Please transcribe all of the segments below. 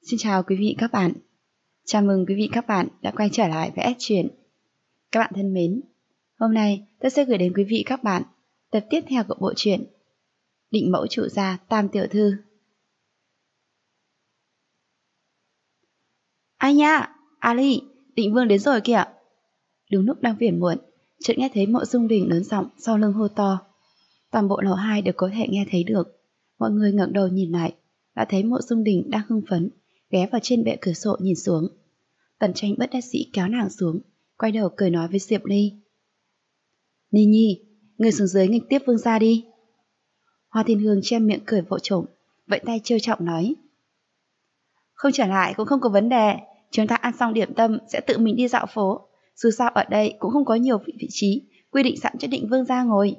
Xin chào quý vị các bạn. Chào mừng quý vị các bạn đã quay trở lại với S Truyện. Các bạn thân mến, hôm nay tôi sẽ gửi đến quý vị các bạn tập tiếp theo của bộ truyện Định Mẫu Trụ Gia Tam Tiểu Thư. Ai nha, Ali, Định Vương đến rồi kìa. Đúng lúc đang phiền muộn, chợt nghe thấy Mộ Dung Đình lớn giọng sau lưng hô to. Toàn bộ lầu 2 đều có thể nghe thấy được. Mọi người ngẩng đầu nhìn lại, đã thấy Mộ Dung Đình đang hưng phấn ghé vào trên bệ cửa sổ nhìn xuống. Tần Tranh bất đắc dĩ kéo nàng xuống, quay đầu cười nói với Diệp Ly. Ni Nhi, người xuống dưới nghênh tiếp vương gia đi. Hoa Thiên Hương che miệng cười vỗ trộm, vẫy tay trêu trọng nói. Không trở lại cũng không có vấn đề, chúng ta ăn xong điểm tâm sẽ tự mình đi dạo phố. Dù sao ở đây cũng không có nhiều vị trí quy định sẵn cho Định vương gia ngồi.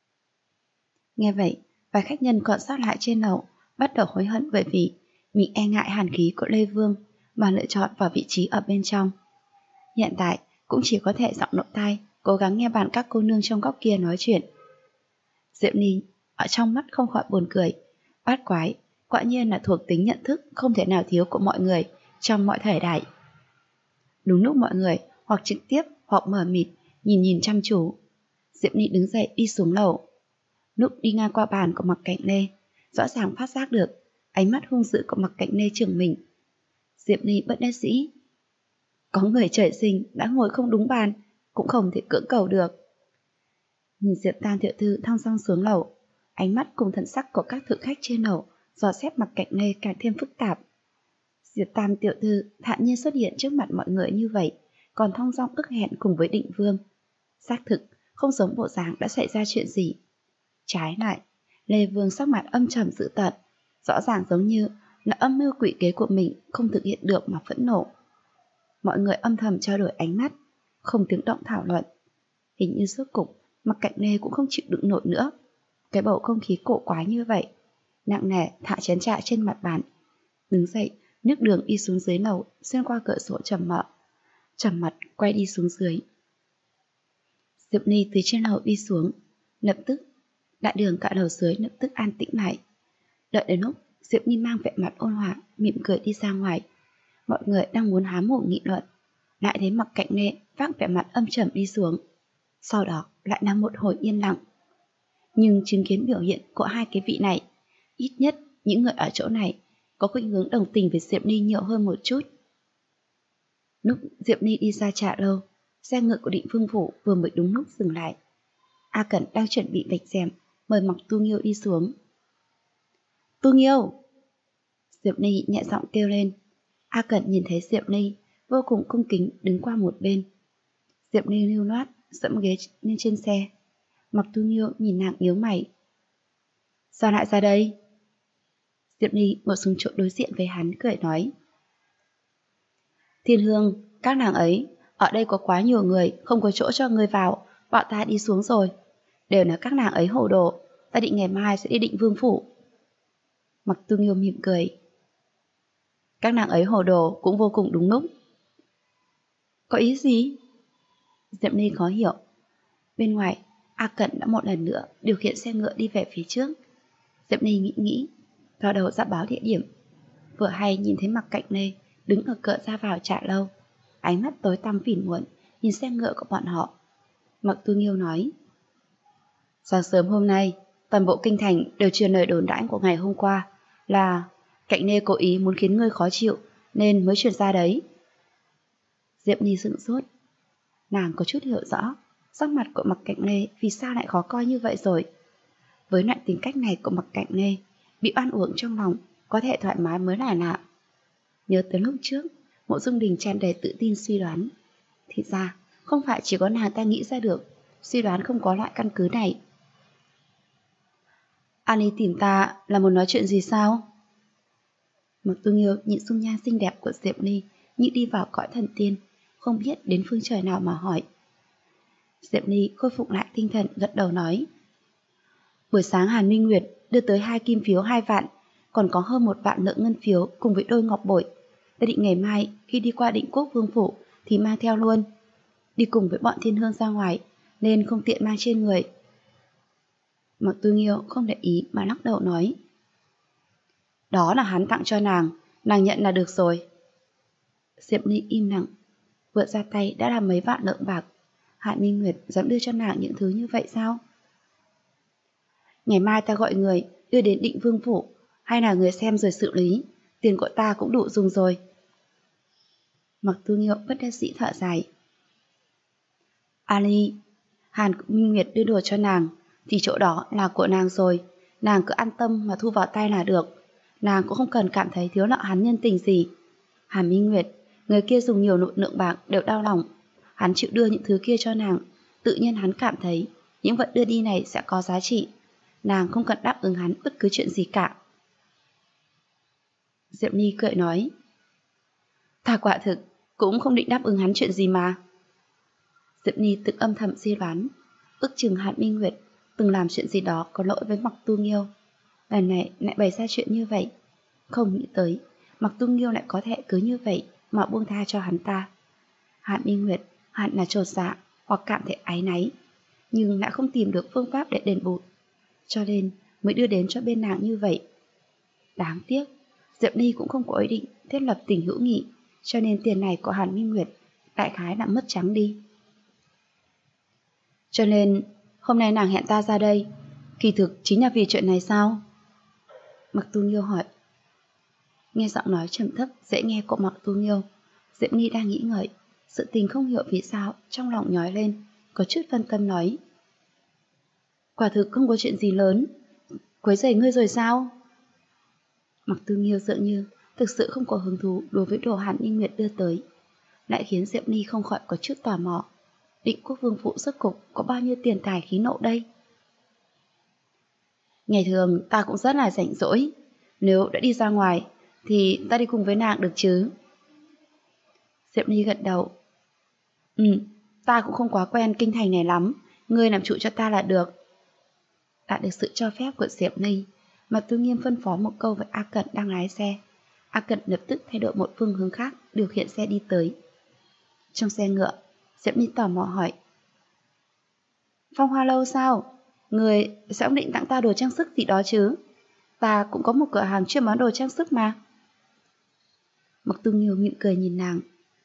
Nghe vậy, vài khách nhân còn sót lại trên lầu bắt đầu hối hận bởi vì mình e ngại hàn khí của Lê Vương mà lựa chọn vào vị trí ở bên trong. Hiện tại cũng chỉ có thể giọng lỗ tai cố gắng nghe bạn các cô nương trong góc kia nói chuyện. Diệp Ly ở trong mắt không khỏi buồn cười. Bát quái quả nhiên là thuộc tính nhận thức không thể nào thiếu của mọi người trong mọi thời đại. Đúng lúc mọi người hoặc trực tiếp hoặc mờ mịt nhìn chăm chú, Diệp Ly đứng dậy đi xuống lầu. Lúc đi ngang qua bàn của Mặc Cạnh Lê, rõ ràng phát giác được ánh mắt hung dữ của Mặc Cạnh Lê chừng mình. Diệp Ly bất đắc dĩ. Có người trời sinh đã ngồi không đúng bàn, cũng không thể cưỡng cầu được. Nhìn Diệp Tam tiểu thư thong dong xuống lầu, ánh mắt cùng thần sắc của các thực khách trên lầu dò xét Mặc Cạnh Lê càng thêm phức tạp. Diệp Tam tiểu thư thản nhiên xuất hiện trước mặt mọi người như vậy, còn thong dong ước hẹn cùng với Định Vương. Xác thực không giống bộ dáng đã xảy ra chuyện gì. Trái lại, Lê Vương sắc mặt âm trầm dữ tợn, rõ ràng giống như là âm mưu quỷ kế của mình không thực hiện được mà phẫn nộ. Mọi người âm thầm trao đổi ánh mắt, không tiếng động thảo luận. Hình như rốt cục Mặc Cạnh Lê cũng không chịu đựng nổi nữa. Cái bầu không khí cổ quái như vậy, nặng nề thả chén trà trên mặt bàn, đứng dậy nhấc đường đi xuống dưới lầu, xuyên qua cửa sổ trầm mặt quay đi xuống dưới. Diệp Ly từ trên lầu đi xuống, lập tức đại đường cả lầu dưới lập tức an tĩnh lại. Đợi đến lúc Diệp Ly mang vẻ mặt ôn hòa mỉm cười đi ra ngoài, mọi người đang muốn há mồm nghị luận, lại thấy Mặc Cạnh Lê vác vẻ mặt âm trầm đi xuống. Sau đó lại là một hồi yên lặng. Nhưng chứng kiến biểu hiện của hai cái vị này, ít nhất những người ở chỗ này có khuynh hướng đồng tình với Diệp Ly nhiều hơn một chút. Lúc Diệp Ly đi ra trà lâu, xe ngựa của Định Vương phủ vừa mới đúng lúc dừng lại. A Cẩn đang chuẩn bị vạch rèm mời Mặc Tu Nghiêu đi xuống. Tu Nghiêu! Diệp Ly nhẹ giọng kêu lên. A Cẩn nhìn thấy Diệp Ly, vô cùng cung kính đứng qua một bên. Diệp Ly lưu loát dẫm ghế lên trên xe. Mặc Tu Nghiêu nhìn nàng yếu mày. Sao lại ra đây? Diệp Ly ngồi xuống chỗ đối diện với hắn cười nói. Thiên Hương, các nàng ấy, ở đây có quá nhiều người, không có chỗ cho người vào, bọn ta đi xuống rồi. Đều là các nàng ấy hồ đồ, ta định ngày mai sẽ đi Định Vương phủ. Mặc Tu Nghiêu mỉm cười. Các nàng ấy hồ đồ cũng vô cùng đúng lúc. Có ý gì? Diệp Ly khó hiểu. Bên ngoài, A Cẩn đã một lần nữa điều khiển xe ngựa đi về phía trước. Diệp Ly nghĩ, thò đầu ra báo địa điểm. Vừa hay nhìn thấy Mặc Cạnh Lê đứng ở cửa ra vào trà lâu, ánh mắt tối tăm phiền muộn nhìn xe ngựa của bọn họ. Mặc Tu Nghiêu nói. Sáng sớm hôm nay, toàn bộ kinh thành đều truyền lời đồn đãi của ngày hôm qua là Cạnh Lê cố ý muốn khiến ngươi khó chịu nên mới truyền ra đấy. Diệp Ly sững sốt. Nàng có chút hiểu rõ sắc mặt của Mặc Cạnh Lê vì sao lại khó coi như vậy rồi. Với loại tính cách này của Mặc Cạnh Lê, bị oan uổng trong lòng có thể thoải mái mới là lạ. Nhớ tới lúc trước, Mộ Dung Đình tràn đầy tự tin suy đoán. Thì ra, không phải chỉ có nàng ta nghĩ ra được, suy đoán không có loại căn cứ này. Annie tìm ta là muốn nói chuyện gì sao? Mặc Tu Nghiêu nhìn dung nhan xinh đẹp của Diệp Ly như đi vào cõi thần tiên, không biết đến phương trời nào mà hỏi. Diệp Ly khôi phục lại tinh thần gật đầu nói. Buổi sáng Hàn Minh Nguyệt đưa tới 2 kim phiếu 2 vạn, còn có hơn 1 vạn lượng ngân phiếu cùng với đôi ngọc bội. Ta định ngày mai khi đi qua Định Quốc Vương phủ thì mang theo luôn. Đi cùng với bọn Thiên Hương ra ngoài nên không tiện mang trên người. Mặc Tu Nghiêu không để ý mà lắc đầu nói. Đó là hắn tặng cho nàng, Nàng nhận là được rồi. Diệp Ly im lặng. Vừa ra tay đã là mấy vạn lượng bạc. Hạn Minh Nguyệt dám đưa cho nàng những thứ như vậy sao? Ngày mai ta gọi người đưa đến Định Vương phủ, hay là người xem rồi xử lý. Tiền của ta cũng đủ dùng rồi. Mặc Tu Nghiêu bất đắc dĩ thở dài. Ali, Hàn Minh Nguyệt đưa đồ cho nàng, thì chỗ đó là của nàng rồi. Nàng cứ an tâm mà thu vào tay là được. Nàng cũng không cần cảm thấy thiếu nợ hắn nhân tình gì. Hàn Minh Nguyệt, người kia dùng nhiều lượng bạc đều đau lòng. Hắn chịu đưa những thứ kia cho nàng, tự nhiên hắn cảm thấy những vật đưa đi này sẽ có giá trị. Nàng không cần đáp ứng hắn bất cứ chuyện gì cả. Diệp Ni cười nói, ta quả thực cũng không định đáp ứng hắn chuyện gì mà. Diệp Ni tự âm thầm suy đoán, ước chừng Hàn Minh Nguyệt từng làm chuyện gì đó có lỗi với Mặc Tu Nghiêu. Lần này lại bày ra chuyện như vậy. Không nghĩ tới Mặc Tu Nghiêu lại có thể cứ như vậy mà buông tha cho hắn ta. Hàn Minh Nguyệt hẳn là chột dạ hoặc cảm thấy áy náy, nhưng lại không tìm được phương pháp để đền bù, cho nên mới đưa đến cho bên nàng như vậy. Đáng tiếc, Diệp Ly cũng không có ý định thiết lập tình hữu nghị, cho nên tiền này của Hàn Minh Nguyệt đại khái đã mất trắng đi. Cho nên hôm nay nàng hẹn ta ra đây, kỳ thực chính là vì chuyện này sao? Mặc Tu Nghiêu hỏi. Nghe giọng nói trầm thấp dễ nghe của Mặc Tu Nghiêu, Diệp Ly đang nghĩ ngợi, sự tình không hiểu vì sao trong lòng nhói lên, có chút phân tâm nói. Quả thực không có chuyện gì lớn, quấy rầy ngươi rồi sao? Mặc Tu Nghiêu dường như thực sự không có hứng thú đối với đồ Hàn Minh Nguyệt đưa tới, lại khiến Diệp Ly không khỏi có chút tò mò. Định Quốc Vương phụ rốt cục có bao nhiêu tiền tài khí nộ đây? Ngày thường ta cũng rất là rảnh rỗi, nếu đã đi ra ngoài thì ta đi cùng với nàng được chứ? Diệp Ly gật đầu. Ta cũng không quá quen kinh thành này lắm, ngươi làm chủ cho ta là được. Đã được sự cho phép của Diệp Ly, mà Tu Nghiêm phân phó một câu với A Cận đang lái xe. A Cận lập tức thay đổi một phương hướng khác, điều khiển xe đi tới. Trong xe ngựa, Diệp Ly tò mò hỏi. Phong Hoa Lâu sao? Người sẽ không định tặng ta đồ trang sức gì đó chứ? Ta cũng có một cửa hàng chuyên bán đồ trang sức mà. Mặc Tu Nghiêu mỉm cười nhìn nàng.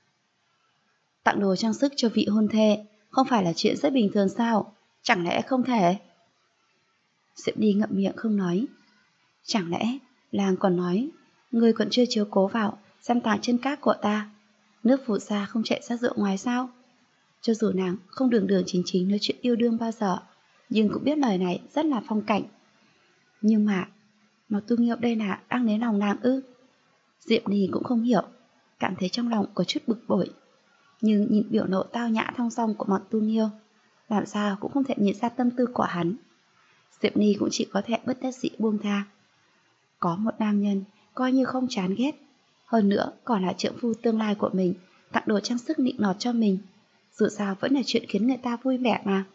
Tặng đồ trang sức cho vị hôn thê không phải là chuyện rất bình thường sao? Chẳng lẽ không thể? Diệp Ly ngậm miệng không nói. Chẳng lẽ làng còn nói người còn chưa chiếu cố vào xem tàng chân cát của ta, nước phù sa không chạy ra rượu ngoài sao? Cho dù nàng không đường đường chính chính nói chuyện yêu đương bao giờ, nhưng cũng biết lời này rất là phong cảnh. Nhưng mà Mặc Tu Nghiêu đây là đang lấy lòng nàng ư? Diệp Ly cũng không hiểu, cảm thấy trong lòng có chút bực bội. Nhưng nhìn biểu lộ tao nhã thong dong của Mặc Tu Nghiêu, làm sao cũng không thể nhìn ra tâm tư của hắn. Diệp Ly cũng chỉ có thể bất đắc dĩ buông tha. Có một nam nhân coi như không chán ghét, hơn nữa còn là trượng phu tương lai của mình, tặng đồ trang sức nịnh nọt cho mình, dù sao vẫn là chuyện khiến người ta vui vẻ mà.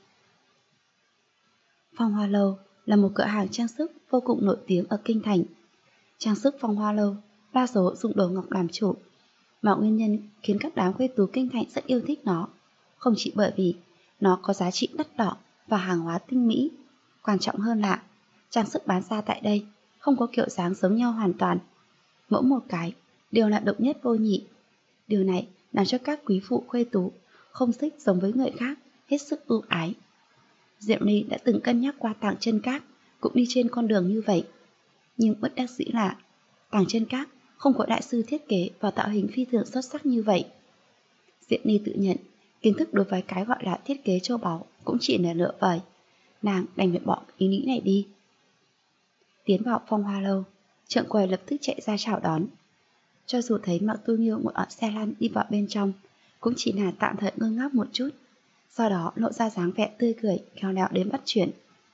Phong Hoa Lâu là một cửa hàng trang sức vô cùng nổi tiếng ở Kinh Thành. Trang sức Phong Hoa Lâu đa số dùng đồ ngọc làm chủ, mà nguyên nhân khiến các đám khuê tú Kinh Thành rất yêu thích nó, không chỉ bởi vì nó có giá trị đắt đỏ và hàng hóa tinh mỹ, quan trọng hơn là trang sức bán ra tại đây không có kiểu dáng giống nhau hoàn toàn, mỗi một cái đều là độc nhất vô nhị. Điều này làm cho các quý phụ khuê tú không thích giống với người khác hết sức ưu ái. Diệp Ly đã từng cân nhắc qua tàng chân cát, cũng đi trên con đường như vậy, nhưng bất đắc dĩ là tàng chân cát không có đại sư thiết kế và tạo hình phi thường xuất sắc như vậy. Diệp Ly tự nhận kiến thức đối với cái gọi là thiết kế châu báu cũng chỉ là lựa vời, nàng đành phải bỏ ý nghĩ này đi. Tiến vào Phong Hoa Lâu, trượng quầy lập tức chạy ra chào đón. Cho dù thấy Mặc Tu Nghiêu ngồi ở xe lăn đi vào bên trong, cũng chỉ là tạm thời ngơ ngác một chút, sau đó lộ ra dáng vẻ tươi cười khéo léo đến bắt chuyện.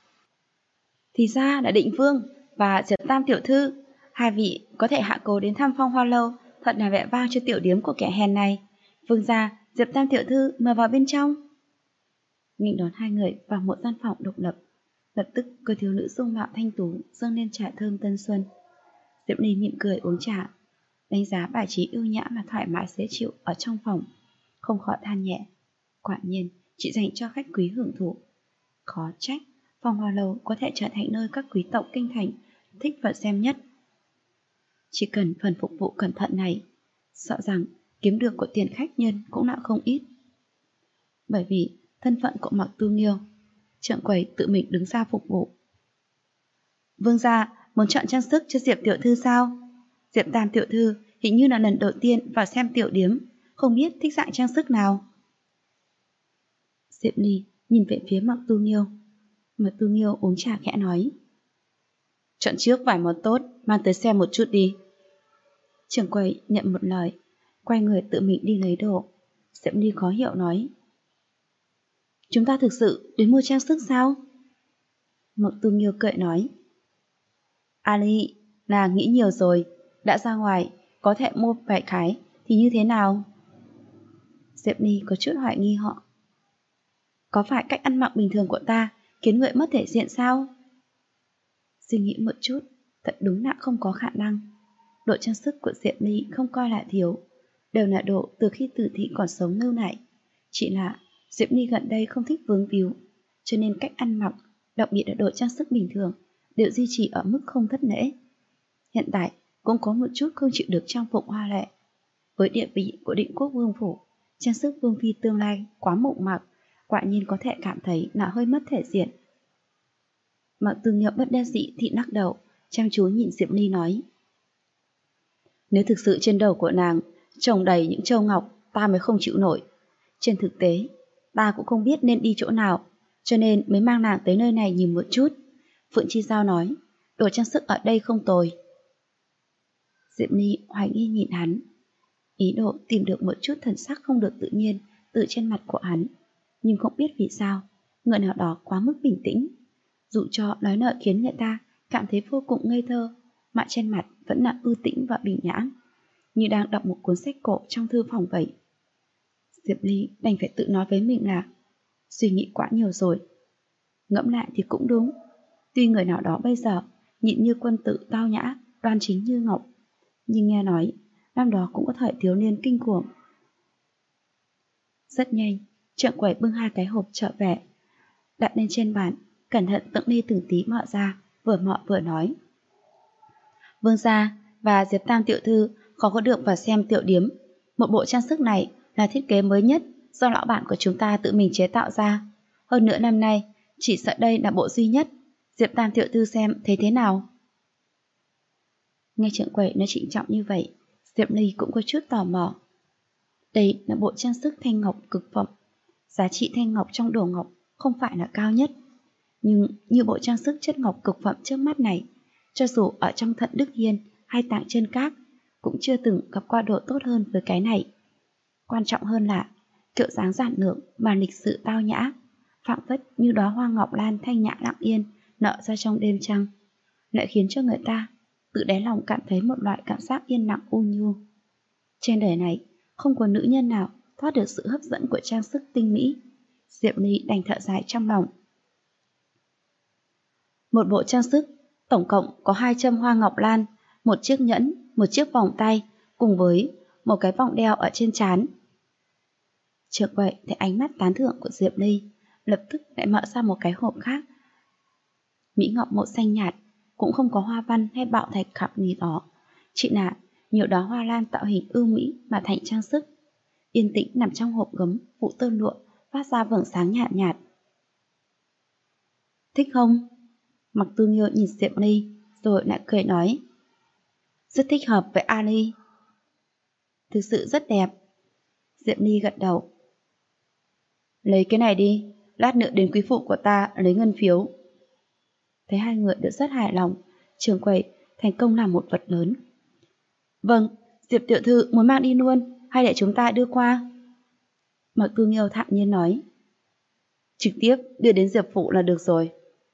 Thì ra là Định Vương và Diệp Tam tiểu thư, hai vị có thể hạ cố đến thăm Phong Hoa Lâu, thật là vẻ vang cho tiểu điếm của kẻ hèn này. Vương gia, Diệp Tam tiểu thư mời vào bên trong. Nghênh đón hai người vào một gian phòng độc lập, lập tức cô thiếu nữ dung mạo thanh tú dâng lên trà thơm tân xuân. Diệp Ly mỉm cười uống trà, đánh giá bài trí ưu nhã mà thoải mái dễ chịu ở trong phòng, không khỏi than nhẹ. Quả nhiên chỉ dành cho khách quý hưởng thụ. Khó trách Phong Hoa Lâu có thể trở thành nơi các quý tộc Kinh Thành thích và xem nhất. Chỉ cần phần phục vụ cẩn thận này, sợ rằng kiếm được của tiền khách nhân cũng đã không ít. Bởi vì thân phận của Mạc Tu Nghiêu, trưởng quầy tự mình đứng ra phục vụ. Vương gia muốn chọn trang sức cho Diệp tiểu thư sao? Diệp Tam tiểu thư hình như là lần đầu tiên vào xem tiểu điếm, không biết thích dạng trang sức nào. Diệp Ly nhìn về phía Mạc Tu Nghiêu. Mạc Tu Nghiêu uống trà khẽ nói: chọn trước vài món tốt, mang tới xem một chút đi. Trưởng quầy nhận một lời, quay người tự mình đi lấy đồ. Diệp Ly khó hiểu nói: chúng ta thực sự đến mua trang sức sao? Mạc Tu Nghiêu cười nói: Ali, nàng nghĩ nhiều rồi, đã ra ngoài có thể mua vài cái thì như thế nào? Diệp Ly có chút hoài nghi họ. Có phải cách ăn mặc bình thường của ta khiến người mất thể diện sao? Suy nghĩ một chút, thật đúng là không có khả năng. Đồ trang sức của Diệp Ly không coi là thiếu, đều là đồ từ khi Tử Thị còn sống lưu lại. Chỉ là Diệp Ly gần đây không thích vướng víu, cho nên cách ăn mặc, đặc biệt là đồ trang sức bình thường, đều duy trì ở mức không thất lễ. Hiện tại cũng có một chút không chịu được trang phục hoa lệ. Với địa vị của Định Quốc Vương phủ, trang sức vương phi tương lai quá mộng mạc, quả nhiên có thể cảm thấy là hơi mất thể diện. Mạc Tu Nghiêu bất đắc dĩ thì lắc đầu, chăm chú nhìn Diệp Ly nói: nếu thực sự trên đầu của nàng trồng đầy những châu ngọc, ta mới không chịu nổi. Trên thực tế, ta cũng không biết nên đi chỗ nào, cho nên mới mang nàng tới nơi này nhìn một chút. Phượng Chi Giao nói, đồ trang sức ở đây không tồi. Diệp Ly hoài nghi nhìn hắn, ý đồ tìm được một chút thần sắc không được tự nhiên từ trên mặt của hắn, nhưng không biết vì sao, người nào đó quá mức bình tĩnh. Dù cho nói nợ khiến người ta cảm thấy vô cùng ngây thơ, mà trên mặt vẫn là ưu tĩnh và bình nhã, như đang đọc một cuốn sách cổ trong thư phòng vậy. Diệp Ly đành phải tự nói với mình là suy nghĩ quá nhiều rồi. Ngẫm lại thì cũng đúng, tuy người nào đó bây giờ nhịn như quân tử tao nhã, đoan chính như ngọc, nhưng nghe nói năm đó cũng có thời thiếu niên kinh cuồng. Rất nhanh, trưởng quầy bưng hai cái hộp trở về, đặt lên trên bàn, cẩn thận từng ly từng tí mở ra, vừa mọ vừa nói: Vương gia và Diệp Tam tiểu thư khó có được vào xem tiểu điếm. Một bộ trang sức này là thiết kế mới nhất do lão bản của chúng ta tự mình chế tạo ra. Hơn nữa năm nay, chỉ sợ đây là bộ duy nhất. Diệp Tam tiểu thư xem thấy thế nào? Nghe trưởng quầy nói trịnh trọng như vậy, Diệp Ly cũng có chút tò mò. Đây là bộ trang sức thanh ngọc cực phẩm. Giá trị thanh ngọc trong đồ ngọc không phải là cao nhất, nhưng như bộ trang sức chất ngọc cực phẩm trước mắt này, cho dù ở trong Thận Đức Hiên hay Tạng Chân Các, cũng chưa từng gặp qua độ tốt hơn với cái này. Quan trọng hơn là kiểu dáng giản lược mà lịch sự tao nhã, phảng phất như đóa hoa ngọc lan thanh nhã lặng yên nở ra trong đêm trăng, lại khiến cho người ta tự đáy lòng cảm thấy một loại cảm giác yên lặng u nhu. Trên đời này không có nữ nhân nào thoát được sự hấp dẫn của trang sức tinh mỹ. Diệp Ly đành thở dài trong lòng. Một bộ trang sức tổng cộng có 2 châm hoa ngọc lan, một chiếc nhẫn, một chiếc vòng tay, cùng với một cái vòng đeo ở trên trán. Chợt vậy thì ánh mắt tán thưởng của Diệp Ly lập tức lại mở ra một cái hộp khác. Mỹ ngọc màu xanh nhạt, cũng không có hoa văn hay bạo thạch khảm gì đó, chỉ là nhiều đóa hoa lan tạo hình ưu mỹ mà thành trang sức. Yên tĩnh nằm trong hộp gấm phủ tơ lụa, phát ra vầng sáng nhạt nhạt. Thích không? Mạc Tu Nghiêu nhìn Diệp Ly rồi lại cười nói: rất thích hợp với Ali. Thực sự rất đẹp. Diệp Ly gật đầu. Lấy cái này đi, lát nữa đến quý phụ của ta lấy ngân phiếu. Thấy hai người đều rất hài lòng, trưởng quầy thành công làm một vật lớn. Vâng, Diệp tiểu thư muốn mang đi luôn hay để chúng ta đưa qua? Mạc Tu Nghiêu thản nhiên nói. Trực tiếp đưa đến Diệp phụ là được rồi.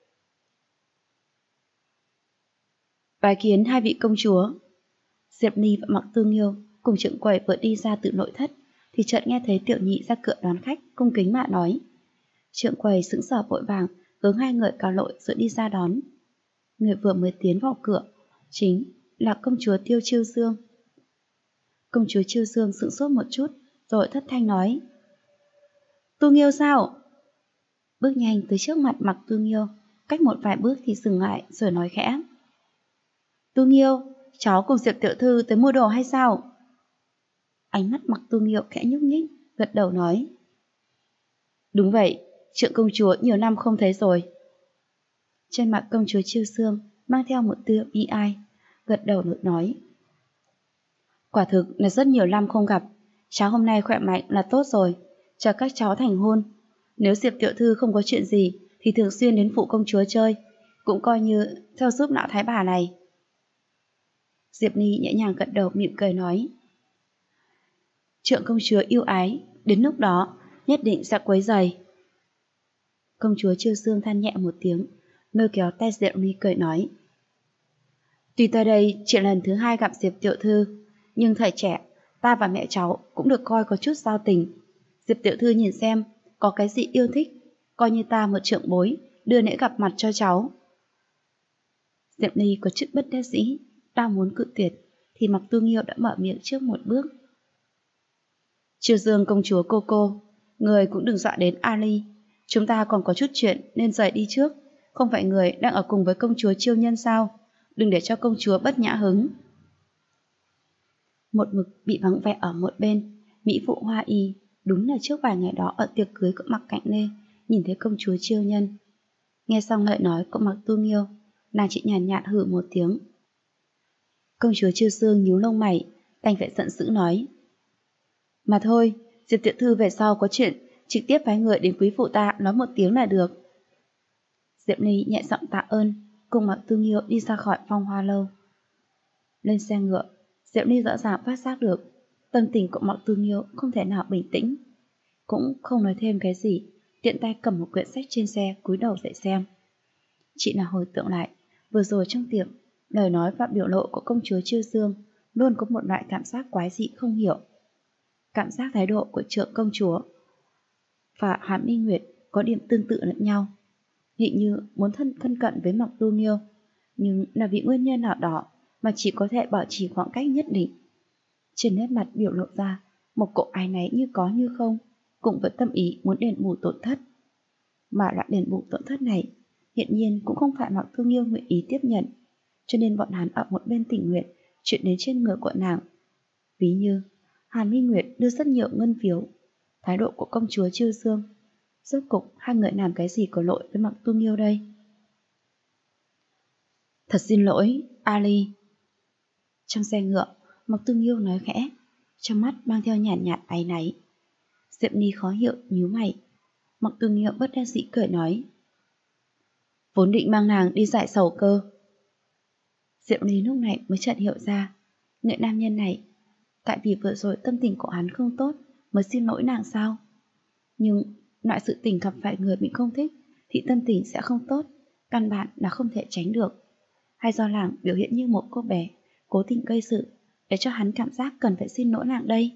Bái kiến hai vị công chúa. Diệp Ly và Mạc Tu Nghiêu cùng trưởng quầy vừa đi ra từ nội thất thì chợt nghe thấy Tiểu Nhị ra cửa đón khách, cung kính mà nói. Trưởng quầy sững sờ vội vàng hướng hai người cáo lỗi rồi đi ra đón. Người vừa mới tiến vào cửa chính là công chúa Tiêu Chiêu Dương. Công chúa Chiêu Dương sững sốt một chút rồi thất thanh nói: Tu Nghiêu sao? Bước nhanh tới trước mặt Mạc Tu Nghiêu, cách một vài bước thì dừng lại rồi nói khẽ: Tu Nghiêu, cháu cùng Diệp tiểu thư tới mua đồ hay sao? Ánh mắt Mặc Tu Nghiêu khẽ nhúc nhích, gật đầu nói. Đúng vậy, Trượng công chúa nhiều năm không thấy rồi. Trên mặt công chúa Chiêu Sương mang theo một tia bi ai, gật đầu nói. Quả thực là rất nhiều năm không gặp, cháu hôm nay khỏe mạnh là tốt rồi, chờ các cháu thành hôn. Nếu Diệp tiểu thư không có chuyện gì thì thường xuyên đến phụ công chúa chơi, cũng coi như theo giúp lão thái bà này. Diệp Ni nhẹ nhàng gật đầu mỉm cười nói. Trượng công chúa yêu ái, đến lúc đó nhất định sẽ quấy rầy. Công chúa Chiêu Sương than nhẹ một tiếng, lôi kéo tay Diệp Ni cười nói. Tuy tới đây chỉ lần thứ 2 gặp Diệp tiểu thư, nhưng thời trẻ ta và mẹ cháu cũng được coi có chút giao tình. Diệp tiểu thư nhìn xem có cái gì yêu thích, coi như ta một trượng bối đưa lễ gặp mặt cho cháu. Diệp Ni có chút bất đắc dĩ, đang muốn cự tuyệt thì Mặc Tu Nghiêu đã mở miệng trước một bước. Chiêu Dương công chúa cô, người cũng đừng dọa đến Ali, chúng ta còn có chút chuyện nên rời đi trước. Không phải người đang ở cùng với công chúa Chiêu Nhân sao? Đừng để cho công chúa bất nhã hứng. Một mực bị vắng vẻ ở một bên, Mỹ phụ Hoa Y đúng là trước vài ngày đó ở tiệc cưới của Mặc Cạnh Lê nhìn thấy công chúa Chiêu Nhân. Nghe xong lời nói của Mặc Tu Nghiêu, nàng chỉ nhàn nhạt hừ một tiếng. Công chúa Chiêu Sương nhíu lông mày, đành phải giận dữ nói. Mà thôi, Diệp tiểu thư về sau có chuyện trực tiếp phái người đến quý phụ ta nói một tiếng là được. Diệp Ly nhẹ giọng tạ ơn, cùng Mặc Tu Nghiêu đi ra khỏi Phong Hoa Lâu. Lên xe ngựa, Diệp Ly rõ ràng phát giác được tâm tình của Mặc Tu Nghiêu không thể nào bình tĩnh. Cũng không nói thêm cái gì, tiện tay cầm một quyển sách trên xe cúi đầu dậy xem. Chị là hồi tượng lại, vừa rồi trong tiệm, lời nói và biểu lộ của công chúa Chiêu Dương luôn có một loại cảm giác quái dị không hiểu. Cảm giác thái độ của Trượng công chúa và Hàn Minh Nguyệt có điểm tương tự lẫn nhau. Hình như muốn thân cận với Mặc Tu Nghiêu, nhưng là vì nguyên nhân nào đó mà chỉ có thể bảo trì khoảng cách nhất định. Trên nét mặt biểu lộ ra một cỗ áy náy như có như không, cùng với tâm ý muốn đền bù tổn thất. Mà loại đền bù tổn thất này hiện nhiên cũng không phải Mặc Tu Nghiêu nguyện ý tiếp nhận, cho nên bọn hắn ở một bên tình nguyện chuyện đến trên người của nàng. Ví như Hàn Minh Nguyệt đưa rất nhiều ngân phiếu, thái độ của công chúa Chiêu Dương. Rốt cục hai người làm cái gì có lỗi với Mặc Tu Nghiêu đây? Thật xin lỗi, Ali. Trong xe ngựa, Mặc Tu Nghiêu nói khẽ, trong mắt mang theo nhàn nhạt áy náy. Diệp Ni khó hiểu nhíu mày. Mặc Tu Nghiêu bất đắc dĩ cười nói. Vốn định mang nàng đi giải sầu cơ. Diệp Ni lúc này mới chợt hiểu ra, người nam nhân này, tại vì vừa rồi tâm tình của hắn không tốt mới xin lỗi nàng sao? Nhưng loại sự tình gặp phải người mình không thích thì tâm tình sẽ không tốt, căn bản là không thể tránh được. Hay do nàng biểu hiện như một cô bé cố tình gây sự để cho hắn cảm giác cần phải xin lỗi nàng đây?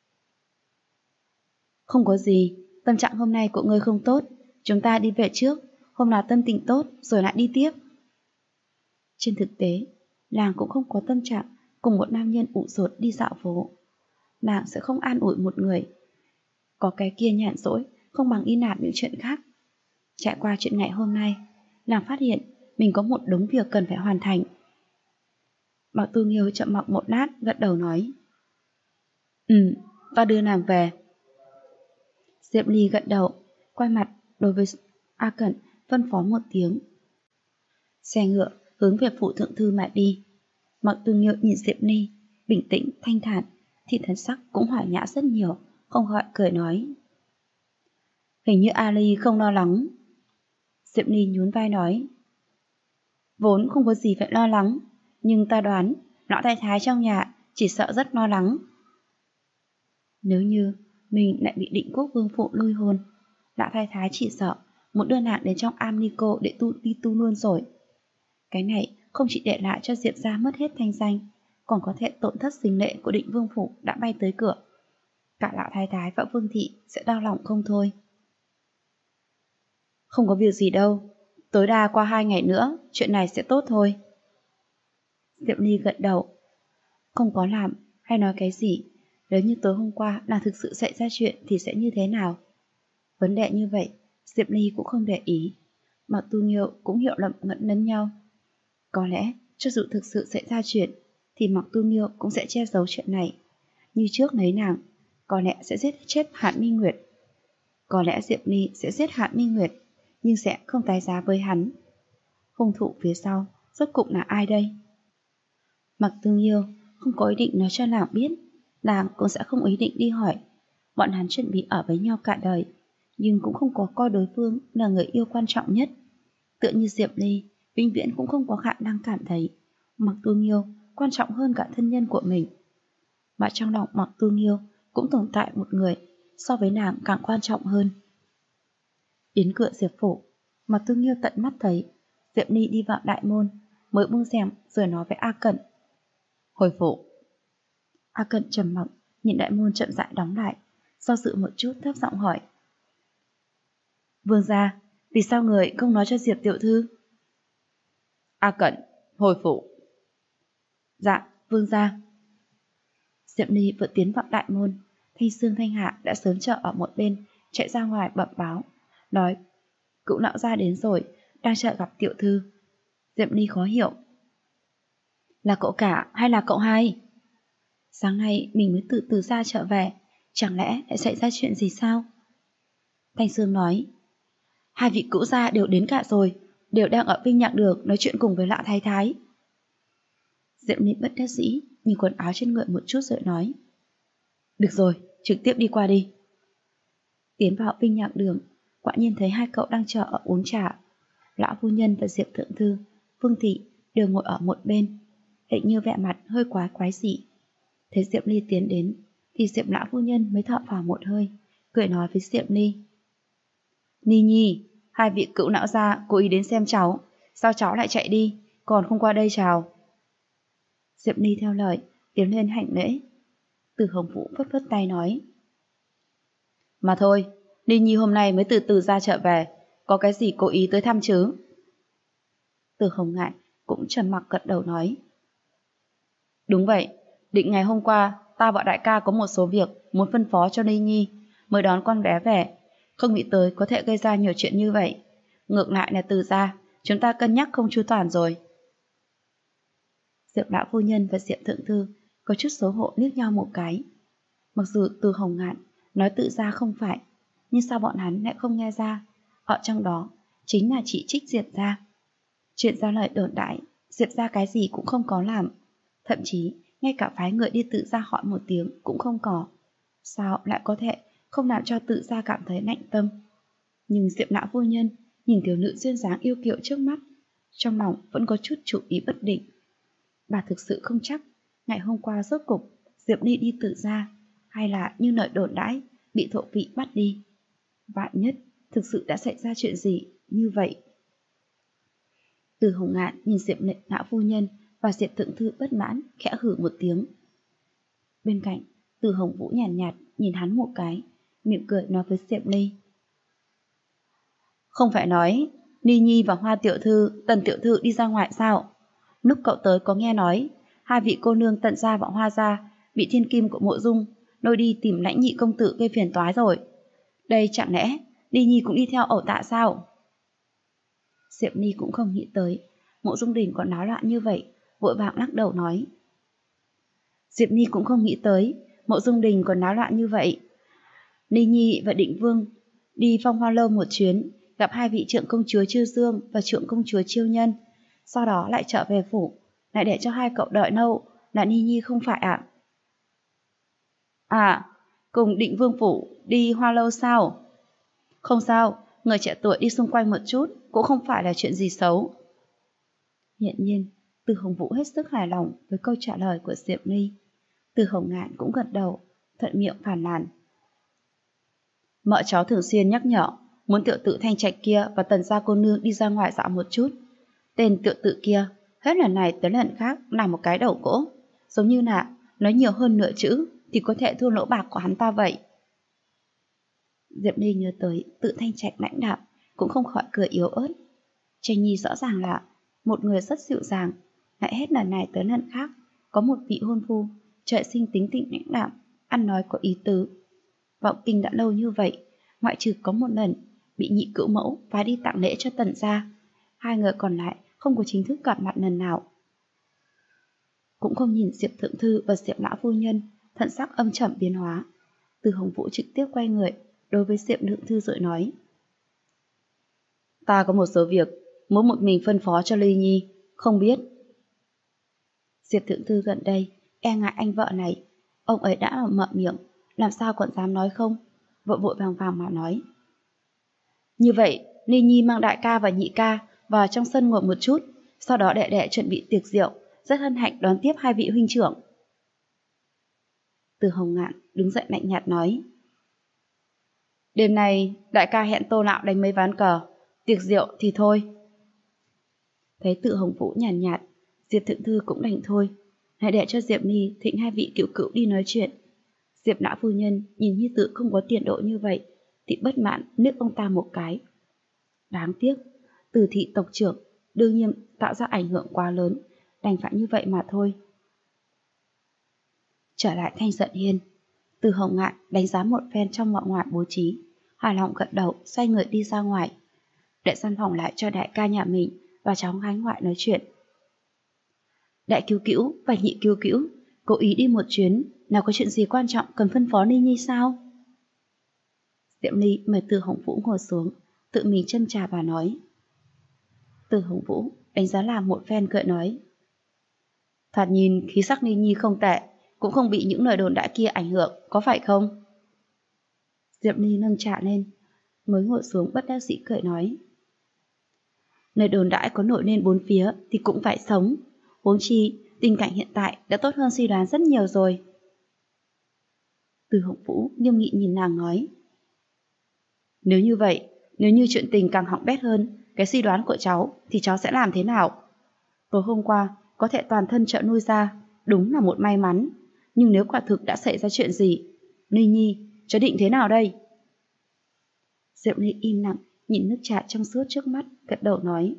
Không có gì, tâm trạng hôm nay của ngươi không tốt, chúng ta đi về trước, hôm nào tâm tình tốt rồi lại đi tiếp. Trên thực tế, nàng cũng không có tâm trạng cùng một nam nhân ụ rột đi dạo phố. Nàng sẽ không an ủi một người có cái kia nhàn rỗi không bằng đi làm những chuyện khác. Trải qua chuyện ngày hôm nay, nàng phát hiện mình có một đống việc cần phải hoàn thành. Mặc Tu Nghiêu chậm mặc một lát, gật đầu nói. Ta đưa nàng về. Diệp Ly gật đầu, quay mặt đối với A Cẩn phân phó một tiếng. Xe ngựa hướng về phủ thượng thư mà đi. Mặc Tu Nghiêu nhìn Diệp Ly, bình tĩnh, thanh thản, thì thần sắc cũng hòa nhã rất nhiều, không gọi cười nói. Hình như Ali không lo lắng. Diệp Ly nhún vai nói. Vốn không có gì phải lo lắng, nhưng ta đoán lão thái thái trong nhà chỉ sợ rất lo lắng. Nếu như mình lại bị Định Quốc vương phụ lui hôn, lão thái thái chỉ sợ muốn đưa nàng đến trong am Nico để đi tu luôn rồi. Cái này không chỉ để lại cho Diệp gia mất hết thanh danh, còn có thể tổn thất sinh lệ của Định vương phủ đã bay tới cửa. Cả lão thái thái và vương thị sẽ đau lòng không thôi. Không có việc gì đâu, tối đa qua 2 ngày nữa chuyện này sẽ tốt thôi. Diệp Ly gật đầu. Không có làm hay nói cái gì, nếu như tối hôm qua là thực sự xảy ra chuyện thì sẽ như thế nào? Vấn đề như vậy Diệp Ly cũng không để ý. Mặc Tu Nghiêu cũng hiểu lầm ngẫn lẫn nhau. Có lẽ cho dù thực sự xảy ra chuyện thì Mạc Tu Nghiêu cũng sẽ che giấu chuyện này. Như trước lấy nàng, có lẽ sẽ giết chết Hạn Minh Nguyệt. Có lẽ Diệp Ly sẽ giết Hạn Minh Nguyệt, nhưng sẽ không tái giá với hắn. Hung thủ phía sau, rốt cục là ai đây? Mạc Tu Nghiêu không có ý định nói cho nàng biết, nàng cũng sẽ không ý định đi hỏi. Bọn hắn chuẩn bị ở với nhau cả đời, nhưng cũng không có coi đối phương là người yêu quan trọng nhất. Tựa như Diệp Ly, vĩnh viễn cũng không có khả năng cảm thấy Mạc Tu Nghiêu quan trọng hơn cả thân nhân của mình. Mà trong lòng Mạc Tu Nghiêu cũng tồn tại một người so với nàng càng quan trọng hơn. Đến cửa Diệp phủ, Mạc Tu Nghiêu tận mắt thấy Diệp Ly đi vào đại môn, mới buông rèm rồi nói với A Cẩn: "Hồi phủ." A Cẩn trầm mặc nhìn đại môn chậm rãi đóng lại, do dự một chút thấp giọng hỏi: "Vương gia, vì sao người không nói cho Diệp tiểu thư?" A Cẩn, hồi phủ. "Dạ, vương gia." Diệp Ly vừa tiến vào đại môn, Thanh Sương Thanh Hạ đã sớm chờ ở một bên, chạy ra ngoài bẩm báo, nói: "Cựu lão gia đến rồi, đang chờ gặp tiểu thư." Diệp Ly khó hiểu: "Là cậu cả hay là cậu hai? Sáng nay mình mới từ từ ra trở về, chẳng lẽ lại xảy ra chuyện gì sao?" Thanh Sương nói: "Hai vị cữu gia đều đến cả rồi, đều đang ở Vinh Nhạc Đường nói chuyện cùng với lão thái thái." Diệp Ly bất đắc dĩ nhìn quần áo trên người một chút rồi nói: "Được rồi, trực tiếp đi qua đi." Tiến vào Vinh Nhạc Đường, quả nhiên thấy hai cậu đang chờ ở uống trà. Lão phu nhân và Diệp thượng thư, Phương thị đều ngồi ở một bên, hình như vẻ mặt hơi quá quái dị. Thấy Diệp Ly tiến đến, thì Diệp lão phu nhân mới thở phào một hơi, cười nói với Diệp Ly: "Ni Nhi, hai vị cữu lão gia cố ý đến xem cháu, sao cháu lại chạy đi, còn không qua đây chào?" Diệp Ly theo lời tiến lên hành lễ. Từ Hồng Vũ phất phất tay nói: "Mà thôi, Ni Nhi hôm nay mới từ từ ra chợ về, có cái gì cố ý tới thăm chứ?" Từ Hồng Ngạn cũng trầm mặc gật đầu nói: "Đúng vậy, định ngày hôm qua ta và đại ca có một số việc muốn phân phó cho Ni Nhi, mới đón con bé về, không nghĩ tới có thể gây ra nhiều chuyện như vậy. Ngược lại là Từ gia, chúng ta cân nhắc không chu toàn rồi." Diệp lão phu nhân và Diệp thượng thư có chút xấu hổ liếc nhau một cái. Mặc dù Từ Hồng Ngạn nói Tự gia không phải, nhưng sao bọn hắn lại không nghe ra? Ở trong đó chính là chỉ trích Diệp gia. Chuyện ra lời đồn đại, Diệp gia cái gì cũng không có làm, thậm chí ngay cả phái người đi Tự gia hỏi một tiếng cũng không có. Sao lại có thể không làm cho Tự gia cảm thấy lạnh tâm? Nhưng Diệp lão phu nhân nhìn thiếu nữ duyên dáng yêu kiều trước mắt, trong lòng vẫn có chút chủ ý bất định. Bà thực sự không chắc ngày hôm qua rốt cục Diệp Ly đi Tự gia, hay là như lời đồn đãi bị thổ vị bắt đi. Vạn nhất thực sự đã xảy ra chuyện gì như vậy. Từ Hồng Ngạn nhìn Diệp lão phu nhân và Diệp thượng thư bất mãn, khẽ hử một tiếng. Bên cạnh, Từ Hồng Vũ nhàn nhạt nhìn hắn một cái, miệng cười nói với Diệp Ly: "Không phải nói Ni Nhi và Hoa tiểu thư, Tần tiểu thư đi ra ngoài sao? Lúc cậu tới có nghe nói hai vị cô nương Tần gia và Hoa gia bị thiên kim của Mộ Dung lôi đi tìm Lãnh nhị công tử gây phiền toái rồi. Đây chẳng lẽ Ni Nhi cũng đi theo ẩu tạ sao?" Diệp Ly cũng không nghĩ tới Mộ Dung Đình còn náo loạn như vậy, vội vàng lắc đầu nói: "Diệp Ly cũng không nghĩ tới Mộ Dung Đình còn náo loạn như vậy. Ni Nhi và Định Vương đi Phong Hoa Lâu một chuyến, gặp hai vị trượng công chúa Chiêu Dương và trượng công chúa Chiêu Nhân, sau đó lại trở về phủ, lại để cho hai cậu đợi lâu, là Ni Nhi không phải ạ?" "À, cùng Định Vương phủ đi Hoa Lâu sao? Không sao, người trẻ tuổi đi xung quanh một chút cũng không phải là chuyện gì xấu." Hiện nhiên, Từ Hồng Vũ hết sức hài lòng với câu trả lời của Diệp Ly. Từ Hồng Ngạn cũng gật đầu, thuận miệng phàn nàn: "Mợ cháu thường xuyên nhắc nhở, muốn tiểu tử Thanh Trạch kia và Tần gia cô nương đi ra ngoài dạo một chút. Tên tiểu tử kia, hết lần này tới lần khác là một cái đầu gỗ, giống như là nói nhiều hơn nửa chữ thì có thể thua lỗ bạc của hắn ta vậy." Diệp Ly nhớ tới Tự Thanh Trạch lãnh đạm, cũng không khỏi cười yếu ớt. Tranh Nhi rõ ràng là một người rất dịu dàng, lại hết lần này tới lần khác có một vị hôn phu trời sinh tính tình lãnh đạm, ăn nói có ý tứ. Vọng kinh đã lâu như vậy, ngoại trừ có một lần bị nhị cữu mẫu phái đi tặng lễ cho Tần gia, hai người còn lại không có chính thức gặp mặt lần nào. cũng không nhìn Diệp Thượng Thư và Diệp lão phu nhân, thần sắc âm trầm biến hóa. Từ Hồng Vũ trực tiếp quay người, đối với Diệp Thượng Thư rồi nói: Ta có một số việc muốn một mình phân phó cho Ly Nhi, không biết. Diệp Thượng Thư gần đây e ngại anh vợ này, ông ấy đã mở miệng, làm sao còn dám nói không? Vội vội vàng vàng mà nói: Như vậy, Ly Nhi mang đại ca và nhị ca vào trong sân ngồi một chút, sau đó đệ đệ chuẩn bị tiệc rượu, rất hân hạnh đón tiếp hai vị huynh trưởng. Từ Hồng Ngạn đứng dậy lạnh nhạt nói: Đêm nay đại ca hẹn Tô Lão đánh mấy ván cờ, tiệc rượu thì thôi. Thấy Từ Hồng Vũ nhàn nhạt, Diệp Thượng Thư cũng đành thôi, hãy để cho Diệp Ni thịnh hai vị cựu cựu đi nói chuyện. Diệp lão phu nhân nhìn như tự không có tiền độ như vậy thì bất mãn liếc ông ta một cái. Đáng tiếc, Từ thị tộc trưởng đương nhiên tạo ra ảnh hưởng quá lớn, đành phải như vậy mà thôi. Trở lại Thanh Giận Hiên, Từ Hồng Ngạn đánh giá một phen trong mọi ngoại bố trí, hài lòng gật đầu xoay người đi ra ngoài, để gian phòng lại cho đại ca nhà mình và cháu gái ngoại nói chuyện. Đại cứu cữu và nhị cứu cữu cố ý đi một chuyến, nào có chuyện gì quan trọng cần phân phó Ly Nhi sao? Diệm Ly mời Từ Hồng Vũ ngồi xuống, tự mình châm trà và nói. Từ Hồng Vũ đánh giá làm một phen cười nói: Thoạt nhìn khí sắc Ly Nhi không tệ, cũng không bị những lời đồn đại kia ảnh hưởng, có phải không? Diệm Ly nâng trà lên, mới ngồi xuống bất đắc dĩ cười nói: Lời đồn đại có nổi lên bốn phía thì cũng phải sống, huống chi tình cảnh hiện tại đã tốt hơn suy đoán rất nhiều rồi. Từ Hồng Vũ nghiêm nghị nhìn nàng nói: Nếu như vậy, nếu như chuyện tình càng hỏng bét hơn cái suy đoán của cháu thì cháu sẽ làm thế nào? Tối hôm qua có thể toàn thân trợ nuôi ra, đúng là một may mắn, nhưng nếu quả thực đã xảy ra chuyện gì, Ly Nhi, cháu định thế nào đây? Diệu Ly im lặng nhìn nước trà trong suốt trước mắt, gật đầu nói: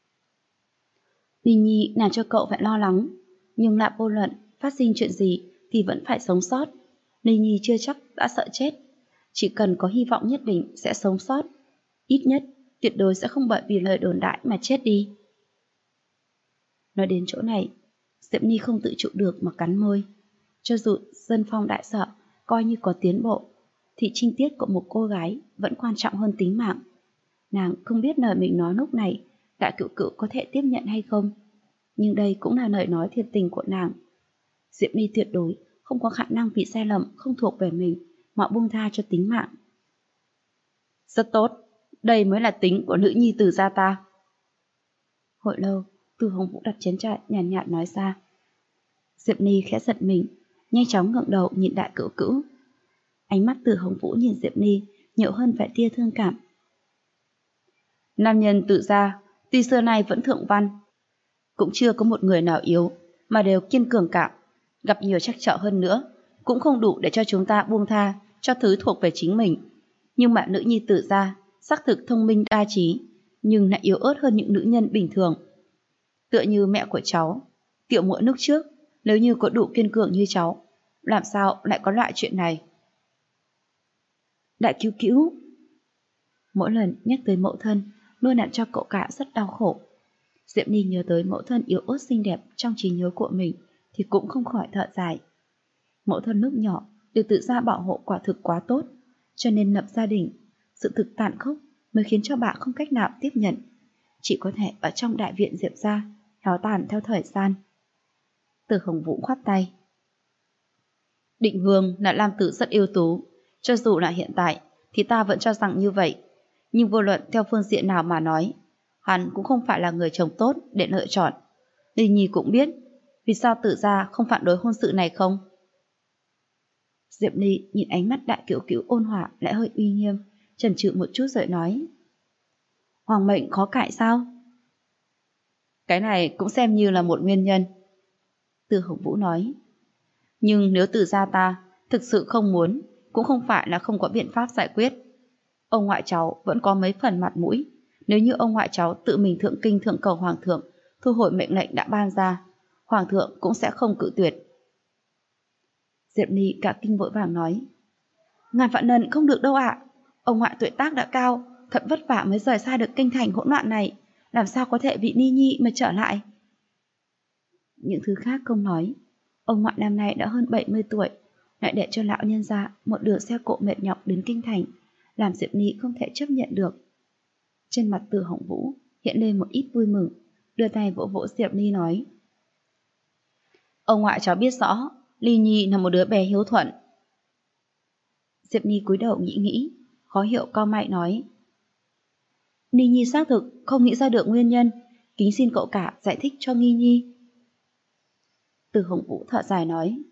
Ly Nhi làm cho cậu phải lo lắng, nhưng lại vô luận phát sinh chuyện gì thì vẫn phải sống sót. Ly Nhi chưa chắc đã sợ chết, chỉ cần có hy vọng nhất định sẽ sống sót, ít nhất tuyệt đối sẽ không bởi vì lời đồn đại mà chết đi. Nói đến chỗ này, Diệm Nhi không tự trụ được mà cắn môi. Cho dù dân phong đại sở coi như có tiến bộ, thì trinh tiết của một cô gái vẫn quan trọng hơn tính mạng. Nàng không biết lời mình nói lúc này đại cựu cựu có thể tiếp nhận hay không, nhưng đây cũng là lời nói thiệt tình của nàng. Diệm Nhi tuyệt đối không có khả năng vì sai lầm không thuộc về mình mà buông tha cho tính mạng. Rất tốt, đây mới là tính của nữ nhi Từ gia ta. Hồi lâu, Từ Hồng Vũ đặt chén trà nhàn nhạt nói ra. Diệp Ni khẽ giật mình, nhanh chóng ngẩng đầu nhìn đại cữu cữu. Ánh mắt Từ Hồng Vũ nhìn Diệp Ni nhiều hơn vẻ tia thương cảm. Nam nhân Từ gia tuy xưa nay vẫn thượng văn, cũng chưa có một người nào yếu, mà đều kiên cường cả. Gặp nhiều trắc trở hơn nữa, cũng không đủ để cho chúng ta buông tha cho thứ thuộc về chính mình. Nhưng mà nữ nhi Từ gia xác thực thông minh đa trí, nhưng lại yếu ớt hơn những nữ nhân bình thường. Tựa như mẹ của cháu, Tiểu muội lúc trước, nếu như có đủ kiên cường như cháu, làm sao lại có loại chuyện này? Đại cứu cứu, mỗi lần nhắc tới mẫu thân, luôn làm cho cậu cả rất đau khổ. Diệm Ni nhớ tới mẫu thân yếu ớt xinh đẹp trong trí nhớ của mình thì cũng không khỏi thở dài. Mẫu thân lúc nhỏ được Từ gia bảo hộ quả thực quá tốt, cho nên lập gia đình, sự thực tàn khốc mới khiến cho bà không cách nào tiếp nhận, chỉ có thể ở trong đại viện Diệp gia héo tàn theo thời gian. Từ Hồng Vũ khoát tay. Định Vương là nam tử rất ưu tú, cho dù là hiện tại thì ta vẫn cho rằng như vậy, nhưng vô luận theo phương diện nào mà nói, hắn cũng không phải là người chồng tốt để lựa chọn. Ly Nhi cũng biết vì sao Từ gia không phản đối hôn sự này không? Diệp Ly nhìn ánh mắt đại cữu cữu ôn hòa lại hơi uy nghiêm, chần chừ một chút rồi nói: Hoàng mệnh khó cãi sao? Cái này cũng xem như là một nguyên nhân. Từ Hồng Vũ nói: Nhưng nếu Từ gia ta thực sự không muốn, cũng không phải là không có biện pháp giải quyết. Ông ngoại cháu vẫn có mấy phần mặt mũi, nếu như ông ngoại cháu tự mình thượng kinh thượng cầu hoàng thượng thu hồi mệnh lệnh đã ban ra, hoàng thượng cũng sẽ không cự tuyệt. Diệp Ly cả kinh vội vàng nói: Ngàn vạn lần không được đâu ạ. Ông ngoại tuổi tác đã cao, thật vất vả mới rời xa được kinh thành hỗn loạn này, làm sao có thể vì Ni Nhi mà trở lại? Những thứ khác không nói, ông ngoại năm nay đã hơn 70 tuổi, lại để cho lão nhân gia một đường xe cộ mệt nhọc đến kinh thành, làm Diệp Ni không thể chấp nhận được. Trên mặt Từ Hồng Vũ hiện lên một ít vui mừng, đưa tay vỗ vỗ Diệp Ni nói: Ông ngoại cháu biết rõ, Ly Nhi là một đứa bé hiếu thuận. Diệp Ni cúi đầu nghĩ, khó hiểu cau mày nói: Ni Nhi xác thực không nghĩ ra được nguyên nhân, kính xin cậu cả giải thích cho Nghi Nhi. Từ Hồng Vũ thở dài nói: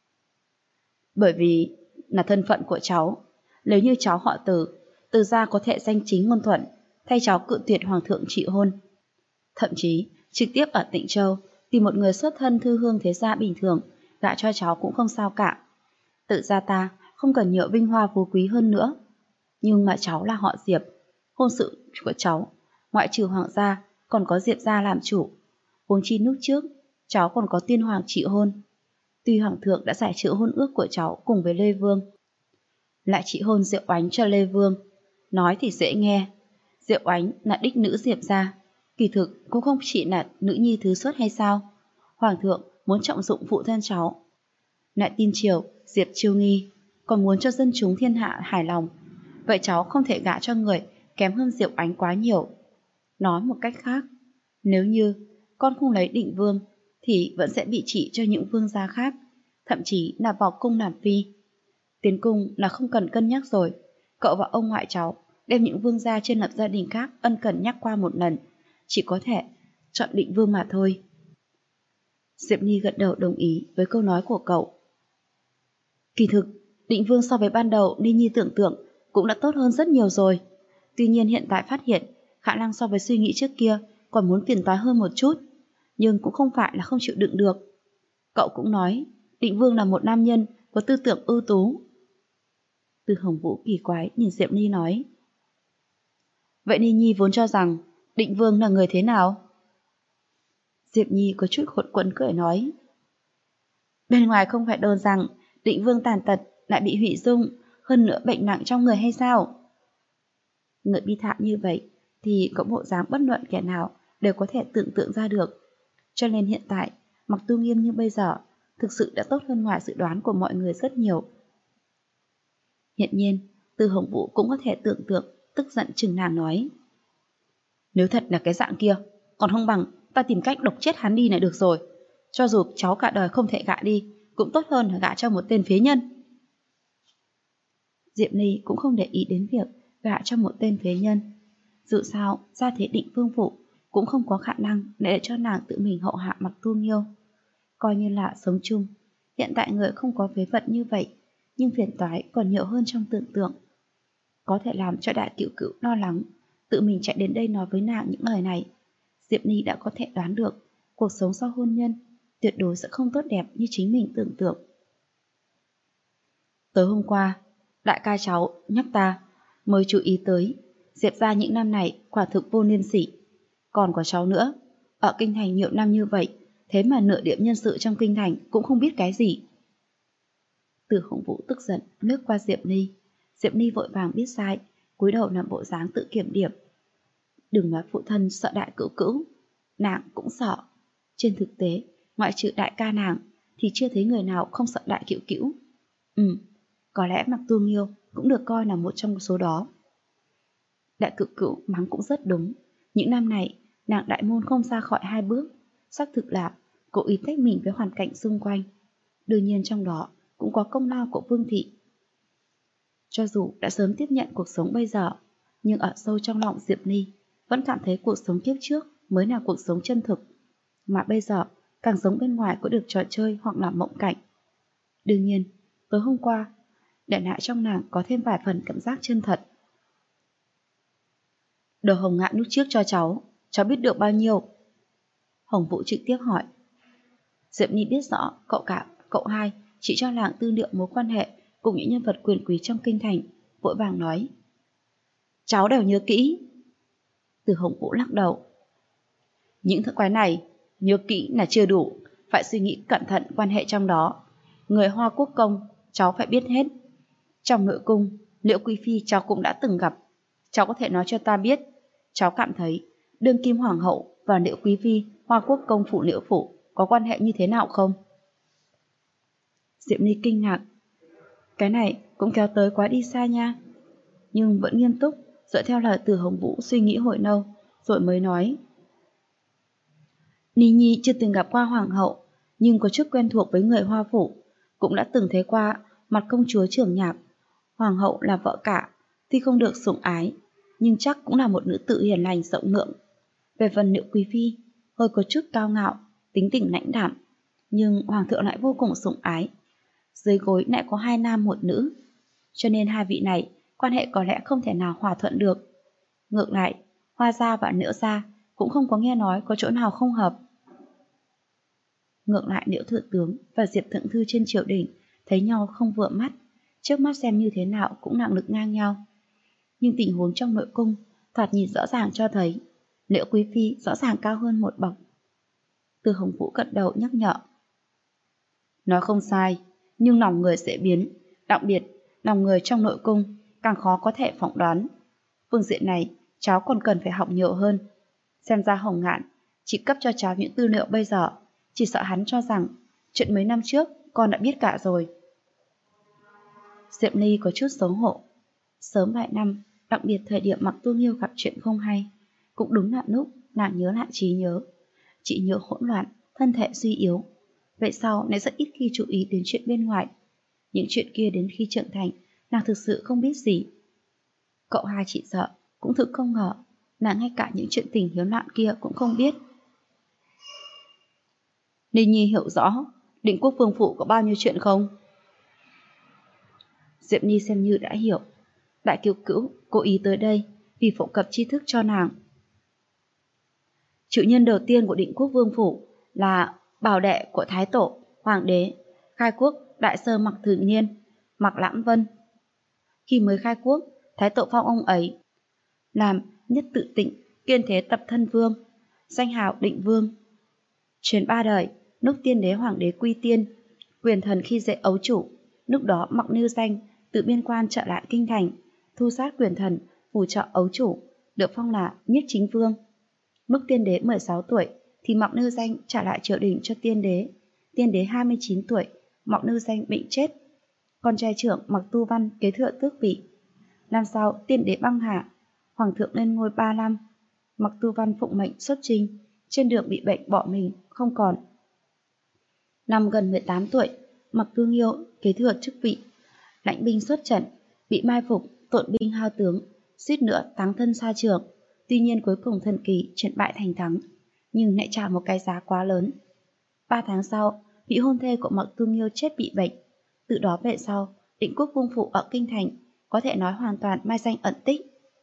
Bởi vì là thân phận của cháu, nếu như cháu họ Từ gia có thể danh chính ngôn thuận, thay cháu cự tuyệt hoàng thượng trị hôn. Thậm chí, trực tiếp ở Tịnh Châu, tìm một người xuất thân thư hương thế gia bình thường, gả cho cháu cũng không sao cả. Tự gia ta không cần nhiều vinh hoa phú quý hơn nữa. Nhưng mà cháu là họ Diệp, hôn sự của cháu, ngoại trừ hoàng gia, còn có Diệp gia làm chủ. Huống chi lúc trước, cháu còn có tiên hoàng trị hôn. Tuy hoàng thượng đã giải trừ hôn ước của cháu cùng với Lê Vương, lại trị hôn Diệu Oánh cho Lê Vương. Nói thì dễ nghe, Diệu Oánh là đích nữ Diệp gia, kỳ thực cũng không chỉ là nữ nhi thứ xuất hay sao? Hoàng thượng muốn trọng dụng phụ thân cháu, lại tin triều Diệp Chiêu Nghi, còn muốn cho dân chúng thiên hạ hài lòng. Vậy cháu không thể gả cho người kém hơn Diệu Oánh quá nhiều. Nói một cách khác, nếu như con không lấy Định Vương thì vẫn sẽ bị chỉ cho những vương gia khác, thậm chí là vào cung làm phi. Tiến cung là không cần cân nhắc rồi, cậu và ông ngoại cháu đem những vương gia trên lập gia đình khác ân cần nhắc qua một lần, chỉ có thể chọn Định Vương mà thôi. Diệp Nhi gật đầu đồng ý với câu nói của cậu. Kỳ thực, Định Vương so với ban đầu Ni Nhi tưởng tượng cũng đã tốt hơn rất nhiều rồi. Tuy nhiên hiện tại phát hiện khả năng so với suy nghĩ trước kia còn muốn phiền toái hơn một chút, nhưng cũng không phải là không chịu đựng được. Cậu cũng nói Định Vương là một nam nhân có tư tưởng ưu tú. Từ Hồng Vũ kỳ quái nhìn Diệp Ni nói: Vậy Ni Nhi vốn cho rằng Định Vương là người thế nào? Diệp Nhi có chút hụt quẫn cười nói: Bên ngoài không phải đồn rằng Định Vương tàn tật lại bị hủy dung, hơn nữa bệnh nặng trong người hay sao? Người bi thảm như vậy thì có bộ dáng bất luận kẻ nào đều có thể tưởng tượng ra được. Cho nên hiện tại, mặc tu nghiêm như bây giờ, thực sự đã tốt hơn ngoài dự đoán của mọi người rất nhiều. Hiện nhiên, Từ Hồng Vũ cũng có thể tưởng tượng, tức giận chừng nàng nói: Nếu thật là cái dạng kia, còn không bằng ta tìm cách độc chết hắn đi là được rồi. Cho dù cháu cả đời không thể gả đi, cũng tốt hơn là gả cho một tên phế nhân. Diệp Ni cũng không để ý đến việc gả cho một tên phế nhân. Dù sao, gia thế Định Vương phủ cũng không có khả năng để cho nàng tự mình hậu hạ Mặc Tu Nghiêu. Coi như là sống chung, hiện tại người không có phế vật như vậy, nhưng phiền toái còn nhiều hơn trong tưởng tượng. Có thể làm cho đại cửu cửu lo lắng, tự mình chạy đến đây nói với nàng những lời này. Diệp Ni đã có thể đoán được cuộc sống sau hôn nhân tuyệt đối sẽ không tốt đẹp như chính mình tưởng tượng. Tối hôm qua, đại ca cháu nhắc ta mới chú ý tới Diệp gia những năm này quả thực vô niên sỉ. Còn có cháu nữa, ở kinh thành nhiều năm như vậy, thế mà nửa điểm nhân sự trong kinh thành cũng không biết cái gì. Từ Hồng Vũ tức giận lướt qua Diệp Ni. Diệp Ni vội vàng biết sai, cúi đầu làm bộ dáng tự kiểm điểm. Đừng nói phụ thân sợ đại cữu cữu, nàng cũng sợ. Trên thực tế, ngoại trừ đại ca nàng thì chưa thấy người nào không sợ đại cữu cữu. Có lẽ Mặc Tu Nghiêu cũng được coi là một trong số đó. Đại cữu cữu mắng cũng rất đúng. Những năm này, nàng đại môn không ra khỏi 2 bước, xác thực là cố ý tách mình với hoàn cảnh xung quanh. Đương nhiên trong đó cũng có công lao của Vương thị. Cho dù đã sớm tiếp nhận cuộc sống bây giờ, nhưng ở sâu trong lòng Diệp Ni vẫn cảm thấy cuộc sống kiếp trước mới là cuộc sống chân thực, mà bây giờ càng giống bên ngoài có được trò chơi hoặc là mộng cảnh. Đương nhiên, tối hôm qua, để lại trong nàng có thêm vài phần cảm giác chân thật. Đồ Hồng Ngạn lúc trước cho cháu biết được bao nhiêu? Hồng Vũ trực tiếp hỏi. Diệp Nhi biết rõ cậu cả, cậu hai chỉ cho nàng tư liệu mối quan hệ cùng những nhân vật quyền quý trong kinh thành, vội vàng nói. Cháu đều nhớ kỹ. Từ Hồng Vũ lắc đầu. Những thứ quái này, nhớ kỹ là chưa đủ, phải suy nghĩ cẩn thận quan hệ trong đó. Người Hoa Quốc công, cháu phải biết hết. Trong nội cung, Liễu Quý Phi cháu cũng đã từng gặp. Cháu có thể nói cho ta biết, cháu cảm thấy đương kim hoàng hậu và Liễu Quý Phi Hoa Quốc công phủ Liễu phủ có quan hệ như thế nào không? Diệp Ly kinh ngạc. Cái này cũng kéo tới quá đi xa nha. Nhưng vẫn nghiêm túc, dựa theo lời Từ Hồng Vũ suy nghĩ hồi lâu, rồi mới nói. Ni Nhi chưa từng gặp qua hoàng hậu, nhưng có chút quen thuộc với người Hoa Phủ, cũng đã từng thấy qua mặt công chúa Trưởng Nhạc. Hoàng hậu là vợ cả, tuy không được sủng ái, nhưng chắc cũng là một nữ tử hiền lành rộng lượng. Về phần Nữ Quý Phi, hơi có chút cao ngạo, tính tình lãnh đạm, nhưng hoàng thượng lại vô cùng sủng ái. Dưới gối lại có 2 nam 1 nữ, cho nên 2 vị này quan hệ có lẽ không thể nào hòa thuận được. Ngược lại, Hoa gia và Liễu gia cũng không có nghe nói có chỗ nào không hợp. Ngược lại Liễu Thượng tướng và Diệp Thượng thư trên triều đình thấy nhau không vừa mắt, trước mắt xem như thế nào cũng nặng lực ngang nhau. Nhưng tình huống trong nội cung thoạt nhìn rõ ràng cho thấy Liễu Quý Phi rõ ràng cao hơn một bậc. Từ Hồng Vũ gật đầu nhắc nhở. Nói không sai, nhưng lòng người sẽ biến, đặc biệt lòng người trong nội cung càng khó có thể phỏng đoán. Phương diện này cháu còn cần phải học nhiều hơn. Xem ra Hồng Ngạn chỉ cấp cho cháu những tư liệu bây giờ, chỉ sợ hắn cho rằng chuyện mấy năm trước con đã biết cả rồi. Diệp Ly có chút xấu hổ. Sớm vài năm, đặc biệt thời điểm Mặc Tu Nghiêu gặp chuyện không hay, cũng đúng là lúc nàng nhớ lại trí nhớ. Chị nhớ hỗn loạn, thân thể suy yếu. Vậy sau lại rất ít khi chú ý đến chuyện bên ngoài. Những chuyện kia đến khi trưởng thành, nàng thực sự không biết gì. Cậu hai chị sợ, cũng thực không ngờ, nàng ngay cả những chuyện tình hiếu loạn kia cũng không biết. Ninh Nhi hiểu rõ, Định Quốc Vương Phủ có bao nhiêu chuyện không? Diệp Nhi xem như đã hiểu. Đại cứu cữu cố ý tới đây vì phổ cập tri thức cho nàng. Chủ nhân đầu tiên của Định Quốc Vương Phủ là bảo đệ của Thái Tổ, Hoàng đế, khai quốc Đại Sơ Mạc Thử Niên, Mạc Lãng Vân. Khi mới khai quốc, Thái Tổ phong ông ấy làm Nhất Tự Tịnh, Kiên Thế Tập Thân Vương, danh hào Định Vương. Truyền 3 đời, lúc tiên đế Hoàng đế quy tiên, quyền thần khi dễ ấu chủ, lúc đó Mạc Nưu Danh tự biên quan trở lại kinh thành, thu sát quyền thần, phù trợ ấu chủ, được phong là Nhiếp Chính Vương. Lúc tiên đế 16 tuổi thì Mạc Nưu Danh trả lại triều đình cho tiên đế. Tiên đế 29 tuổi, Mạc Nưu Danh bệnh chết. Con trai trưởng Mạc Tu Văn kế thừa tước vị. Năm sau tiên đế băng hà, hoàng thượng lên ngôi 3 năm. Mạc Tu Văn phụng mệnh xuất chinh, trên đường bị bệnh bỏ mình không còn. Năm gần 18 tuổi, Mạc Tu Nghiêu kế thừa chức vị, lãnh binh xuất trận, bị mai phục, tổn binh hao tướng, suýt nữa táng thân xa trường. Tuy nhiên cuối cùng thần kỳ trận bại thành thắng, nhưng lại trả một cái giá quá lớn. 3 tháng sau, vị hôn thê của Mạc Tu Nghiêu chết bị bệnh. Từ đó về sau, Định Quốc Vương Phủ ở kinh thành có thể nói hoàn toàn mai danh ẩn tích.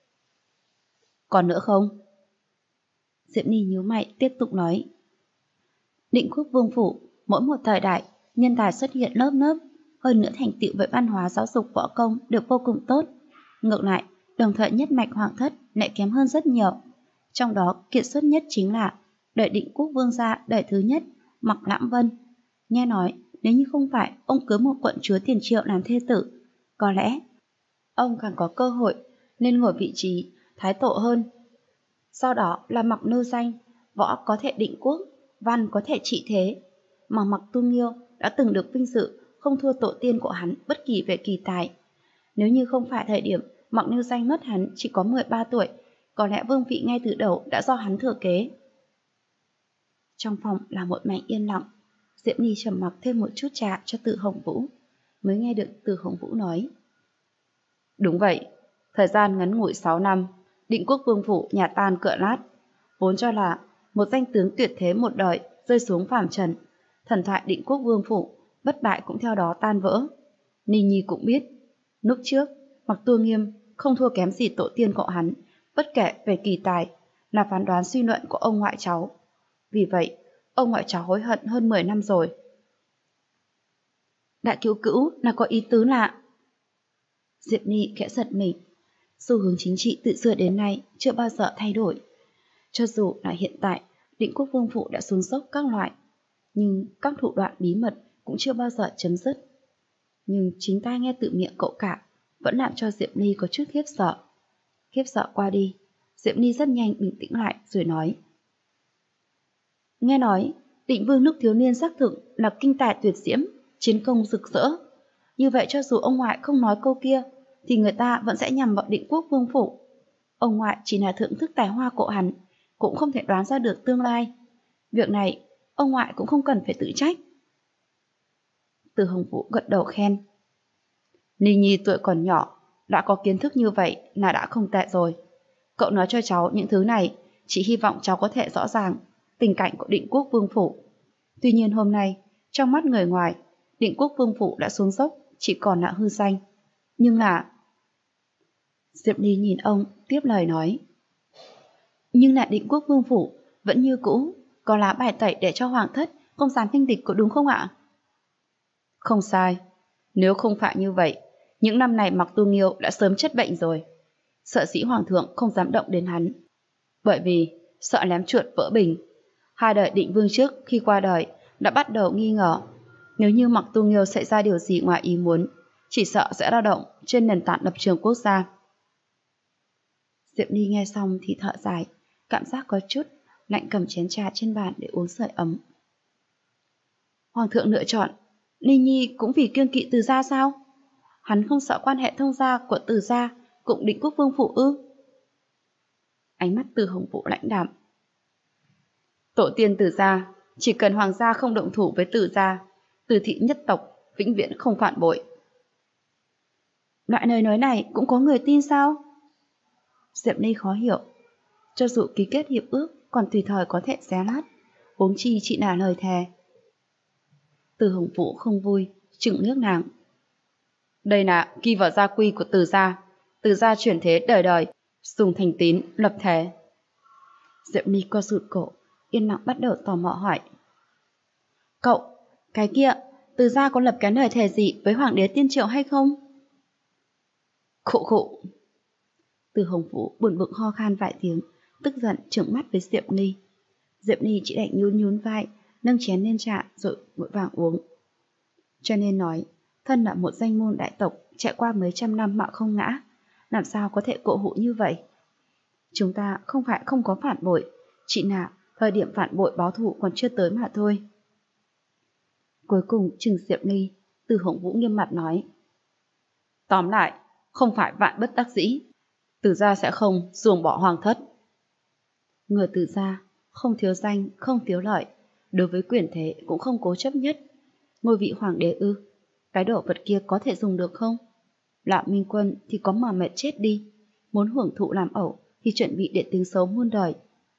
Còn nữa không? Diệp Ni nhíu mày tiếp tục nói. Định Quốc Vương Phủ mỗi một thời đại, nhân tài xuất hiện lớp lớp, hơn nữa thành tựu về văn hóa giáo dục võ công được vô cùng tốt. Ngược lại, đồng thời nhất mạch hoàng thất lại kém hơn rất nhiều. Trong đó kiệt xuất nhất chính là đời Định Quốc Vương gia đời thứ nhất, Mạc Lãng Vân. Nghe nói nếu như không phải ông cưới một quận chúa tiền triệu làm thê tử, có lẽ ông càng có cơ hội nên ngồi vị trí thái tổ hơn. Sau đó là Mạc Nưu Danh, võ có thể định quốc, văn có thể trị thế. Mà Mạc Tu Nghiêu đã từng được vinh dự không thua tổ tiên của hắn bất kỳ về kỳ tài. Nếu như không phải thời điểm Mạc Nưu Danh mất hắn chỉ có 13 tuổi, có lẽ vương vị ngay từ đầu đã do hắn thừa kế. Trong phòng là một mảnh yên lặng. Diệp Nhi trầm mặc thêm một chút trà cho Từ Hồng Vũ, mới nghe được Từ Hồng Vũ nói. Đúng vậy, thời gian ngắn ngủi 6 năm, Định Quốc Vương Phủ nhà tan cửa nát, vốn cho là một danh tướng tuyệt thế một đời rơi xuống phàm trần. Thần thoại Định Quốc Vương Phủ bất bại cũng theo đó tan vỡ. Ninh Nhi cũng biết, lúc trước Mạc Tu Nghiêm không thua kém gì tổ tiên của hắn, bất kể về kỳ tài, là phán đoán suy luận của ông ngoại cháu. Vì vậy, ông ngoại cháu hối hận hơn 10 năm rồi. Đại cứu cữu là có ý tứ là... Diệp Nhi khẽ giật mình. Xu hướng chính trị từ xưa đến nay chưa bao giờ thay đổi. Cho dù là hiện tại, Định Quốc Vương Phủ đã xuống dốc các loại, nhưng các thủ đoạn bí mật cũng chưa bao giờ chấm dứt. Nhưng chính tai nghe từ miệng cậu cả vẫn làm cho Diệp Nhi có chút khiếp sợ. Khiếp sợ qua đi, Diệp Nhi rất nhanh bình tĩnh lại rồi nói. Nghe nói, Định Vương lúc thiếu niên xác thực là kinh tài tuyệt diễm, chiến công rực rỡ. Như vậy cho dù ông ngoại không nói câu kia, thì người ta vẫn sẽ nhằm vào Định Quốc Vương phủ. Ông ngoại chỉ là thưởng thức tài hoa của hắn, cũng không thể đoán ra được tương lai. Việc này, ông ngoại cũng không cần phải tự trách. Từ Hồng Vũ gật đầu khen. Ni Nhi tuổi còn nhỏ, đã có kiến thức như vậy là đã không tệ rồi. Cậu nói cho cháu những thứ này, chỉ hy vọng cháu có thể rõ ràng tình cảnh của Định Quốc Vương phủ. Tuy nhiên hôm nay, trong mắt người ngoài, Định Quốc Vương phủ đã xuống dốc, chỉ còn là hư danh. Nhưng là... Diệp Ly nhìn ông, tiếp lời nói. Nhưng là Định Quốc Vương phủ vẫn như cũ, có lá bài tẩy để cho hoàng thất không dám khinh địch, có đúng không ạ? Không sai. Nếu không phải như vậy, những năm này Mạc Tu Nghiêu đã sớm chết bệnh rồi. Sợ dĩ hoàng thượng không dám động đến hắn, bởi vì sợ lém chuột vỡ bình. Hai đời Định Vương trước khi qua đời đã bắt đầu nghi ngờ, nếu như Mạc Tu Nghiêu xảy ra điều gì ngoài ý muốn, chỉ sợ sẽ dao động trên nền tảng lập trường quốc gia. Diệp Ly nghe xong thì thở dài, cảm giác có chút lạnh, cầm chén trà trên bàn để uống sưởi ấm. Hoàng thượng lựa chọn Ni Nhi cũng vì kiêng kỵ Từ gia sao? Hắn không sợ quan hệ thông gia của Từ gia cùng Định Quốc Vương phủ ư? Ánh mắt Từ Hồng Vũ lãnh đạm. Tổ tiên Từ gia, chỉ cần hoàng gia không động thủ với Từ gia, Từ thị nhất tộc vĩnh viễn không phản bội. Loại lời nói này cũng có người tin sao? Diệp Ly khó hiểu. Cho dù ký kết hiệp ước còn tùy thời có thể xé nát, huống chi chỉ là lời thề. Từ Hồng Vũ không vui, trừng liếc nàng. Đây là ghi vào gia quy của Từ gia chuyển thế đời đời, dùng thành tín lập thể. Diệp Ly co rụt cổ, yên lặng bắt đầu tò mò hỏi. Cậu, cái kia, Từ gia có lập cái lời thề gì với Hoàng đế Tiên Triệu hay không? Khụ khụ. Từ Hồng Vũ buồn bực ho khan vài tiếng, tức giận trợn mắt với Diệp Ly. Diệp Ly chỉ đành nhún nhún vai, nâng chén lên trà rồi vội vàng uống. Cho nên nói, thân là một danh môn đại tộc trải qua mấy trăm năm mà không ngã, làm sao có thể cổ hủ như vậy? Chúng ta không phải không có phản bội, chỉ là thời điểm phản bội báo thù còn chưa tới mà thôi. Cuối cùng trừng Diệp Ly, Từ Hồng Vũ nghiêm mặt nói. Tóm lại, không phải vạn bất đắc dĩ, Từ gia sẽ không ruồng bỏ hoàng thất. Người Từ gia không thiếu danh, không thiếu lợi, đối với quyền thế cũng không cố chấp nhất. Ngôi vị hoàng đế ư? Cái đồ vật kia có thể dùng được không? Lão Minh Quân thì có mà mệt chết đi, muốn hưởng thụ làm ẩu thì chuẩn bị để tiếng xấu muôn đời.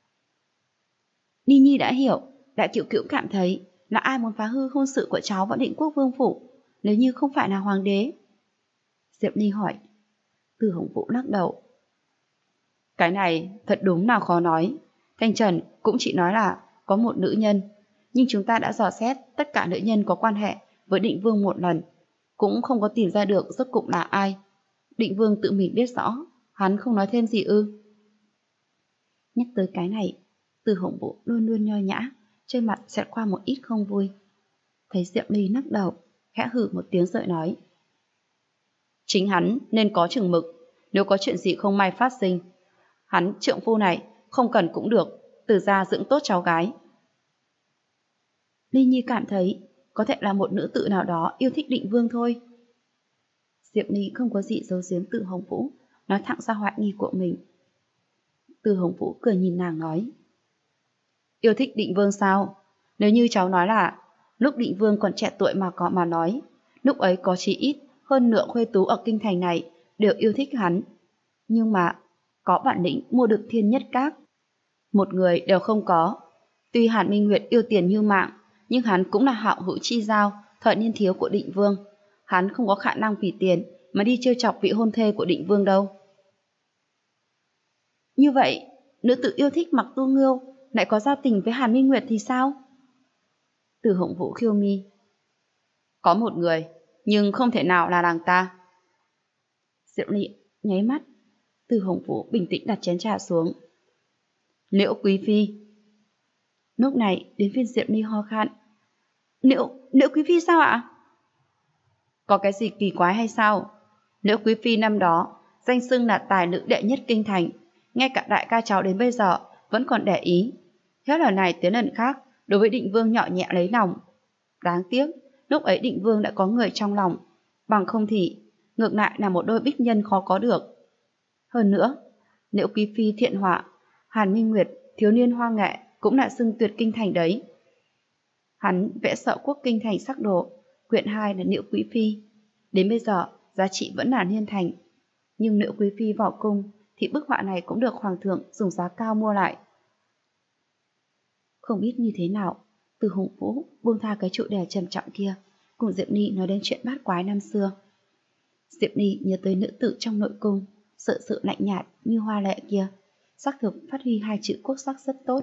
Ni Nhi đã hiểu, đại cựu cữu cảm thấy là ai muốn phá hư hôn sự của cháu và Định Quốc Vương phủ, nếu như không phải là hoàng đế? Diệp Ly hỏi. Từ Hồng Vũ lắc đầu. Cái này thật đúng nào khó nói. Thanh Trần cũng chỉ nói là có một nữ nhân, nhưng chúng ta đã dò xét tất cả nữ nhân có quan hệ với Định Vương một lần, cũng không có tìm ra được rốt cục là ai. Định Vương tự mình biết rõ, hắn không nói thêm gì ư? Nhắc tới cái này, Từ Hồng Vũ luôn luôn nho nhã, trên mặt xẹt qua một ít không vui. Thấy Diệp Ly lắc đầu, khẽ hừ một tiếng rồi nói. Chính hắn nên có chừng mực, nếu có chuyện gì không may phát sinh, hắn trượng phu này không cần cũng được, Từ gia dưỡng tốt cháu gái. Ly Nhi cảm thấy có thể là một nữ tử nào đó yêu thích Định Vương thôi. Diệp Ly không có gì giấu giếm Từ Hồng Vũ, nói thẳng ra hoài nghi của mình. Từ Hồng Vũ cười nhìn nàng nói. Yêu thích Định Vương sao? Nếu như cháu nói là lúc Định Vương còn trẻ tuổi mà nói, lúc ấy có chí ít hơn nửa khuê tú ở kinh thành này đều yêu thích hắn. Nhưng mà có bản lĩnh mua được Thiên Nhất Các, một người đều không có. Tuy Hàn Minh Nguyệt yêu tiền như mạng, nhưng hắn cũng là hạo hữu chi giao, thời niên thiếu của Định Vương. Hắn không có khả năng vì tiền mà đi trêu chọc vị hôn thê của Định Vương đâu. Như vậy, nữ tử yêu thích Mạc Tu Nghiêu lại có giao tình với Hàn Minh Nguyệt thì sao? Từ Hồng Vũ khiêu mi. Có một người, nhưng không thể nào là nàng ta. Diệu Ly nháy mắt. Từ Hồng Vũ bình tĩnh đặt chén trà xuống. Liễu Quý Phi. Lúc này đến phiên Diệp Ly ho khan. Liễu Quý Phi sao ạ? Có cái gì kỳ quái hay sao? Liễu Quý Phi năm đó danh xưng là tài nữ đệ nhất kinh thành, ngay cả đại ca cháu đến bây giờ vẫn còn để ý. Hết lần này tới lần khác đối với Định Vương nhỏ nhẹ lấy lòng. Đáng tiếc, lúc ấy Định Vương đã có người trong lòng, bằng không thì ngược lại là một đôi bích nhân khó có được. Hơn nữa, Liễu Quý Phi thiện họa, Hàn Minh Nguyệt, thiếu niên hoa nghệ cũng là xưng tuyệt kinh thành đấy. Hắn vẽ sợ quốc kinh thành sắc độ, quyển 2 là Liễu Quý Phi. Đến bây giờ, giá trị vẫn là liên thành. Nhưng Liễu Quý Phi vào cung thì bức họa này cũng được Hoàng thượng dùng giá cao mua lại. Không biết như thế nào, Từ Hùng Vũ buông tha cái chủ đề trầm trọng kia, cùng Diệp Ni nói đến chuyện bát quái năm xưa. Diệp Ni nhớ tới nữ tử trong nội cung, sự lạnh nhạt như hoa lệ kia, xác thực phát huy hai chữ quốc sắc rất tốt.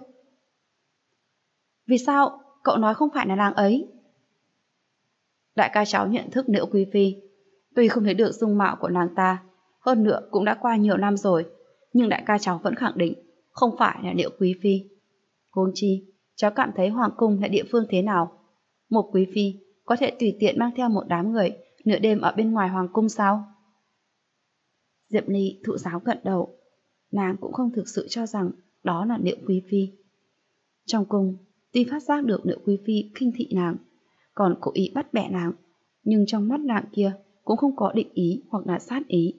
Vì sao cậu nói không phải là nàng ấy? Đại ca cháu nhận thức Liễu Quý Phi, tuy không thấy được dung mạo của nàng ta, hơn nữa cũng đã qua nhiều năm rồi, nhưng đại ca cháu vẫn khẳng định không phải là Liễu Quý Phi. Huống chi, cháu cảm thấy hoàng cung là địa phương thế nào? Một quý phi có thể tùy tiện mang theo một đám người nửa đêm ở bên ngoài hoàng cung sao? Diệp Ly thụ giáo gật đầu, nàng cũng không thực sự cho rằng đó là Liễu Quý Phi. Trong cung, tuy phát giác được Liễu Quý Phi khinh thị nàng, còn cố ý bắt bẻ nàng, nhưng trong mắt nàng kia cũng không có định ý hoặc là sát ý.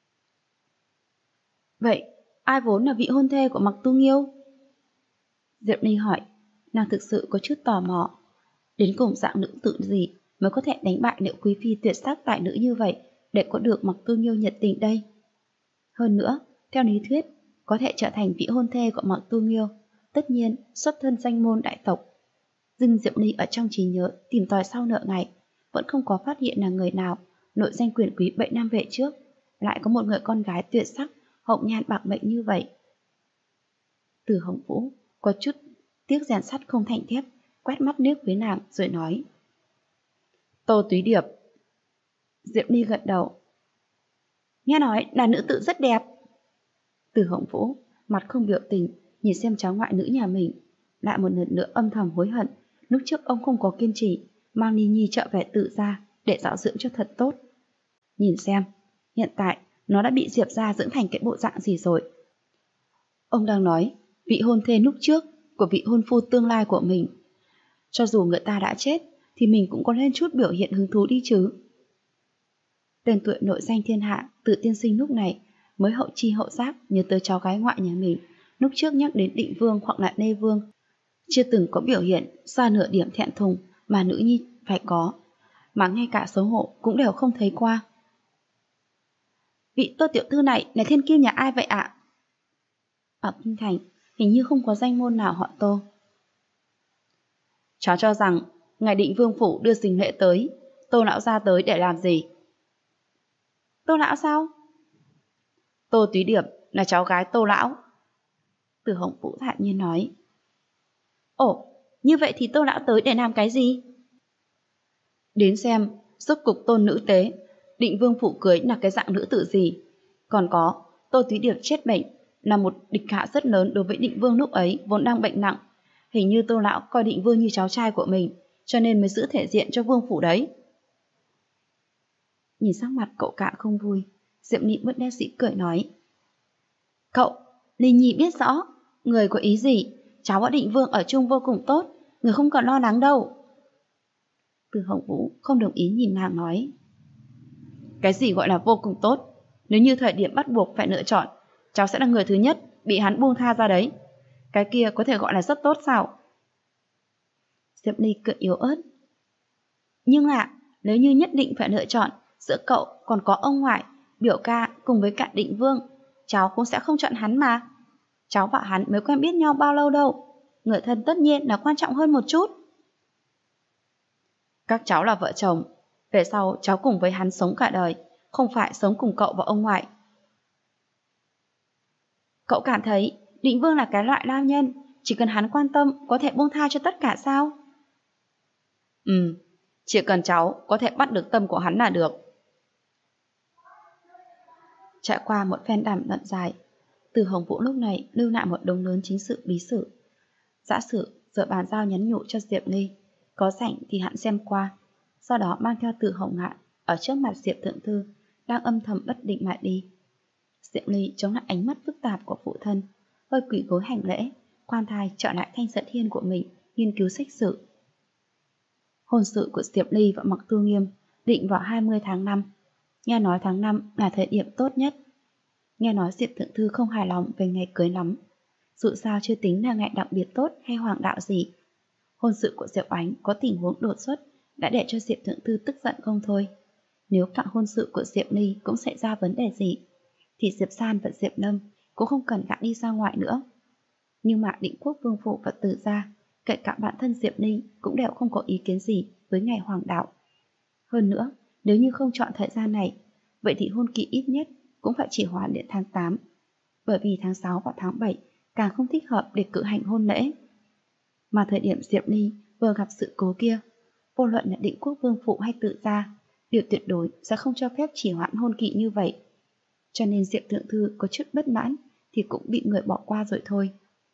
Vậy, ai vốn là vị hôn thê của Mặc Tu Nghiêu? Diệp Ly hỏi, nàng thực sự có chút tò mò. Đến cùng dạng nữ tử gì mới có thể đánh bại Liễu Quý Phi tuyệt sắc tài nữ như vậy để có được Mặc Tu Nghiêu nhiệt tình đây? Hơn nữa, theo lý thuyết, có thể trở thành vị hôn thê của Mặc Tu Nghiêu, tất nhiên xuất thân danh môn đại tộc. Nhưng Diệp Ly ở trong trí nhớ tìm tòi sau nửa ngày, vẫn không có phát hiện là người nào nội danh quyền quý 7 năm về trước lại có một người con gái tuyệt sắc, hồng nhan bạc mệnh như vậy. Từ Hồng Vũ có chút tiếc rèn sắt không thành thép, quét mắt liếc với nàng rồi nói: Tô Túy Điệp. Diệp Ly gật đầu. Nghe nói là nữ tử rất đẹp. Từ Hồng Vũ mặt không biểu tình nhìn xem cháu ngoại nữ nhà mình, lại một lần nữa âm thầm hối hận lúc trước ông không có kiên trì mang Ly Nhi trở về Tự gia để giáo dưỡng cho thật tốt. Nhìn xem, hiện tại nó đã bị Diệp gia dưỡng thành cái bộ dạng gì rồi. Ông đang nói vị hôn thê lúc trước của vị hôn phu tương lai của mình. Cho dù người ta đã chết thì mình cũng có lên chút biểu hiện hứng thú đi chứ. Tên tuổi nội danh thiên hạ Tự tiên sinh lúc này mới hậu chi hậu giác nhớ tới cháu gái ngoại nhà mình lúc trước nhắc đến Định Vương hoặc là Lê Vương, chưa từng có biểu hiện xa nửa điểm thẹn thùng mà nữ nhi phải có, mà ngay cả xấu hổ cũng đều không thấy qua. Vị Tô tiểu thư này là thiên kiêu nhà ai vậy ạ? Ở kinh thành hình như không có danh môn nào họ Tô. Cháu cho rằng ngài Định Vương phủ đưa Dình Lệ tới, Tô lão gia tới để làm gì? Tô lão sao? Tô Túy Điệp là cháu gái Tô lão. Từ Hồng Vũ thản nhiên nói. Ồ, như vậy thì Tô lão tới để làm cái gì? Đến xem rốt cục tôn nữ tế Định Vương phủ cưới là cái dạng nữ tử gì. Còn có Tô Túy Điệp chết bệnh là một địch hạ rất lớn đối với Định Vương lúc ấy vốn đang bệnh nặng. Hình như Tô lão coi Định Vương như cháu trai của mình, cho nên mới giữ thể diện cho vương phủ đấy. Nhìn sắc mặt cậu cả không vui, Diệp Nị bất đắc dĩ cười nói. Cậu, Ly Nhi biết rõ, người có ý gì, cháu và Định Vương ở chung vô cùng tốt, người không cần lo lắng đâu. Từ Hồng Vũ không đồng ý nhìn nàng nói. Cái gì gọi là vô cùng tốt? Nếu như thời điểm bắt buộc phải lựa chọn, cháu sẽ là người thứ nhất bị hắn buông tha ra đấy. Cái kia có thể gọi là rất tốt sao? Diệp Ly cười yếu ớt. Nhưng là, nếu như nhất định phải lựa chọn giữa cậu còn có ông ngoại, biểu ca cùng với cả Định Vương, cháu cũng sẽ không chọn hắn mà. Cháu và hắn mới quen biết nhau bao lâu đâu. Người thân tất nhiên là quan trọng hơn một chút. Các cháu là vợ chồng, về sau cháu cùng với hắn sống cả đời, không phải sống cùng cậu và ông ngoại. Cậu cảm thấy Định Vương là cái loại nam nhân, chỉ cần hắn quan tâm có thể buông tha cho tất cả sao? Chỉ cần cháu có thể bắt được tâm của hắn là được. Trải qua một phen đàm luận dài, Từ Hồng Vũ lúc này lưu lại một đống lớn chính sự bí sử. Giả sử giờ bàn giao nhắn nhủ cho Diệp Ly, có rảnh thì hắn xem qua, sau đó mang theo Từ Hồng Ngạn ở trước mặt Diệp Thượng Thư đang âm thầm bất định mà đi. Diệp Ly chống lại ánh mắt phức tạp của phụ thân, hơi quỳ gối hành lễ, khoan thai trở lại Thanh Dẫn Thiên của mình, nghiên cứu sách sử. Hôn sự của Diệp Ly và Mặc Tu Nghiêm định vào 20 tháng 5. Nghe nói tháng 5 là thời điểm tốt nhất. Nghe nói Diệp Thượng Thư không hài lòng về ngày cưới lắm. Dù sao chưa tính là ngày đặc biệt tốt hay hoàng đạo gì. Hôn sự của Diệp Oánh có tình huống đột xuất đã để cho Diệp Thượng Thư tức giận không thôi. Nếu cả hôn sự của Diệp Ly cũng xảy ra vấn đề gì, thì Diệp San và Diệp Lâm cũng không cần gã đi ra ngoài nữa. Nhưng mà Định Quốc Vương Phủ và Từ gia, kể cả bản thân Diệp Ly cũng đều không có ý kiến gì với ngày hoàng đạo. Hơn nữa, nếu như không chọn thời gian này, vậy thì hôn kỳ ít nhất cũng phải chỉ hoãn đến tháng 8, bởi vì tháng 6 và tháng 7 càng không thích hợp để cử hành hôn lễ. Mà thời điểm Diệp Ly vừa gặp sự cố kia, vô luận là Định Quốc Vương Phủ hay Tự gia, đều tuyệt đối sẽ không cho phép chỉ hoãn hôn kỳ như vậy. Cho nên Diệp Thượng Thư có chút bất mãn thì cũng bị người bỏ qua rồi thôi.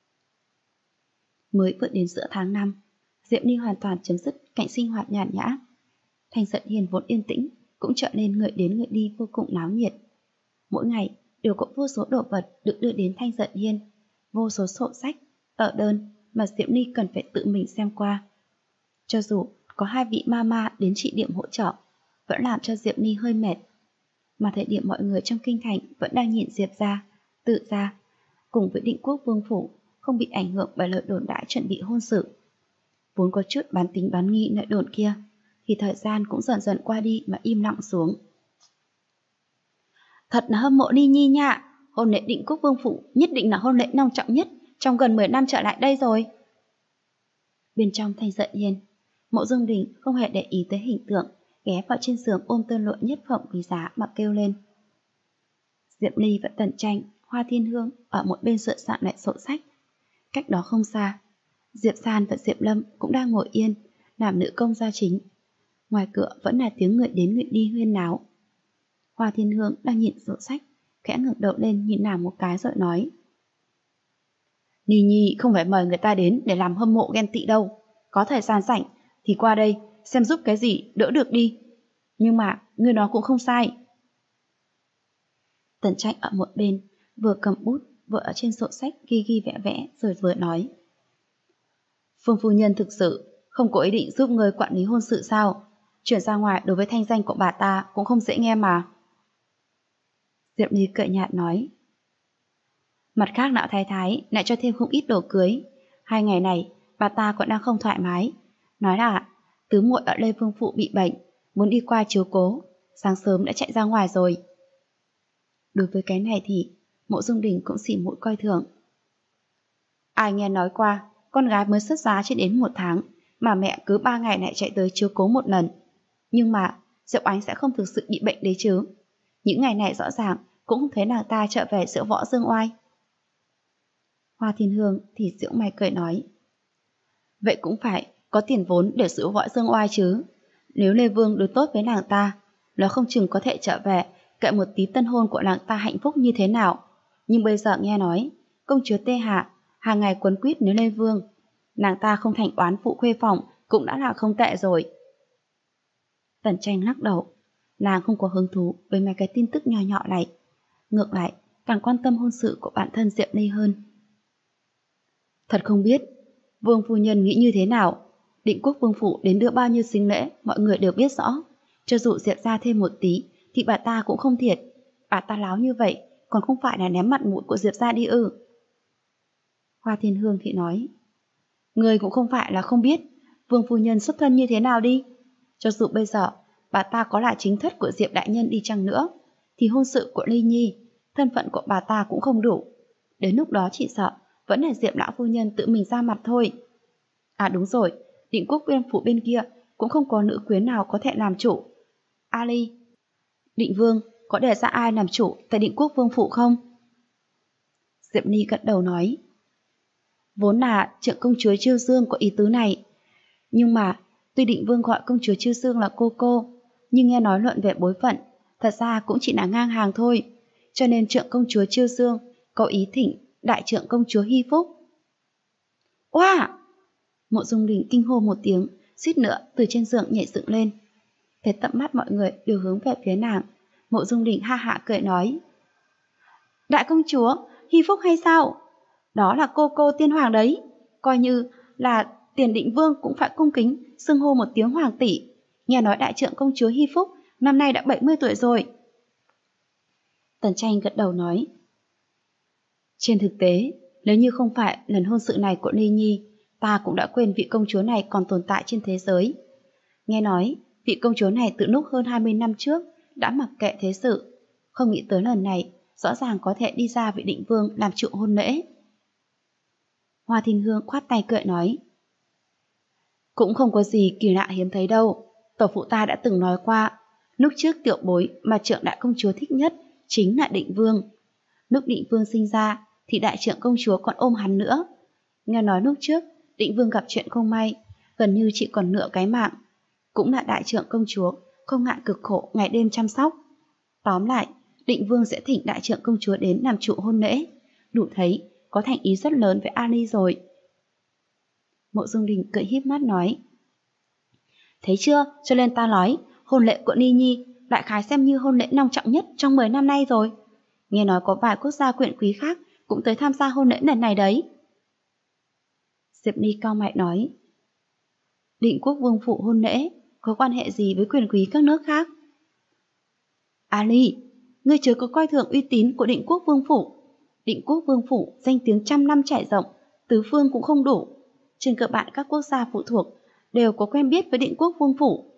Mới vừa đến giữa tháng 5, Diệp Ly hoàn toàn chấm dứt cảnh sinh hoạt nhàn nhã. Thanh Giận Hiên vốn yên tĩnh cũng trở nên người đến người đi vô cùng náo nhiệt. Mỗi ngày đều có vô số đồ vật được đưa đến Thanh Giận Hiên, vô số sổ sách, tờ đơn mà Diệp Ly cần phải tự mình xem qua. Cho dù có 2 vị mama đến trị điểm hỗ trợ, vẫn làm cho Diệp Ly hơi mệt. Mà thời điểm mọi người trong kinh thành vẫn đang nhìn Diệp gia, Tự gia, cùng với Định Quốc Vương Phủ không bị ảnh hưởng bởi lời đồn đại chuẩn bị hôn sự. Vốn có chút bán tính bán nghi lời đồn kia, thì thời gian cũng dần dần qua đi mà im lặng xuống. Thật là hâm mộ Ly Nhi nha, hôn lễ Định Quốc Vương Phủ nhất định là hôn lễ long trọng nhất trong gần 10 năm trở lại đây rồi. Bên trong Thanh Giận Hiên, Mộ Dung Đình không hề để ý tới hình tượng, ghé vào trên giường ôm tơ lụa nhất phẩm quý giá mà kêu lên. Diệp Ly và Tần Tranh, Hoa Thiên Hương ở một bên sửa soạn lại sổ sách. Cách đó không xa, Diệp San và Diệp Lâm cũng đang ngồi yên, làm nữ công gia chính. Ngoài cửa vẫn là tiếng người đến người đi huyên náo. Hoa Thiên Hương đang nhìn sổ sách, khẽ ngẩng đầu lên nhìn nàng một cái rồi nói. Ni Nhi không phải mời người ta đến để làm hâm mộ ghen tị đâu. Có thời gian rảnh thì qua đây xem giúp cái gì đỡ được đi. Nhưng mà người nói cũng không sai. Tần Tranh ở một bên vừa cầm bút vừa ở trên sổ sách ghi ghi vẽ vẽ rồi vừa nói. Phương phu nhân thực sự không có ý định giúp người quản lý hôn sự sao? Chuyển ra ngoài đối với thanh danh của bà ta cũng không dễ nghe mà. Diệp Ly cợt nhạt nói. Mặt khác lão thái thái lại cho thêm không ít đồ cưới. 2 ngày này bà ta còn đang không thoải mái. Nói là tứ muội ở Lê Vương Phụ bị bệnh, muốn đi qua chiếu cố, sáng sớm đã chạy ra ngoài rồi. Đối với cái này thì Mộ Dung Đình cũng xỉ mũi coi thường. Ai nghe nói qua con gái mới xuất giá chưa đến 1 tháng mà mẹ cứ 3 ngày lại chạy tới chiếu cố một lần. Nhưng mà Diệu Ánh sẽ không thực sự bị bệnh đấy chứ. Những ngày này rõ ràng cũng không thấy nàng ta trở về Diệu Võ Dương Oai. Hoa Thiên Hương thì giễu mày cười nói. Vậy cũng phải có tiền vốn để Diệu Võ Dương Oai chứ. Nếu Lê Vương đối tốt với nàng ta, nó không chừng có thể trở về kệ một tí tân hôn của nàng ta hạnh phúc như thế nào. Nhưng bây giờ nghe nói công chúa Tê Hạ hàng ngày quấn quýt nếu Lê Vương, nàng ta không thành oán phụ khuê phòng cũng đã là không tệ rồi. Tần Tranh lắc đầu, nàng không có hứng thú với mấy cái tin tức nhỏ nhỏ này, ngược lại càng quan tâm hôn sự của bản thân Diệp Ly hơn. Thật không biết Vương phu nhân nghĩ như thế nào. Định Quốc Vương Phủ đến đưa bao nhiêu sính lễ mọi người đều biết rõ. Cho dù Diệp ra thêm một tí thì bà ta cũng không thiệt. Bà ta láo như vậy còn không phải là ném mặt mũi của Diệp ra đi ư? Hoa Thiên Hương thì nói. Người cũng không phải là không biết Vương phu nhân xuất thân như thế nào đi. Cho dù bây giờ bà ta có là chính thất của Diệp đại nhân đi chăng nữa, thì hôn sự của Ly Nhi, thân phận của bà ta cũng không đủ. Đến lúc đó chỉ sợ vẫn là Diệp lão phu nhân tự mình ra mặt thôi. À đúng rồi, Định Quốc Vương Phủ bên kia cũng không có nữ quyến nào có thể làm chủ. Ali, Định Vương có đề ra ai làm chủ tại Định Quốc Vương Phủ không? Diệp Ly gật đầu nói. Vốn là trưởng công chúa Chiêu Dương có ý tứ này. Nhưng mà tuy Định Vương gọi công chúa Chiêu Dương là cô, nhưng nghe nói luận về bối phận, thật ra cũng chỉ là ngang hàng thôi. Cho nên trưởng công chúa Chiêu Dương có ý thỉnh đại trưởng công chúa Hy Phúc. Wow! Mộ Dung Đình kinh hô một tiếng, suýt nữa từ trên giường nhảy dựng lên. Thấy tận mắt mọi người đều hướng về phía nàng, Mộ Dung Đình ha hạ cười nói. Đại công chúa, Hy Phúc hay sao? Đó là cô tiên hoàng đấy, coi như là Tiền Định Vương cũng phải cung kính xưng hô một tiếng hoàng tỷ. Nghe nói đại trượng công chúa Hy Phúc năm nay đã 70 tuổi rồi. Tần Tranh gật đầu nói. Trên thực tế, nếu như không phải lần hôn sự này của Ly Nhi, ta cũng đã quên vị công chúa này còn tồn tại trên thế giới. Nghe nói, vị công chúa này từ lúc hơn 20 năm trước đã mặc kệ thế sự, không nghĩ tới lần này rõ ràng có thể đi ra vị Định Vương làm trụ hôn lễ. Hoa Thiên Hương khoát tay cười nói. Cũng không có gì kỳ lạ hiếm thấy đâu. Tổ phụ ta đã từng nói qua, lúc trước tiểu bối mà trượng đại công chúa thích nhất chính là Định Vương. Lúc Định Vương sinh ra thì đại trượng công chúa còn ôm hắn nữa. Nghe nói lúc trước Định Vương gặp chuyện không may, gần như chỉ còn nửa cái mạng. Cũng là đại trượng công chúa không ngại cực khổ ngày đêm chăm sóc. Tóm lại, Định Vương sẽ thỉnh đại trượng công chúa đến làm trụ hôn lễ. Đủ thấy có thành ý rất lớn với Ali rồi. Mộ Dung Đình cười híp mắt nói. Thấy chưa, cho nên ta nói, hôn lễ của Ni Nhi đại khái xem như hôn lễ long trọng nhất trong 10 năm nay rồi. Nghe nói có vài quốc gia quyền quý khác cũng tới tham gia hôn lễ lần này đấy. Diệp Ly cau mày nói. Định quốc vương phụ hôn lễ có quan hệ gì với quyền quý các nước khác? Ali, ngươi chớ có coi thường uy tín của định quốc vương phủ. Định quốc vương phủ danh tiếng trăm năm trải rộng, tứ phương cũng không đủ. Trên cơ bản các quốc gia phụ thuộc đều có quen biết với định quốc vương phủ.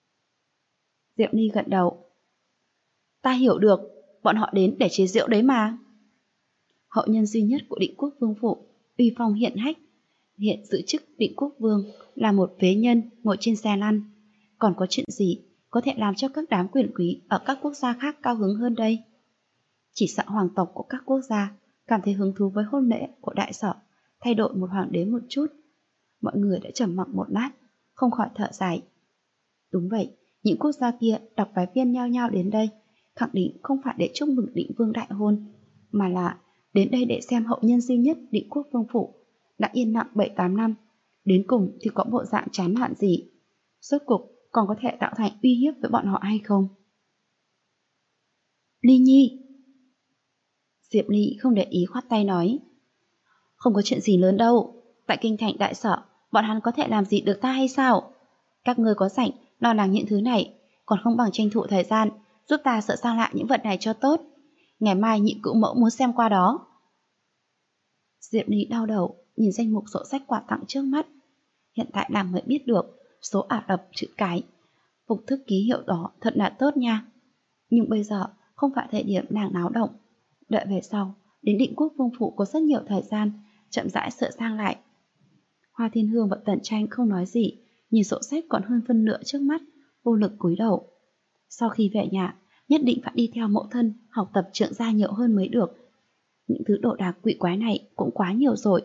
Diệp Ly gật đầu. Ta hiểu được, bọn họ đến để chế giễu đấy mà. Hậu nhân duy nhất của định quốc vương phủ, uy phong hiện hách, hiện giữ chức định quốc vương là một phế nhân ngồi trên xe lăn. Còn có chuyện gì có thể làm cho các đám quyền quý ở các quốc gia khác cao hứng hơn đây? Chỉ sợ hoàng tộc của các quốc gia cảm thấy hứng thú với hôn lễ của đại sở, thay đổi một hoàng đế một chút. Mọi người đã trầm mặc một lát, không khỏi thở dài. Đúng vậy, những quốc gia kia đọc vài viên nhao nhao đến đây, khẳng định không phải để chúc mừng Định Vương đại hôn, mà là đến đây để xem hậu nhân duy nhất Định quốc vương phủ đã yên lặng 7-8 năm, đến cùng thì có bộ dạng chán nản gì, rốt cục còn có thể tạo thành uy hiếp với bọn họ hay không? Ly Nhi. Diệp Ly không để ý khoát tay nói. Không có chuyện gì lớn đâu, tại kinh thành đại sở, bọn hắn có thể làm gì được ta hay sao? Các ngươi có rảnh lo lắng những thứ này, còn không bằng tranh thủ thời gian giúp ta sửa sang lại những vật này cho tốt. Ngày mai nhị cữu mẫu muốn xem qua đó. Diệp Ly đau đầu nhìn danh mục sổ sách quà tặng trước mắt. Hiện tại nàng mới biết được số Ả Rập chữ cái. Phục thức ký hiệu đó thật là tốt nha. Nhưng bây giờ không phải thời điểm nàng náo động. Đợi về sau, đến Định quốc vương phủ có rất nhiều thời gian chậm rãi sửa sang lại. Hoa Thiên Hương và Tần Tranh không nói gì, nhìn sổ sách còn hơn phân nửa trước mắt, vô lực cúi đầu. Sau khi về nhà, nhất định phải đi theo mẫu thân học tập trượng gia nhiều hơn mới được. Những thứ đồ đạc quỷ quái này cũng quá nhiều rồi.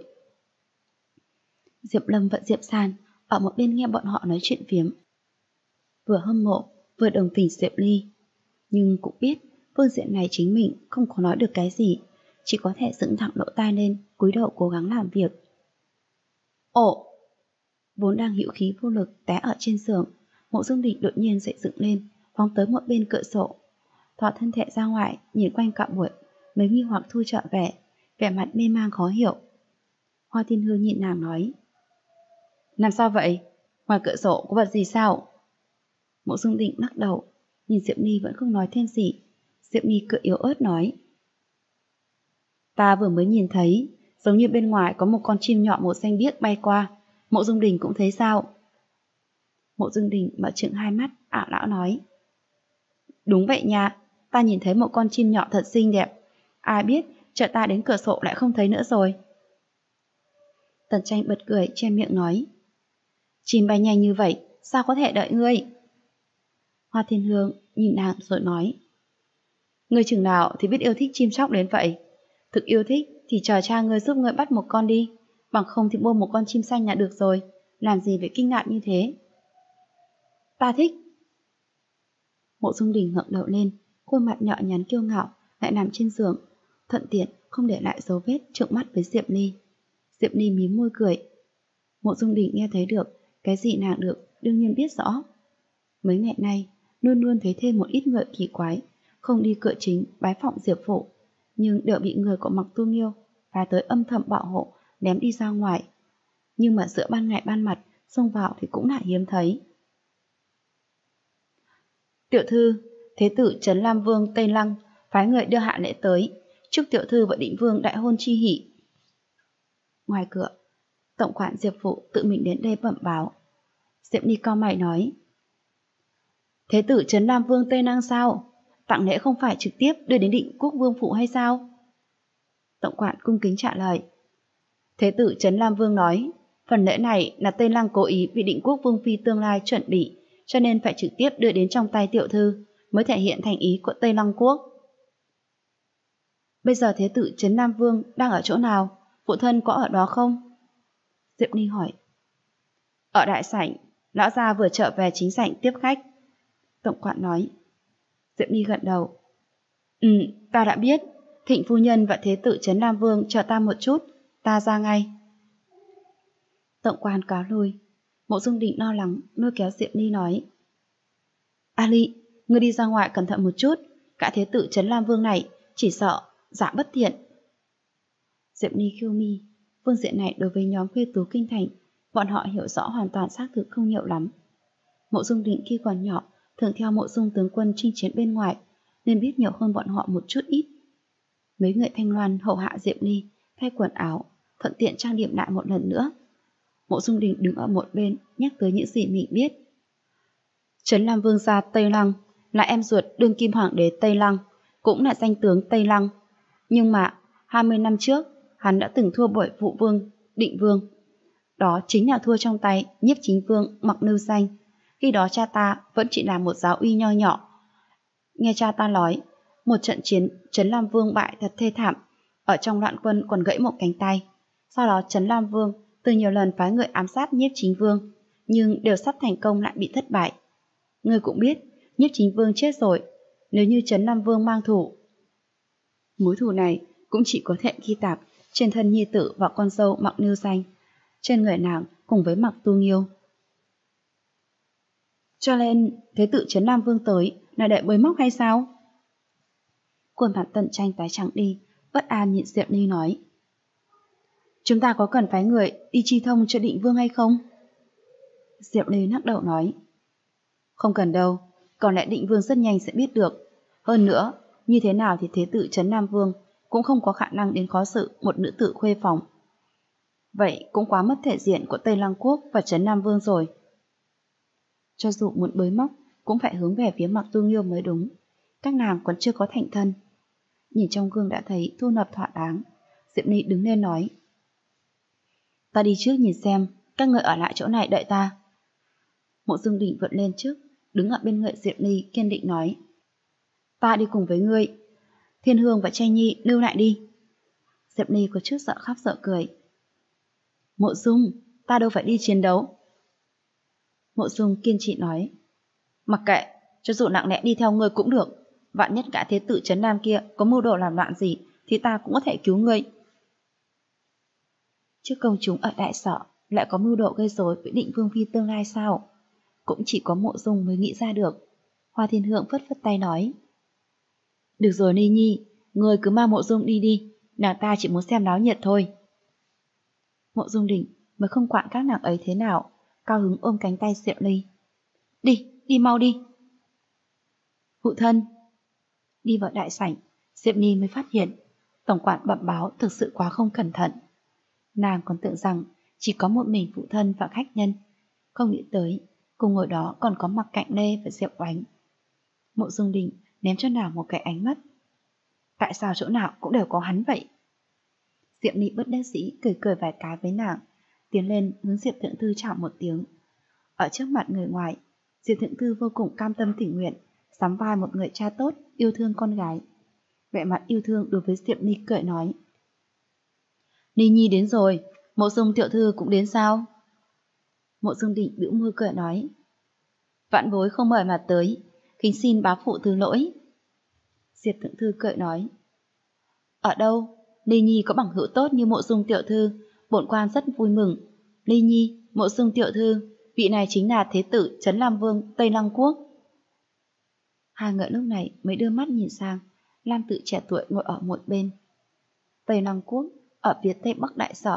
Diệp Lâm và Diệp San ở một bên nghe bọn họ nói chuyện phiếm. Vừa hâm mộ, vừa đồng tình Diệp Ly. Nhưng cũng biết phương diện này chính mình không có nói được cái gì, chỉ có thể dựng thẳng lỗ tai lên, cúi đầu cố gắng làm việc. Ồ! Vốn đang hữu khí vô lực té ở trên giường, Mộ Dung Đình đột nhiên dậy dựng lên, phóng tới một bên cửa sổ. Thò thân thể ra ngoài, nhìn quanh cả buổi, mới nghi hoặc thu trở về, vẻ mặt mê mang khó hiểu. Hoa Thiên Hương nhìn nàng nói. Làm sao vậy? Ngoài cửa sổ có vật gì sao? Mộ Dung Đình lắc đầu, nhìn Diệp Ly vẫn không nói thêm gì. Diệp Ly cười yếu ớt nói. Ta vừa mới nhìn thấy, giống như bên ngoài có một con chim nhỏ màu xanh biếc bay qua. Mộ Dung Đình cũng thấy sao? Mộ Dung Đình mở trừng hai mắt, ảo não nói. Đúng vậy nha, ta nhìn thấy một con chim nhỏ thật xinh đẹp. Ai biết, chờ ta đến cửa sổ lại không thấy nữa rồi. Tần Tranh bật cười, che miệng nói. Chim bay nhanh như vậy, sao có thể đợi ngươi? Hoa Thiên Hương nhìn nàng rồi nói. Ngươi chừng nào thì biết yêu thích chim chóc đến vậy? Thực yêu thích thì chờ cha ngươi giúp ngươi bắt một con đi, bằng không thì mua một con chim xanh là được rồi, làm gì phải kinh ngạc như thế? Ta thích. Mộ Dung Đình ngẩng đầu lên, khuôn mặt nhỏ nhắn kiêu ngạo lại nằm trên giường, thuận tiện không để lại dấu vết trợn mắt với Diệp Ly. Diệp Ly mím môi cười. Mộ Dung Đình nghe thấy được cái gì nàng được, đương nhiên biết rõ. Mấy ngày nay luôn luôn thấy thêm một ít người kỳ quái, không đi cửa chính bái phỏng Diệp phủ, nhưng đều bị người của Mặc Tu Nghiêu phái tới âm thầm bảo hộ, ném đi ra ngoài. nhưng mà giữa ban ngày ban mặt xông vào thì cũng là hiếm thấy. Tiểu thư, thế tử Trấn Lam Vương Tây Lăng phái người đưa hạ lễ tới, chúc tiểu thư và định vương đại hôn chi hỷ. Ngoài cửa, tổng quản Diệp Phụ tự mình đến đây bẩm báo. Diệp Ni cau mày nói: Thế tử Trấn Lam Vương Tây Lăng sao? Tặng lễ không phải trực tiếp đưa đến Định Quốc Vương Phụ hay sao? Tổng quản cung kính trả lời: Thế tử Trấn Lam Vương nói, phần lễ này là Tây Lăng cố ý vì Định Quốc Vương Phi tương lai chuẩn bị, cho nên phải trực tiếp đưa đến trong tay tiểu thư, mới thể hiện thành ý của Tây Lăng Quốc. Bây giờ thế tử Trấn Lam Vương đang ở chỗ nào? Phụ thân có ở đó không? Diệp Ni hỏi. Ở đại sảnh, lão gia vừa trở về chính sảnh tiếp khách. Tổng quản nói. Diệp Ni gật đầu. Ta đã biết. Thịnh phu nhân và thế tử Trấn Lam Vương chờ ta một chút, ta ra ngay. Tổng quan cáo lui. Mộ Dung Định lo lắng lôi kéo Diệp Ni nói: Ali, ngươi đi ra ngoài cẩn thận một chút, cả thế tử Trấn Lam Vương này chỉ sợ giả bất thiện. Diệp Ni khiêu mi, phương diện này đối với nhóm khuê tú kinh thành, bọn họ hiểu rõ hoàn toàn xác thực không nhiều lắm. Mộ Dung Định khi còn nhỏ thường theo Mộ Dung tướng quân chinh chiến bên ngoài, nên biết nhiều hơn bọn họ một chút ít. Mấy người Thanh Loan hầu hạ Diệp Ni thay quần áo, thuận tiện trang điểm lại một lần nữa. Mộ Dung Đình đứng ở một bên nhắc tới những gì mình biết. Trấn Lam Vương gia Tây Lăng là em ruột đương kim hoàng đế Tây Lăng, cũng là danh tướng Tây Lăng. Nhưng mà 20 năm trước hắn đã từng thua bởi phụ vương Định Vương. Đó chính là thua trong tay Nhiếp Chính Vương Mặc Nưu Danh. Khi đó cha ta vẫn chỉ là một giáo uy nho nhỏ. Nghe cha ta nói, một trận chiến Trấn Lam Vương bại thật thê thảm, ở trong loạn quân còn gãy một cánh tay. Sau đó Trấn Lam Vương từ nhiều lần phái người ám sát Nhiếp Chính Vương, nhưng đều sắp thành công lại bị thất bại. Ngươi cũng biết, Nhiếp Chính Vương chết rồi, nếu như Trấn Lam Vương mang thù, mối thù này cũng chỉ có thể ghi tạp trên thân nhi tử và con dâu Mặc Nưu Danh, trên người nàng cùng với Mặc Tu Nghiêu. Cho nên thế tử Trấn Lam Vương tới là để bới móc hay sao? Khuôn mặt Tần Tranh tái trắng đi, bất an nhìn Diệp Ni nói: Chúng ta có cần phái người đi chi thông cho Định Vương hay không? Diệp Ni lắc đầu nói: Không cần đâu, có lẽ Định Vương rất nhanh sẽ biết được. Hơn nữa, như thế nào thì thế tử Trấn Nam Vương cũng không có khả năng đến khó xử một nữ tử khuê phòng. Vậy cũng quá mất thể diện của Tây Lăng Quốc và Trấn Nam Vương rồi. Cho dù muốn bới móc cũng phải hướng về phía Mặc Tu Nghiêu mới đúng. Các nàng còn chưa có thành thân. Nhìn trong gương đã thấy thu nập thỏa đáng. Diệp Ni đứng lên nói: Ta đi trước nhìn xem, các người ở lại chỗ này đợi ta. Mộ Dương Đình vượt lên trước, đứng ở bên người Diệp Ni kiên định nói: Ta đi cùng với ngươi. Thiên Hương và Tranh Nhi lưu lại đi. Diệp Ni có chút sợ khóc sợ cười. Mộ Dung, ta đâu phải đi chiến đấu. Mộ Dung kiên trì nói: Mặc kệ, cho dù nặng lẽ đi theo ngươi cũng được. Vạn nhất cả thế tử Trấn Nam kia có mưu đồ làm loạn gì thì ta cũng có thể cứu ngươi. Trước công chúng ở đại sở lại có mưu đồ gây rối với Định Vương Phi tương lai sao? Cũng chỉ có Mộ Dung mới nghĩ ra được. Hoa Thiên Hương phất phất tay nói: Được rồi Ni Nhi, ngươi cứ mang Mộ Dung đi đi, nàng ta chỉ muốn xem náo nhiệt thôi. Mộ Dung Đình mới không quản các nàng ấy thế nào, cao hứng ôm cánh tay Diệp Ni. Đi, đi mau đi. Phụ thân. Đi vào đại sảnh, Diệp Ni mới phát hiện tổng quản bẩm báo thực sự quá không cẩn thận. Nàng còn tưởng rằng chỉ có một mình phụ thân và khách nhân, không nghĩ tới cùng ngồi đó còn có Mặc Cạnh Lê và Diệp Oánh. Mộ Dung Đình ném cho nàng một cái ánh mắt. Tại sao chỗ nào cũng đều có hắn vậy? Diệp Ni bất đắc dĩ cười cười vài cái với nàng, tiến lên hướng Diệp Thượng Thư chào một tiếng. Ở trước mặt người ngoài, Diệp Thượng Thư vô cùng cam tâm tình nguyện, sắm vai một người cha tốt yêu thương con gái. Vẻ mặt yêu thương đối với Diệp Ni cười nói: Ni Nhi đến rồi, Mộ Dung tiểu thư cũng đến sao? Mộ Dung Định bĩu môi cười nói: Vạn bối không mời mà tới, kính xin bá phụ thứ lỗi. Diệp Thượng Thư cười nói: Ở đâu? Ni Nhi có bằng hữu tốt như Mộ Dung tiểu thư, bổn quan rất vui mừng. Ni Nhi, Mộ Dung tiểu thư, vị này chính là thế tử Trấn Lam Vương Tây Lăng Quốc. Hai người lúc này mới đưa mắt nhìn sang Lam Tự trẻ tuổi ngồi ở một bên. Tây Lăng Quốc ở phía tây bắc đại sở,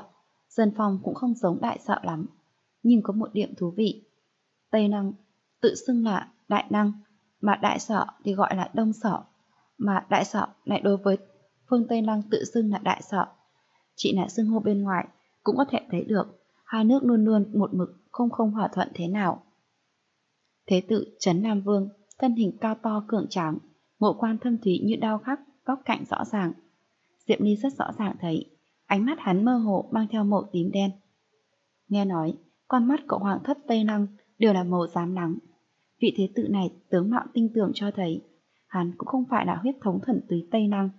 Dân phong cũng không giống đại sở lắm, nhưng có một điểm thú vị. Tây Năng tự xưng là đại năng, mà đại sở thì gọi là đông sở, mà đại sở lại đối với phương Tây Năng tự xưng là đại sở. Chỉ là xưng hô bên ngoài cũng có thể thấy được hai nước luôn luôn một mực không hòa thuận thế nào. Thế tử Trấn Nam Vương, thân hình cao to cường tráng, ngũ quan thâm thúy như đao khắc, góc cạnh rõ ràng. Diệp Ly rất rõ ràng thấy, ánh mắt hắn mơ hồ mang theo màu tím đen. Nghe nói, con mắt của Hoàng thất Tây Năng đều là màu xám nắng. Vị thế tử này tướng mạo tinh tường cho thấy, hắn cũng không phải là huyết thống thuần túy Tây Năng.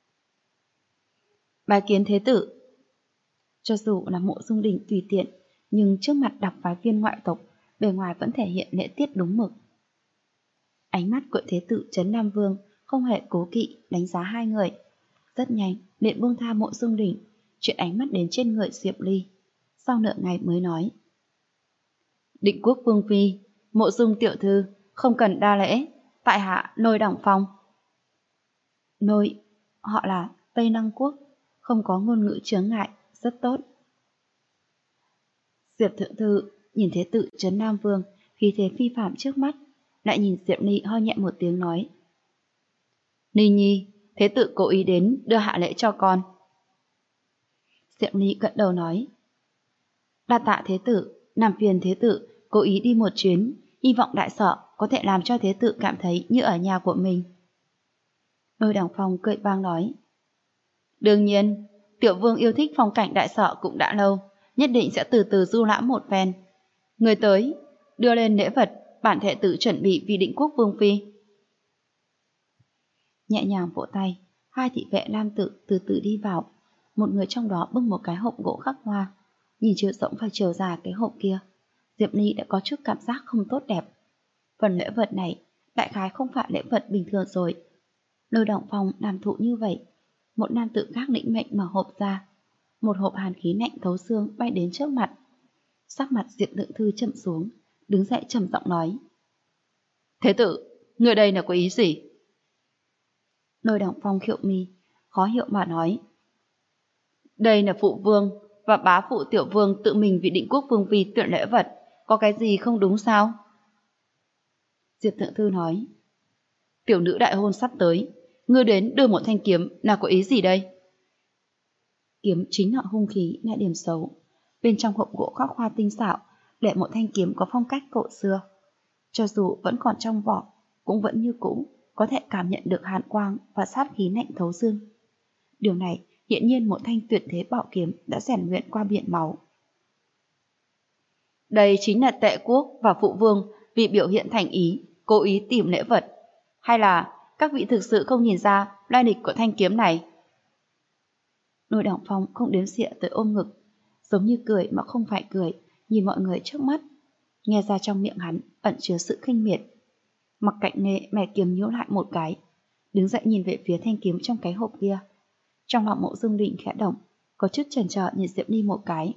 Bái kiến thế tử. Cho dù là Mộ Dung Đình tùy tiện, nhưng trước mặt đặc phái viên ngoại tộc, bề ngoài vẫn thể hiện lễ tiết đúng mực. Ánh mắt của thế tử Trấn Nam Vương không hề cố kỵ đánh giá hai người. Rất nhanh, liền buông tha Mộ Dung Đình, chuyển ánh mắt đến trên người Diệp Ly. Sau nửa ngày mới nói. Định Quốc Vương Phi, Mộ Dung tiểu thư, không cần đa lễ, tại hạ Lôi Đẳng Phong. Lôi, họ là Tây Năng Quốc, không có ngôn ngữ chướng ngại, rất tốt. Diệp thượng thư nhìn thế tử Trấn Nam Vương khí thế phi phạm trước mắt, lại nhìn Diệp Ly ho nhẹ một tiếng nói. Ly Nhi, thế tử cố ý đến đưa hạ lễ cho con. Diệp Ly gật đầu nói. Đa tạ thế tử, làm phiền thế tử cố ý đi một chuyến, hy vọng đại sở có thể làm cho thế tử cảm thấy như ở nhà của mình. Lôi Đằng Phong cười vang nói. Đương nhiên, tiểu vương yêu thích phong cảnh đại sở cũng đã lâu, nhất định sẽ từ từ du lãm một phen. Người tới, đưa lên lễ vật, bản thể tử chuẩn bị vì Định Quốc Vương Phi. Nhẹ nhàng vỗ tay, hai thị vệ nam tử từ từ đi vào, một người trong đó bưng một cái hộp gỗ khắc hoa. Nhìn chiều rộng và chiều dài cái hộp kia, Diệp Ly đã có chút cảm giác không tốt đẹp. Phần lễ vật này đại khái không phải lễ vật bình thường rồi. Lôi Đằng Phong đàm thụ như vậy, một nam tử khác lĩnh mệnh mở hộp ra, một hộp hàn khí lạnh thấu xương bay đến trước mặt. Sắc mặt Diệp Thượng thư chậm xuống, đứng dậy trầm giọng nói. Thế tử, người đây là có ý gì? Lôi Đằng Phong khiệu mi, khó hiểu mà nói. Đây là phụ vương và bá phụ tiểu vương tự mình vì Định Quốc Vương Phi tuyển lễ vật, có cái gì không đúng sao? Diệp Thượng thư nói. Tiểu nữ đại hôn sắp tới, ngươi đến đưa một thanh kiếm là có ý gì đây? Kiếm chính là hung khí, là điểm xấu. Bên trong hộp gỗ khắc hoa tinh xảo để một thanh kiếm có phong cách cổ xưa. Cho dù vẫn còn trong vỏ, cũng vẫn như cũ, có thể cảm nhận được hàn quang và sát khí lạnh thấu xương. Điều này hiển nhiên một thanh tuyệt thế bảo kiếm đã rèn luyện qua biển máu. Đây chính là Tệ Quốc và phụ vương vì biểu hiện thành ý, cố ý tìm lễ vật. Hay là các vị thực sự không nhìn ra lai lịch của thanh kiếm này? Lôi Đằng Phong không đếm xỉa tới ôm ngực, giống như cười mà không phải cười, nhìn mọi người trước mắt. Nghe ra trong miệng hắn ẩn chứa sự khinh miệt. Mặc Cạnh Nệ mẻ kiếm nhíu lại một cái, đứng dậy nhìn về phía thanh kiếm trong cái hộp kia. Trong lòng Mộ Dung Đình khẽ động, có chút chần chờ nhìn Diệp Ly một cái.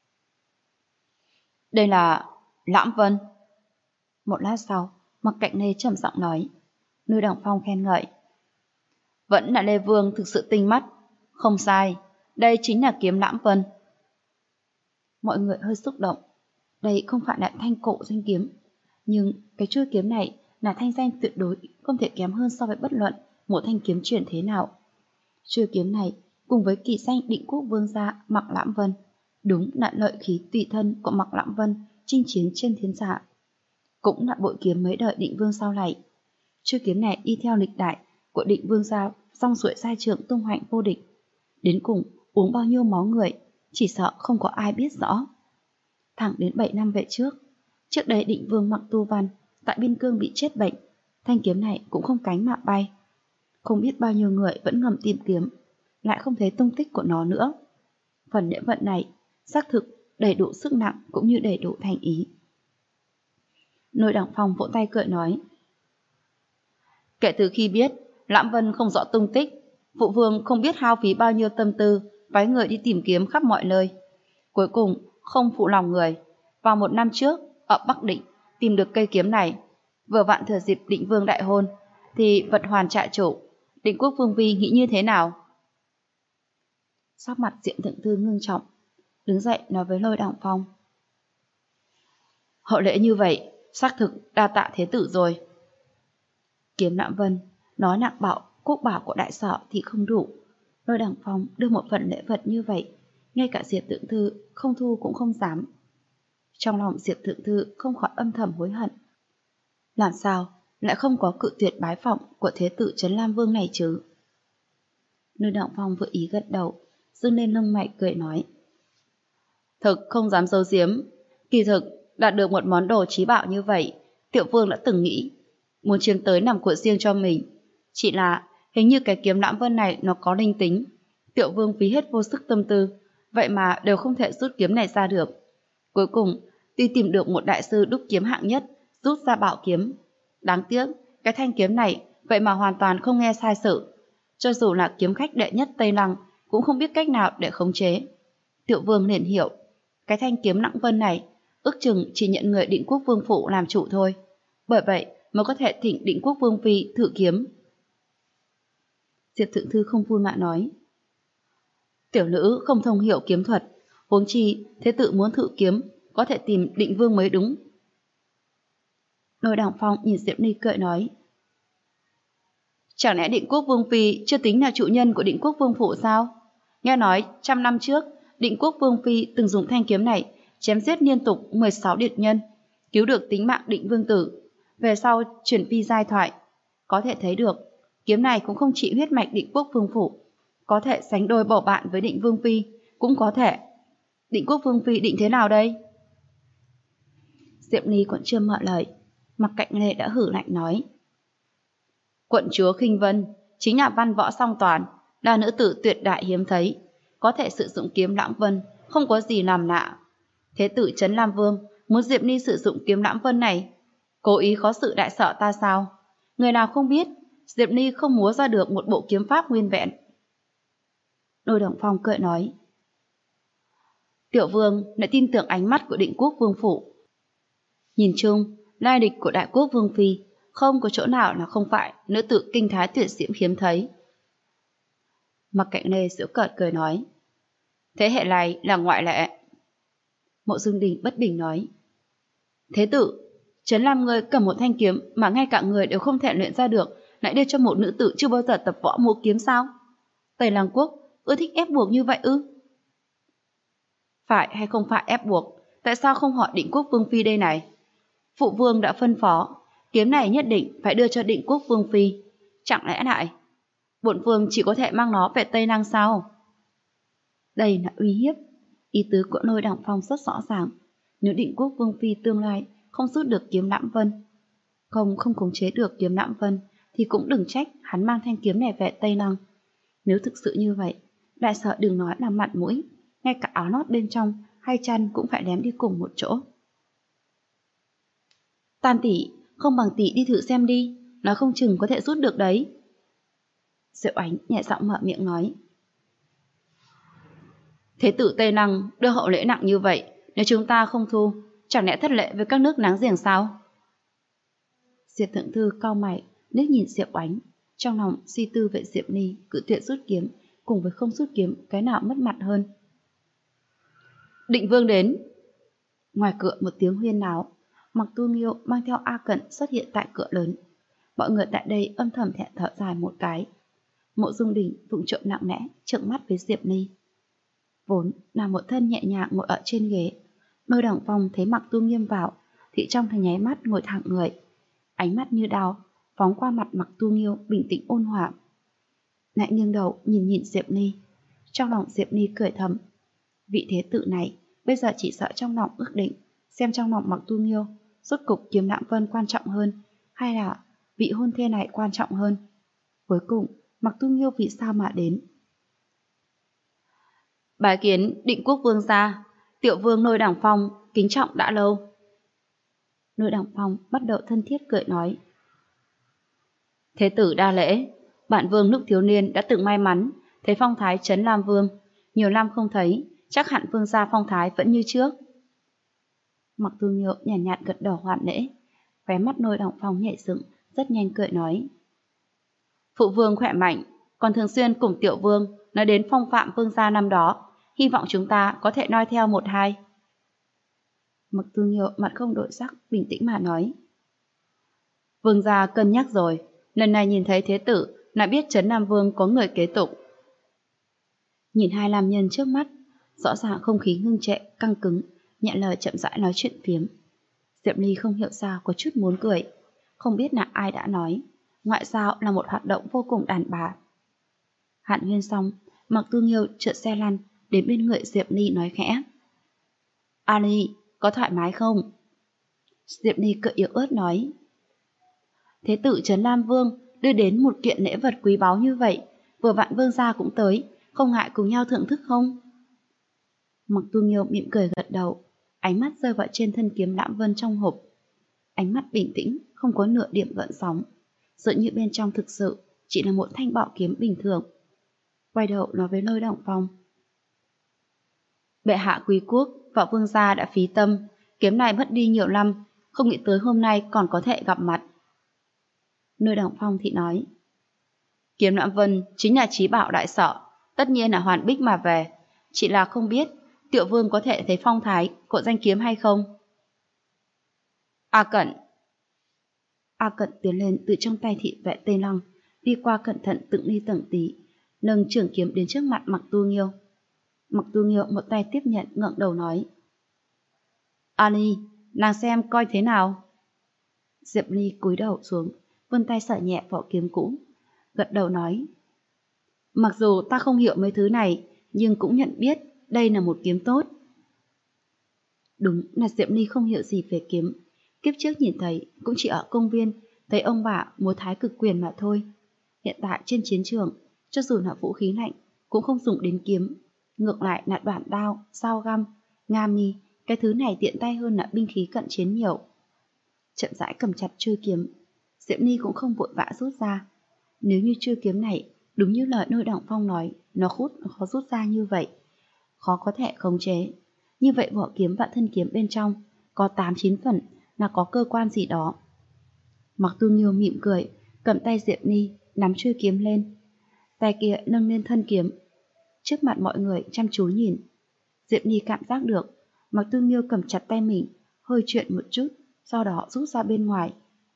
Đây là Lãm Vân. Một lát sau, Mặc Cạnh Nê trầm giọng nói. Lôi Đằng Phong khen ngợi. Vẫn là Lê Vương thực sự tinh mắt. Không sai, đây chính là kiếm Lãm Vân. Mọi người hơi xúc động. Đây không phải là thanh cổ danh kiếm, nhưng cái chuôi kiếm này là thanh danh tuyệt đối không thể kém hơn so với bất luận một thanh kiếm truyền thế nào. Chuôi kiếm này cùng với kỳ danh Định Quốc Vương gia Mặc Lãm Vân, đúng là lợi khí tùy thân của Mặc Lãm Vân chinh chiến trên thiên hạ. Cũng là bội kiếm mấy đời Định Vương sau này. Chuôi kiếm này đi theo lịch đại của Định Vương gia song suội sai trượng tung hoành vô địch. Đến cùng uống bao nhiêu máu người, chỉ sợ không có ai biết rõ. Thẳng đến 7 năm về trước đây Định Vương Mặc Tu Văn tại biên cương bị chết bệnh, thanh kiếm này cũng không cánh mà bay. Không biết bao nhiêu người vẫn ngầm tìm kiếm, lại không thấy tung tích của nó nữa. Phần lễ vật này xác thực đầy đủ sức nặng cũng như đầy đủ thành ý. Lôi Đằng Phong vỗ tay cười nói. Kể từ khi biết Lãm Vân không rõ tung tích, phụ vương không biết hao phí bao nhiêu tâm tư phái người đi tìm kiếm khắp mọi nơi. Cuối cùng không phụ lòng người, vào 1 năm trước ở Bắc Định tìm được cây kiếm này. Vừa vặn thừa dịp Định Vương đại hôn thì vật hoàn trại chủ. Định Quốc Vương Phi nghĩ như thế nào? Sắc mặt Diệm Thượng thư ngưng trọng, đứng dậy nói với Lôi Đằng Phong. Hậu lễ như vậy, xác thực đa tạ thế tử rồi. Kiếm Lãm Vân nói nặng bạo quốc bảo của đại sở thì không đủ. Lôi Đằng Phong đưa một phần lễ vật như vậy, ngay cả Diệp Thượng Thư không thu cũng không dám. Trong lòng Diệp Thượng Thư không khỏi âm thầm hối hận. Làm sao lại không có cự tuyệt bái phỏng của thế tử Trấn Lam Vương này chứ? Lôi Đằng Phong vừa ý gật đầu, dương lên lông mày cười nói. Thực không dám giấu giếm, kỳ thực đạt được một món đồ chí bảo như vậy, Tiểu Vương đã từng nghĩ muốn chiếm tới nằm của riêng cho mình. Chỉ là hình như cái kiếm Lãm Vân này nó có linh tính, Tiểu Vương phí hết vô sức tâm tư, vậy mà đều không thể rút kiếm này ra được. Cuối cùng tuy tìm được một đại sư đúc kiếm hạng nhất rút ra bảo kiếm, đáng tiếc cái thanh kiếm này vậy mà hoàn toàn không nghe sai sự. Cho dù là kiếm khách đệ nhất Tây Lăng cũng không biết cách nào để khống chế. Tiểu Vương liền hiểu, cái thanh kiếm Lãng Vân này ước chừng chỉ nhận người Định Quốc Vương phụ làm chủ thôi. Bởi vậy mới có thể thỉnh Định Quốc Vương phi thử kiếm. Diệp Thượng Thư không vui mà nói. Tiểu nữ không thông hiểu kiếm thuật, huống chi thế tử muốn thử kiếm có thể tìm Định Vương mới đúng. Lôi Đằng Phong nhìn Diệp Ly cười nói. Chẳng lẽ Định Quốc Vương phi chưa tính là chủ nhân của Định Quốc Vương phụ sao? Nghe nói 100 năm trước Định Quốc Vương phi từng dùng thanh kiếm này chém giết liên tục 16 địch nhân, cứu được tính mạng Định Vương tử. Về sau chuyển phi giai thoại, có thể thấy được kiếm này cũng không chỉ huyết mạch Định Quốc Vương phủ, có thể sánh đôi bầu bạn với Định Vương phi, cũng có thể. Định Quốc Vương phi định thế nào đây? Diệp Ly còn chưa mở lời, Mặc Cạnh Lê đã hử lạnh nói. Quận chúa Khinh Vân chính là văn võ song toàn, là nữ tử tuyệt đại hiếm thấy, có thể sử dụng kiếm Lãng Vân, không có gì làm lạ. Thế tử Trấn Lam Vương muốn Diệp Ly sử dụng kiếm Lãng Vân này, cố ý khó xử đại sở ta sao? Người nào không biết Diệp Ly không múa ra được một bộ kiếm pháp nguyên vẹn. Lôi Đằng Phong cười nói. Tiểu Vương lại tin tưởng ánh mắt của Định Quốc Vương phủ. Nhìn chung, lai lịch của Đại Quốc Vương phi không có chỗ nào là không phải nữ tử kinh thái tuyệt diễm hiếm thấy. Mặc Cạnh Lê giễu cợt cười nói. Thế hệ này là ngoại lệ. Mộ Dung Đình bất bình nói. Thế tử, Trấn Lam ngươi cầm một thanh kiếm mà ngay cả người đều không thể luyện ra được, lại đưa cho một nữ tử chưa bao giờ tập võ múa kiếm sao? Tây Lăng Quốc ưa thích ép buộc như vậy ư? Phải hay không phải ép buộc, tại sao không hỏi Định Quốc Vương phi đây này? Phụ vương đã phân phó, kiếm này nhất định phải đưa cho Định Quốc Vương phi. Chẳng lẽ lại bổn vương chỉ có thể mang nó về Tây Lăng sao? Đây là uy hiếp. Ý tứ của Lôi Đằng Phong rất rõ ràng. Nếu Định Quốc Vương phi tương lai không rút được kiếm Lãng Vân, không khống chế được kiếm Lãng Vân, thì cũng đừng trách hắn mang thanh kiếm này về Tây Lăng. Nếu thực sự như vậy, đại sở đừng nói là mặt mũi, ngay cả áo lót bên trong hay chăn cũng phải ném đi cùng một chỗ. Tam tỷ, không bằng tỷ đi thử xem đi, nó không chừng có thể rút được đấy. Diệu Ánh nhẹ giọng mở miệng nói. Thế tử Tây Lăng đưa hậu lễ nặng như vậy, nếu chúng ta không thu, chẳng lẽ thất lễ với các nước láng giềng sao? Diệp Thượng Thư cau mày, liếc nhìn Diệp Ánh, trong lòng suy tư về Diệp Ly cự tuyệt rút kiếm, cùng với không rút kiếm, cái nào mất mặt hơn. Định Vương đến. Ngoài cửa một tiếng huyên náo, Mặc Tu Nghiêu mang theo A Cẩn xuất hiện tại cửa lớn. Mọi người tại đây âm thầm thẹn thở dài một cái. Mộ Dung Đình vụng trộm nặng nẽ trợn mắt với Diệp Ly. Vốn là một thân nhẹ nhàng ngồi ở trên ghế, Lôi Đằng Phong thấy Mặc Tu Nghiêu vào thì trong thời nháy mắt ngồi thẳng người, ánh mắt như đao phóng qua mặt Mặc Tu Nghiêu bình tĩnh ôn hòa. Lại nghiêng đầu nhìn Diệp Ly. Trong lòng Diệp Ly cười thầm, vị thế tử này bây giờ chỉ sợ trong lòng ước định xem trong lòng Mặc Tu Nghiêu rốt cục kiếm Lãng Vân quan trọng hơn hay là vị hôn thê này quan trọng hơn. Cuối cùng Mặc Tu Nghiêu vì sao mà đến? Bái kiến Định Quốc Vương gia, Tiểu Vương Lôi Đằng Phong kính trọng đã lâu. Lôi Đằng Phong bắt đầu thân thiết cười nói. Thế tử đa lễ, bản vương lúc thiếu niên đã từng may mắn thấy phong thái Trấn Lam Vương, nhiều năm không thấy, chắc hẳn vương gia phong thái vẫn như trước. Mặc Tu Nghiêu nhàn nhạt gật đầu hoàn lễ, khóe mắt Lôi Đằng Phong nhảy dựng, rất nhanh cười nói. Phụ vương khỏe mạnh, còn thường xuyên cùng Tiểu Vương nói đến phong phạm vương gia năm đó, hy vọng chúng ta có thể noi theo một hai. Mặc Tư Nghiêu mặt không đổi sắc, bình tĩnh mà nói. Vương gia cân nhắc rồi, lần này nhìn thấy thế tử, lại biết Trấn Nam Vương có người kế tục. Nhìn hai nam nhân trước mắt, rõ ràng không khí ngưng trệ, căng cứng, nhẹ lời chậm rãi nói chuyện phiếm. Diệp Ly không hiểu sao có chút muốn cười, không biết là ai đã nói, ngoại giao là một hoạt động vô cùng đàn bà. Hạn huyên xong, Mặc Tư Nghiêu chợt xe lăn đến bên người Diệp Ly nói khẽ. A Ly, có thoải mái không? Diệp Ly cười yếu ớt nói. Thế tử Trấn Nam Vương đưa đến một kiện lễ vật quý báu như vậy, vừa vặn Vương gia cũng tới, không ngại cùng nhau thưởng thức không? Mặc Tu Nghiêu mỉm cười gật đầu, ánh mắt rơi vào trên thân kiếm Lãm Vân trong hộp. Ánh mắt bình tĩnh, không có nửa điểm gợn sóng, dường như bên trong thực sự chỉ là một thanh bảo kiếm bình thường. Quay đầu nói với Lôi Động Phong. Bệ hạ quý quốc và Vương gia đã phí tâm, kiếm này mất đi nhiều năm, không nghĩ tới hôm nay còn có thể gặp mặt. Lôi Động Phong thì nói. Kiếm Lãm Vân chính là trí bảo đại sở, tất nhiên là hoàn bích mà về, chỉ là không biết Tiểu Vương có thể thấy phong thái của danh kiếm hay không? A Cẩn. A Cẩn tiến lên từ trong tay thị vệ Tây Lăng, đi qua cẩn thận từng ly từng tí, nâng trường kiếm đến trước mặt Mặc Tu Nghiêu. Mặc Tu Nghiêu một tay tiếp nhận, ngẩng đầu nói. Ali, nàng xem coi thế nào? Diệp Ly cúi đầu xuống, vươn tay sờ nhẹ vỏ kiếm cũ, gật đầu nói. Mặc dù ta không hiểu mấy thứ này, nhưng cũng nhận biết đây là một kiếm tốt. Đúng là Diệp Ly không hiểu gì về kiếm. Kiếp trước nhìn thấy cũng chỉ ở công viên thấy ông bà múa thái cực quyền mà thôi. Hiện tại trên chiến trường, cho dù là vũ khí lạnh cũng không dùng đến kiếm, ngược lại là đoạn đao, dao găm, ngam ni, cái thứ này tiện tay hơn là binh khí cận chiến nhiều. Chậm rãi cầm chặt chuôi kiếm, Diệp Ly cũng không vội vã rút ra. Nếu như chuôi kiếm này đúng như lời Lôi Động Phong nói, nó khó rút ra như vậy, khó có thể khống chế. Như vậy vỏ kiếm và thân kiếm bên trong có 8-9 phần là có cơ quan gì đó. Mặc Tu Nghiêu mỉm cười, cầm tay Diệp Ly, nắm chuôi kiếm lên, tay kia nâng lên thân kiếm. Trước mặt mọi người chăm chú nhìn, Diệp Ly cảm giác được Mặc Tu Nghiêu cầm chặt tay mình, hơi chuyển một chút, sau đó rút ra bên ngoài.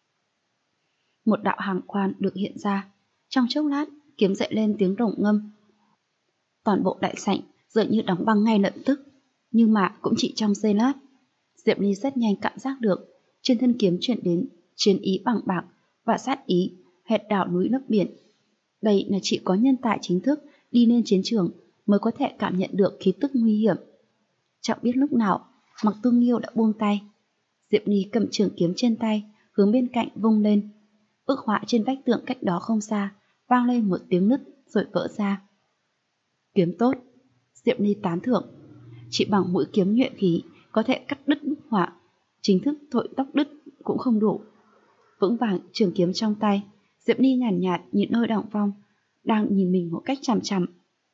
Một đạo hàng quan được hiện ra, trong chốc lát kiếm dậy lên tiếng rồng ngâm. Toàn bộ đại sảnh dường như đóng băng ngay lập tức, nhưng mà cũng chỉ trong giây lát. Diệp Ly rất nhanh cảm giác được trên thân kiếm chuyển đến chiến ý bằng bạc và sát ý hệt đảo núi lấp biển. Đây là chỉ có nhân tài chính thức đi lên chiến trường mới có thể cảm nhận được khí tức nguy hiểm. Chẳng biết lúc nào Mặc Tu Nghiêu đã buông tay. Diệp Ly cầm trường kiếm trên tay hướng bên cạnh vung lên. Bức họa trên vách tường cách đó không xa vang lên một tiếng nứt rồi vỡ ra. Kiếm tốt, Diệp Ly tán thưởng. Chỉ bằng mũi kiếm nhuệ khí có thể cắt đứt bức họa, chính thức thổi tóc đứt cũng không đủ. Vững vàng trường kiếm trong tay, Diệp Ly nhàn nhạt nhìn Lôi Động Phong đang nhìn mình một cách chằm chằm.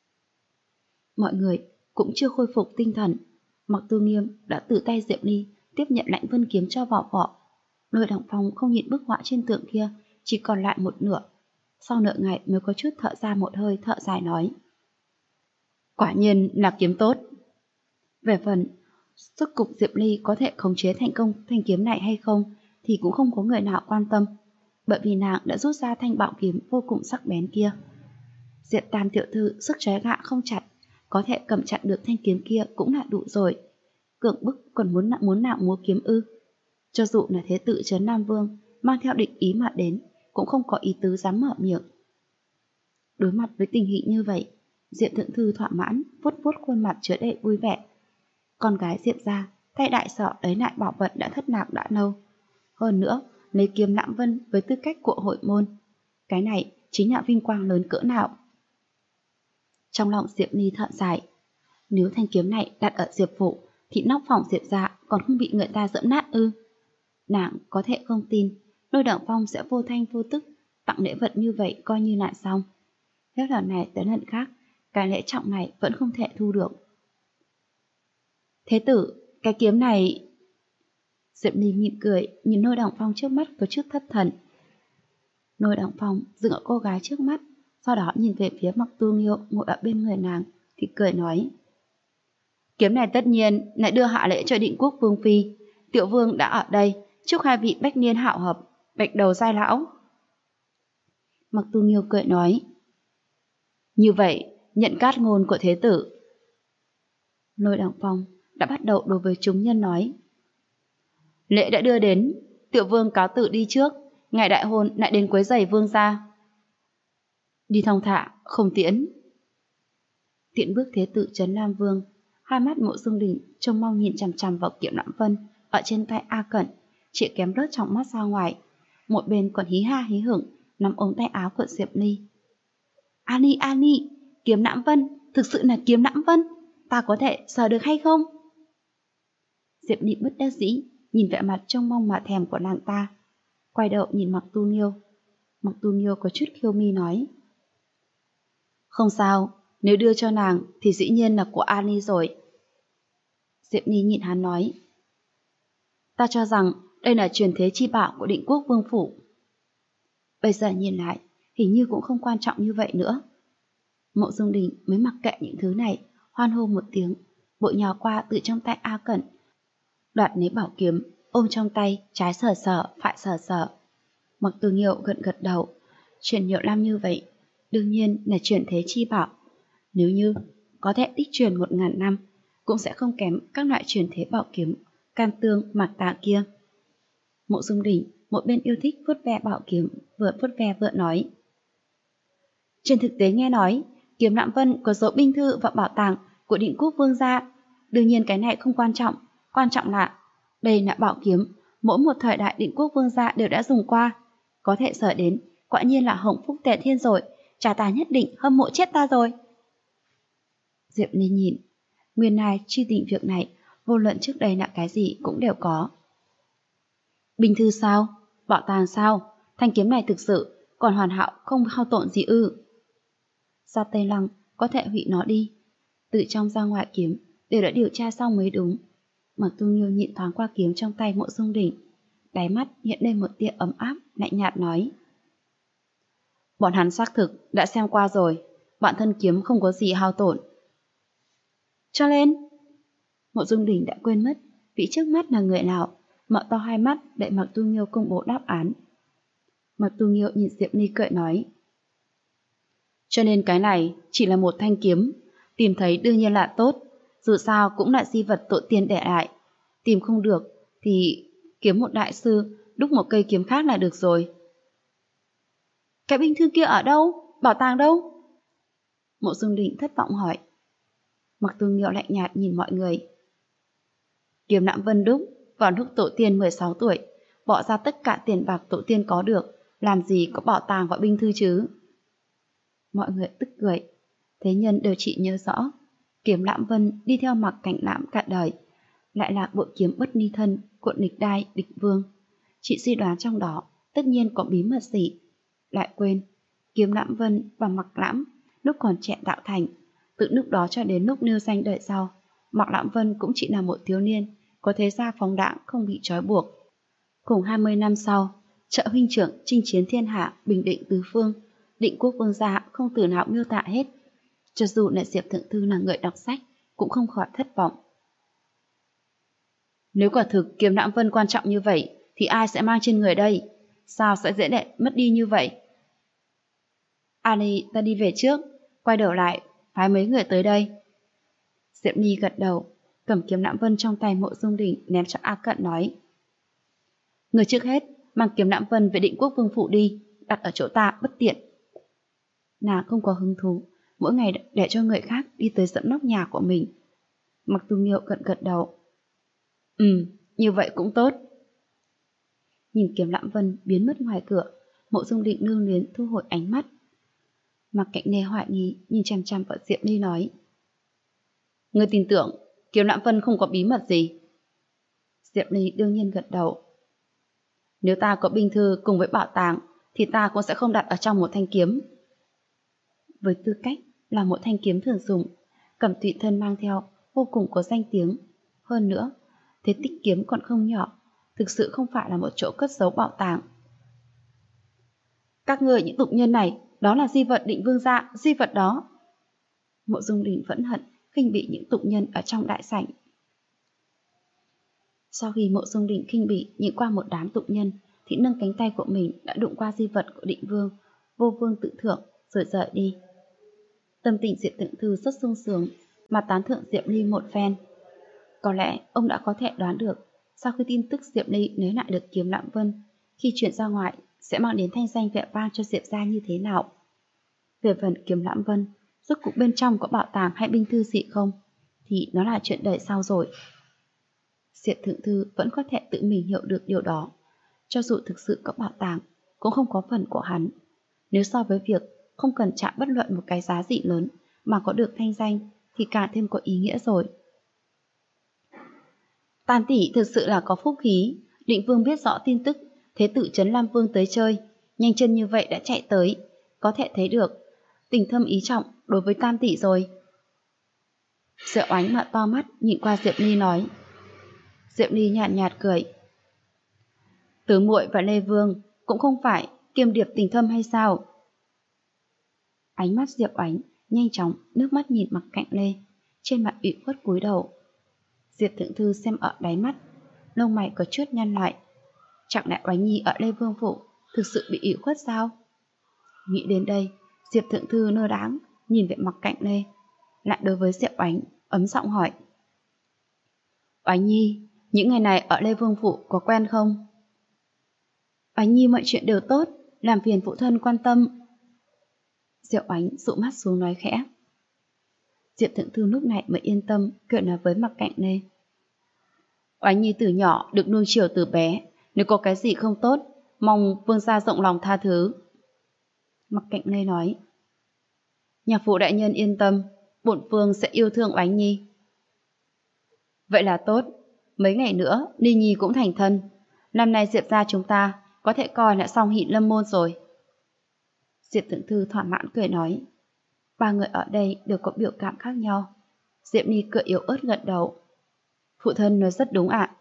Mọi người cũng chưa khôi phục tinh thần, Mặc Tu Nghiêu đã từ tay Diệp Ly tiếp nhận Lãnh Vân kiếm cho vào vỏ. Lôi Động Phong không nhìn bức họa trên tượng kia, chỉ còn lại một nửa. Sau nửa ngày mới có chút thở ra một hơi, thở dài nói. Quả nhiên là kiếm tốt. Về phần sức cục Diệp Ly có thể khống chế thành công thanh kiếm này hay không thì cũng không có người nào quan tâm, bởi vì nàng đã rút ra thanh bảo kiếm vô cùng sắc bén kia. Diệp Tam tiểu thư sức trái gạ không chặt, có thể cầm chặn được thanh kiếm kia cũng là đủ rồi. Cưỡng bức còn muốn nào múa kiếm ư? Cho dù là thế tử Trấn Nam Vương mang theo định ý mà đến, cũng không có ý tứ dám mở miệng. Đối mặt với tình hình như vậy, Diệp Thượng Thư thỏa mãn, vuốt vuốt khuôn mặt chứa đầy vui vẻ. Con gái Diệp gia, thay đại sở lấy lại bảo vật đã thất lạc đã lâu. Hơn nữa, lấy kiếm Lãm Vân với tư cách của hội môn. Cái này chính là vinh quang lớn cỡ nào. Trong lòng Diệp Ly thở dài. Nếu thanh kiếm này đặt ở Diệp phủ, thì nóc phòng Diệp gia còn không bị người ta dẫm nát ư? Nàng có thể không tin, Lôi Động Phong sẽ vô thanh vô tức tặng lễ vật như vậy coi như là xong. Hết lần này tới lần khác, cái lễ trọng này vẫn không thể thu được. Thế tử, cái kiếm này... Diệp Ly mỉm cười, nhìn Lôi Động Phong trước mắt có chút thất thần. Lôi Động Phong dừng ở cô gái trước mắt, sau đó nhìn về phía Mặc Tu Nghiêu ngồi ở bên người nàng, thì cười nói. Kiếm này tất nhiên lại đưa hạ lễ cho Định Quốc vương phi. Tiểu vương đã ở đây, chúc hai vị bách niên hạo hợp, bạch đầu giai lão. Mặc Tu Nghiêu cười nói. Như vậy, nhận cát ngôn của thế tử. Lôi Đằng Phong đã bắt đầu đối với chúng nhân nói. Lễ đã đưa đến, tiểu vương cáo tự đi trước, ngày đại hôn lại đến quấy rầy vương gia. Đi thong thả, không tiễn. Tiễn bước thế tử Trấn Nam Vương, hai mắt Mộ Dung Đình trông mong nhìn chằm chằm vào Kiếm Lãm Vân ở trên tay A Cẩn, chỉ kém rớt trong mắt ra ngoài. Một bên còn hí ha hí hửng nắm ống tay áo của Diệp Ly. Ani, Kiếm Lãm Vân, thực sự là Kiếm Lãm Vân, ta có thể sờ được hay không? Diệp Ly bất đắc dĩ nhìn vẻ mặt trông mong mà thèm của nàng ta, quay đầu nhìn Mặc Tu Nghiêu. Mặc Tu Nghiêu có chút khiêu mi nói. Không sao, nếu đưa cho nàng thì dĩ nhiên là của Ani rồi. Diệp Ly nhìn hắn nói. Ta cho rằng đây là truyền thế chi bảo của Định Quốc vương phủ. Bây giờ nhìn lại, hình như cũng không quan trọng như vậy nữa. Mộ Dung Đình mới mặc kệ những thứ này, hoan hô một tiếng, bội nhào qua từ trong tay A Cẩn, đoạt lấy bảo kiếm, ôm trong tay, trái sờ sờ, phải sờ sờ. Mặc Tu Nghiêu gật đầu, truyền nhiều năm như vậy, đương nhiên là truyền thế chi bảo. Nếu như có thể đích truyền 1000 năm, cũng sẽ không kém các loại truyền thế bảo kiếm, can tương, mạc tạ kia. Mộ Dung Đình một bên yêu thích vuốt ve bảo kiếm, vừa vuốt ve vừa nói. Trên thực tế nghe nói, Kiếm Lãm Vân có dấu binh thư và bảo tàng của Định Quốc vương gia. Đương nhiên cái này không quan trọng là đây là bảo kiếm, mỗi một thời đại Định Quốc vương gia đều đã dùng qua. Có thể sở đến, quả nhiên là hồng phúc tề thiên rồi, cha ta nhất định hâm mộ chết ta rồi. Diệp Ly nhìn, nguyên lai truy tình việc này, vô luận trước đây là cái gì cũng đều có. Binh thư sao? Bảo tàng sao? Thanh kiếm này thực sự còn hoàn hảo không hao tổn gì ư? Gia Tây Lăng có thể hủy nó đi. Từ trong ra ngoài kiếm đều đã điều tra xong mới đúng. Mặc Tu Nghiêu nhịn thoáng qua kiếm trong tay Mộ Dung Đình, đáy mắt hiện lên một tia ấm áp, lạnh nhạt nói. Bọn hắn xác thực đã xem qua rồi, bản thân kiếm không có gì hao tổn. Cho nên, Mộ Dung Đình đã quên mất vị trước mắt là người nào, mở to hai mắt để Mặc Tu Nghiêu công bố đáp án. Mặc Tu Nghiêu nhìn Diệp Ly cười nói. Cho nên cái này chỉ là một thanh kiếm, tìm thấy đương nhiên là tốt, dù sao cũng là di vật tổ tiên để lại. Tìm không được thì kiếm một đại sư đúc một cây kiếm khác là được rồi. Cái binh thư kia ở đâu? Bảo tàng đâu? Mộ Dung Đình thất vọng hỏi. Mặc Tu Nghiêu lạnh nhạt nhìn mọi người. Kiếm Lãm Vân đúc vào lúc tổ tiên 16 tuổi, bỏ ra tất cả tiền bạc tổ tiên có được, làm gì có bảo tàng và binh thư chứ? Mọi người tức cười. Thế nhân đều chỉ nhớ rõ Kiếm Lãm Vân đi theo Mặc Cảnh Lãm cả đời, lại là bộ kiếm bất ni thân của địch đai địch vương. Chị suy đoán trong đó tất nhiên có bí mật gì. Lại quên Kiếm Lãm Vân và Mặc Lãm lúc còn trẻ tạo thành, từ lúc đó cho đến lúc nêu danh đời sau, Mặc Lãm Vân cũng chỉ là một thiếu niên có thế gia phóng đãng không bị trói buộc. Cùng 20 năm sau, trợ huynh trưởng chinh chiến thiên hạ, bình định tứ phương, Định Quốc vương gia không từ nào miêu tả hết. Cho dù là Diệp Thượng Thư là người đọc sách, cũng không khỏi thất vọng. Nếu quả thực Kiếm Lãm Vân quan trọng như vậy, thì ai sẽ mang trên người đây? Sao sẽ dễ để mất đi như vậy? Ali, ta đi về trước, quay đầu lại, phái mấy người tới đây. Diệp Ly gật đầu, cầm Kiếm Lãm Vân trong tay Mộ Dung Đình ném cho A Cận nói. Người trước hết, mang Kiếm Lãm Vân về Định Quốc vương phủ đi, đặt ở chỗ ta bất tiện. Nàng không có hứng thú, mỗi ngày để cho người khác đi tới dẫm nóc nhà của mình. Mặc Tu Nghiêu gật đầu. Như vậy cũng tốt. Nhìn Kiếm Lãm Vân biến mất ngoài cửa, Mộ Dung Định lưu luyến thu hồi ánh mắt. Mặc Cạnh Nê hoài nghi nhìn chằm chằm vào Diệp Ly nói. Ngươi tin tưởng Kiếm Lãm Vân không có bí mật gì? Diệp Ly đương nhiên gật đầu. Nếu ta có binh thư cùng với bảo tàng thì ta cũng sẽ không đặt ở trong một thanh kiếm. Với tư cách là một thanh kiếm thường dùng, Cẩm Tụy Thân mang theo vô cùng có danh tiếng. Hơn nữa, thế tích kiếm còn không nhỏ, thực sự không phải là một chỗ cất giấu bảo tàng. Các người những tục nhân này, đó là di vật Định vương gia, di vật đó. Mộ Dung Đình phẫn hận khinh bỉ những tụng nhân ở trong đại sảnh. Sau khi Mộ Dung Đình khinh bỉ nhìn qua một đám tụng nhân, thì nâng cánh tay của mình đã đụng qua di vật của Định Vương, vô vương tự thượng, rồi rời đi. Tâm tình Diệp Thượng Thư rất sung sướng, mà tán thưởng Diệp Ly một phen. Có lẽ ông đã có thể đoán được, sau khi tin tức Diệp Ly lấy lại được kiếm Lãng Vân, khi chuyển ra ngoài sẽ mang đến thanh danh vẻ vang cho Diệp gia như thế nào. Về phần kiếm Lãng Vân, rốt cuộc bên trong có bảo tàng hay binh thư gì không, thì nó là chuyện đời sau rồi. Diệp Thượng Thư vẫn có thể tự mình hiểu được điều đó. Cho dù thực sự có bảo tàng, cũng không có phần của hắn. Nếu so với việc không cần trả bất luận một cái giá gì lớn mà có được thanh danh, thì càng thêm có ý nghĩa rồi. Tam tỷ thực sự là có phúc khí. Định Vương biết rõ tin tức Thế tử Trấn Lam Vương tới chơi, nhanh chân như vậy đã chạy tới, có thể thấy được tình thâm ý trọng đối với Tam tỷ rồi. Diệu Oánh mở to mắt nhìn qua Diệp Ly nói. Diệp Ly nhạt nhạt cười. Tứ muội và Lê Vương cũng không phải kiêm điệp tình thâm hay sao? Ánh mắt Diệp Oánh nhanh chóng nước mắt nhìn Mặc Cạnh Lê, trên mặt ủy khuất cúi đầu. Diệp Thượng Thư xem ở đáy mắt, lông mày có chút nhăn lại. Chẳng lẽ Oánh Nhi ở Lê Vương phủ thực sự bị ủy khuất sao? Nghĩ đến đây, Diệp Thượng Thư nơ đáng nhìn về Mặc Cạnh Lê, lại đối với Diệp Oánh ấm giọng hỏi. Oánh Nhi, những ngày này ở Lê Vương phủ có quen không? Oánh Nhi mọi chuyện đều tốt, làm phiền phụ thân quan tâm. Diệu Oánh dụ mắt xuống nói khẽ. Diệp Thượng Thư lúc này mới yên tâm cười nói với Mặc Cạnh Lê. Oánh Nhi từ nhỏ được nuông chiều từ bé, nếu có cái gì không tốt, mong vương gia rộng lòng tha thứ. Mặc Cạnh Lê nói. Nhạc phụ đại nhân yên tâm, bổn vương sẽ yêu thương Oánh Nhi. Vậy là tốt, mấy ngày nữa Ni Nhi cũng thành thân. Năm nay Diệp gia chúng ta có thể coi là xong hỷ lâm môn rồi. Diệp Thượng Thư thỏa mãn cười nói. Ba người ở đây đều có biểu cảm khác nhau. Diệp Ni cười yếu ớt gật đầu. Phụ thân nói rất đúng ạ.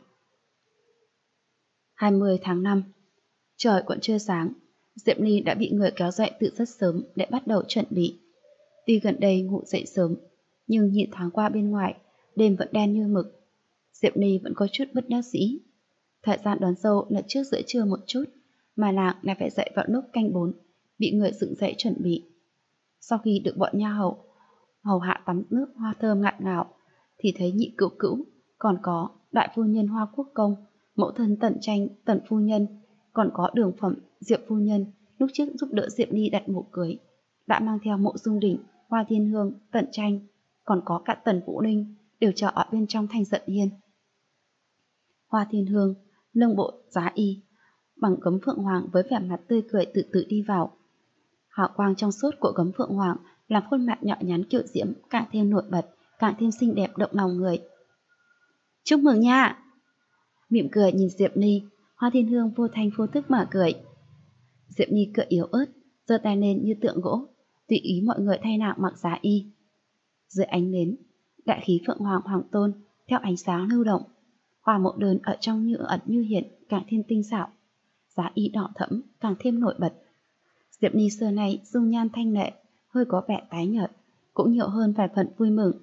20 tháng 5. Trời còn chưa sáng, Diệp Ni đã bị người kéo dậy từ rất sớm để bắt đầu chuẩn bị. Tuy gần đây ngủ dậy sớm, nhưng nhìn thoáng qua bên ngoài, đêm vẫn đen như mực. Diệp Ni vẫn có chút bất đắc dĩ. Thời gian đón dâu là trước giữa trưa một chút, mà nàng lại phải dậy vào lúc canh 4, bị người dựng dậy chuẩn bị. Sau khi được bọn nha hầu hạ tắm nước hoa thơm ngạt ngào, thì thấy nhị cữu cữu, còn có đại phu nhân Hoa Quốc Công, mẫu thân Tần Tranh, Tần phu nhân, còn có Đường Phẩm, Diệp phu nhân, lúc trước giúp đỡ Diệp Ly đặt mũ cưới, đã mang theo Mộ Dung Đình, Hoa Thiên Hương, Tần Tranh, còn có cả Tần Vũ Ninh, đều chờ ở bên trong Thanh Giận Hiên. Hoa Thiên Hương nâng bộ giá y bằng gấm phượng hoàng với vẻ mặt tươi cười từ từ đi vào. Hào quang trong suốt của gấm phượng hoàng làm khuôn mặt nhỏ nhắn kiều diễm càng thêm nổi bật, càng thêm xinh đẹp động lòng người. Chúc mừng nha! Mỉm cười nhìn Diệp Ni, Hoa Thiên Hương vô thanh vô thức mà cười. Diệp Ni cười yếu ớt, giơ tay lên như tượng gỗ, tùy ý mọi người thay nàng mặc giá y. Dưới ánh nến, đại khí phượng hoàng hoàng tôn theo ánh sáng lưu động, hoa mộ đơn ở trong như ẩn như hiện càng thêm tinh xảo, giá y đỏ thẫm càng thêm nổi bật. Diệp Ni xưa nay dung nhan thanh lệ, hơi có vẻ tái nhợt, cũng nhiều hơn vài phần vui mừng.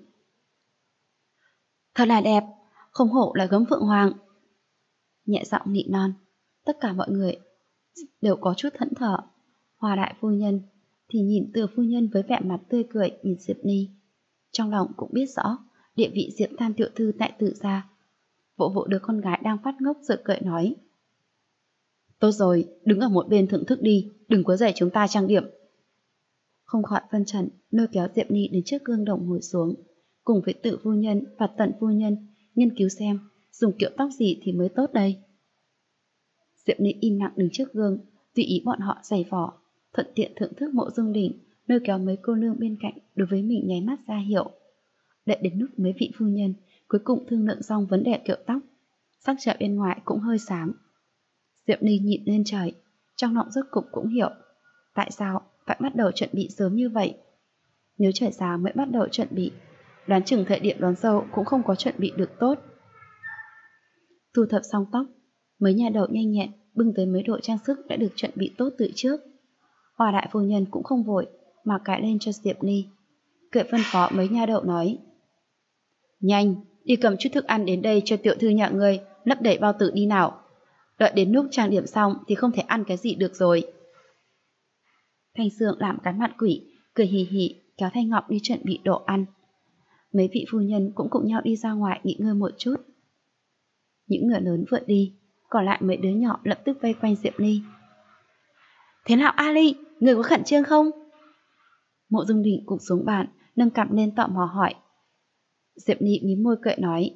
Thật là đẹp, không hổ là gấm phượng hoàng. Nhẹ giọng nị non, tất cả mọi người đều có chút thẫn thờ. Hoa đại phu nhân thì nhìn Từ phu nhân với vẻ mặt tươi cười nhìn Diệp Ni, trong lòng cũng biết rõ địa vị Diệp Tam tiểu thư tại Tử gia. Vỗ vỗ đứa con gái đang phát ngốc rồi cười nói. Tốt rồi, đứng ở một bên thưởng thức đi, đừng quấy rầy chúng ta trang điểm. Không khỏi phân trần, lôi kéo Diệp Ni đến trước gương đồng ngồi xuống, cùng với Tự phu nhân và Tần phu nhân nghiên cứu xem dùng kiểu tóc gì thì mới tốt đây. Diệp Ni im lặng đứng trước gương, tùy ý bọn họ giày vò, thuận tiện thưởng thức Mộ Dung Đình, lôi kéo mấy cô nương bên cạnh đối với mình nháy mắt ra hiệu. Đợi đến lúc mấy vị phu nhân cuối cùng thương lượng xong vấn đề kiểu tóc, sắc trời bên ngoài cũng hơi sáng. Diệp Ni nhìn lên trời, trong lòng rốt cục cũng hiểu tại sao phải bắt đầu chuẩn bị sớm như vậy. Nếu trời sáng mới bắt đầu chuẩn bị, đoán chừng thời điểm đón dâu cũng không có chuẩn bị được tốt. Thu thập xong tóc, mấy nhà đầu nhanh nhẹn bưng tới mấy đồ trang sức đã được chuẩn bị tốt từ trước. Hoa đại phu nhân cũng không vội mà cài lên cho Diệp Ni, cười phân phó mấy nha đậu nói. Nhanh, đi cầm chút thức ăn đến đây cho tiểu thư nhà ngươi, lấp đầy bao tử đi nào. Đợi đến lúc trang điểm xong thì không thể ăn cái gì được rồi. Thanh Sương làm cái mặt quỷ, cười hì hì kéo Thanh Ngọc đi chuẩn bị đồ ăn. Mấy vị phu nhân cũng cùng nhau đi ra ngoài nghỉ ngơi một chút. Những người lớn vượt đi, còn lại mấy đứa nhỏ lập tức vây quanh Diệp Ly. Thế nào Ali, người có khẩn trương không? Mộ Dung Đình cụp xuống bàn, nâng cằm lên tò mò hỏi. Diệp Ly mím môi cười nói.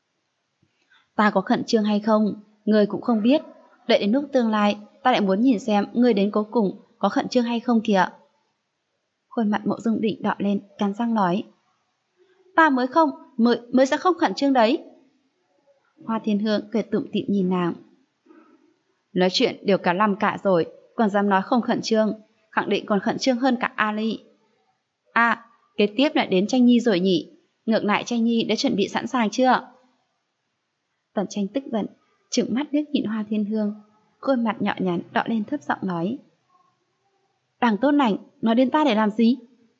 Ta có khẩn trương hay không, người cũng không biết. Đợi đến lúc tương lai, ta lại muốn nhìn xem người đến cuối cùng có khẩn trương hay không kìa. Khuôn mặt Mộ Dung Đình đỏ lên, cắn răng nói. Ta mới sẽ không khẩn trương đấy. Hoa Thiên Hương cười tủm tỉm nhìn nàng. Nói chuyện đều cả lăm cả rồi, còn dám nói không khẩn trương, khẳng định còn khẩn trương hơn cả Ali. À, kế tiếp lại đến Tranh Nhi rồi nhỉ? Ngược lại Tranh Nhi đã chuẩn bị sẵn sàng chưa? Tần Tranh tức giận, trừng mắt liếc nhìn Hoa Thiên Hương, khuôn mặt nhỏ nhắn đỏ lên thấp giọng nói. Đằng tốt lành, nói đến ta để làm gì?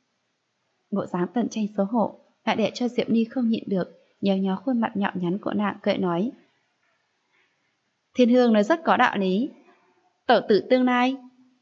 Bộ dáng Tần Tranh xấu hổ, lại để cho Diệp Ly không nhịn được, nhéo nhéo khuôn mặt nhỏ nhắn của nàng cười nói. Thiên Hương nói rất có đạo lý. Tẩu tử tương lai.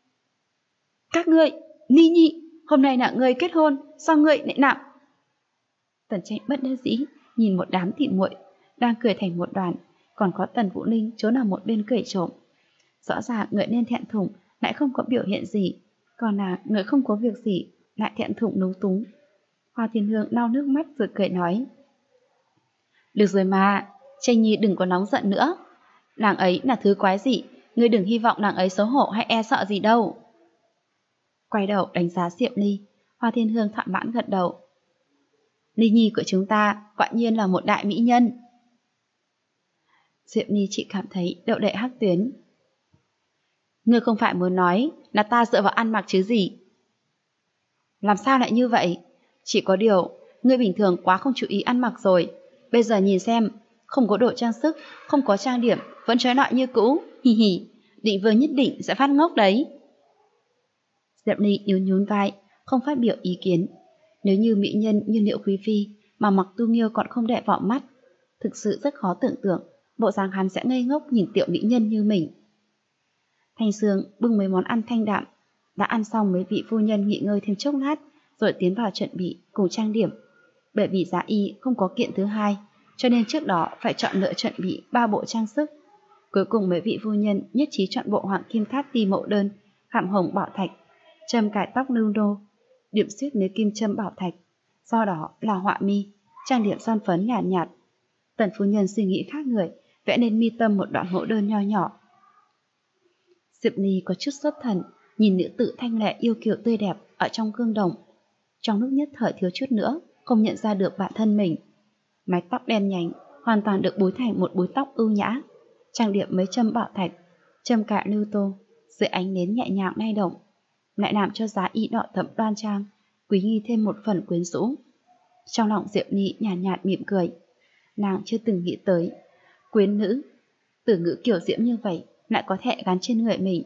Các ngươi, Ni Nhi, hôm nay là ngươi kết hôn, sao ngươi lại nặng? Tần Tranh bất đắc dĩ, nhìn một đám thị muội đang cười thành một đoàn, còn có Tần Vũ Ninh trốn ở một bên cười trộm. Rõ ràng người nên thẹn thùng lại không có biểu hiện gì, còn là người không có việc gì lại thẹn thùng lúng túng. Hoa Thiên Hương lau nước mắt rồi cười nói. Được rồi mà, Tranh Nhi đừng có nóng giận nữa. Nàng ấy là thứ quái dị, ngươi đừng hy vọng nàng ấy xấu hổ hay e sợ gì đâu. Quay đầu đánh giá Diệp Ly, Hoa Thiên Hương thỏa mãn gật đầu. Ly Nhi của chúng ta quả nhiên là một đại mỹ nhân. Diệp Ly chỉ cảm thấy đậu đệ hắc tuyến. Ngươi không phải muốn nói là ta dựa vào ăn mặc chứ gì? Làm sao lại như vậy? Chỉ có điều, ngươi bình thường quá không chú ý ăn mặc rồi. Bây giờ nhìn xem, không có đồ trang sức, không có trang điểm, vẫn trói lọi như cũ, hì hì, Định Vương nhất định sẽ phát ngốc đấy. Diệp Ly nhún nhún vai, không phát biểu ý kiến. Nếu như mỹ nhân như Liễu Quý Phi mà mặc tu nghiêu còn không để vào mắt, thực sự rất khó tưởng tượng bộ dáng hắn sẽ ngây ngốc nhìn tiểu mỹ nhân như mình. Thanh Sương bưng mấy món ăn thanh đạm, đã ăn xong mấy vị phu nhân nghỉ ngơi thêm chốc lát, rồi tiến vào chuẩn bị cùng trang điểm. Bởi vì Giá Y không có kiện thứ hai, cho nên trước đó phải chọn lựa chuẩn bị 3 bộ trang sức. Cuối cùng mấy vị phu nhân nhất trí chọn bộ hoàng kim tháp ti mẫu đơn, khảm hồng bảo thạch, châm cài tóc lưu đô, điểm xuyết lấy kim châm bảo thạch, sau đó là họa mi, trang điểm son phấn nhạt nhạt. Tần phu nhân suy nghĩ khác người, vẽ lên mi tâm một đoạn mẫu đơn nho nhỏ. Diệp Ly có chút xuất thần, nhìn nữ tử thanh lệ yêu kiều tươi đẹp ở trong gương đồng. Trong lúc nhất thời thiếu chút nữa, không nhận ra được bản thân mình. Mái tóc đen nhánh, hoàn toàn được búi thành một búi tóc ưu nhã. Trang điểm mấy châm bảo thạch, châm cài lưu tô, dưới ánh nến nhẹ nhàng lay động, lại làm cho Giá Y đỏ thẫm đoan trang, quý nghi thêm một phần quyến rũ. Trong lòng Diệp Ly nhàn nhạt mỉm cười. Nàng chưa từng nghĩ tới, quyến nữ, từ ngữ kiểu diễm như vậy lại có thể gắn trên người mình.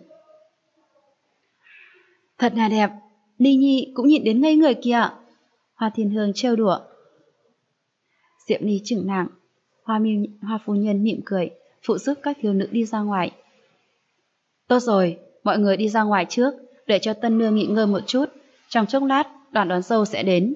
Thật là đẹp, Ly Nhi cũng nhìn đến ngây người kìa. Hoa Thiên Hương trêu đùa. Diệp Ly chừng nàng, Hoa phu nhân mỉm cười, phụ giúp các thiếu nữ đi ra ngoài. Tốt rồi, mọi người đi ra ngoài trước, để cho tân nương nghỉ ngơi một chút. Trong chốc lát, đoàn đón dâu sẽ đến.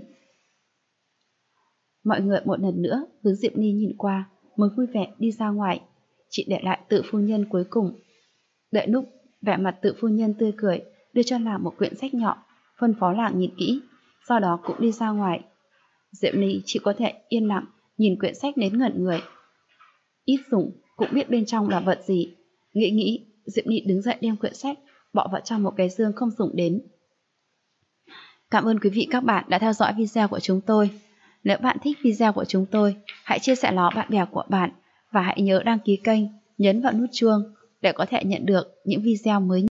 Mọi người một lần nữa hướng Diệp Ly nhìn qua, mới vui vẻ đi ra ngoài, chỉ để lại Tự phu nhân cuối cùng. Đợi lúc vẻ mặt Tự phu nhân tươi cười, đưa cho nàng một quyển sách nhỏ, phân phó nàng nhìn kỹ, sau đó cũng đi ra ngoài. Diệp Ly chỉ có thể yên lặng nhìn quyển sách đến ngẩn người. Ít dùng cũng biết bên trong là vật gì. Nghĩ, Diệp Ly đứng dậy đem quyển sách bỏ vào trong một cái dương không dùng đến. Cảm ơn quý vị các bạn đã theo dõi video của chúng tôi. Nếu bạn thích video của chúng tôi, hãy chia sẻ nó bạn bè của bạn và hãy nhớ đăng ký kênh, nhấn vào nút chuông để có thể nhận được những video mới nhất.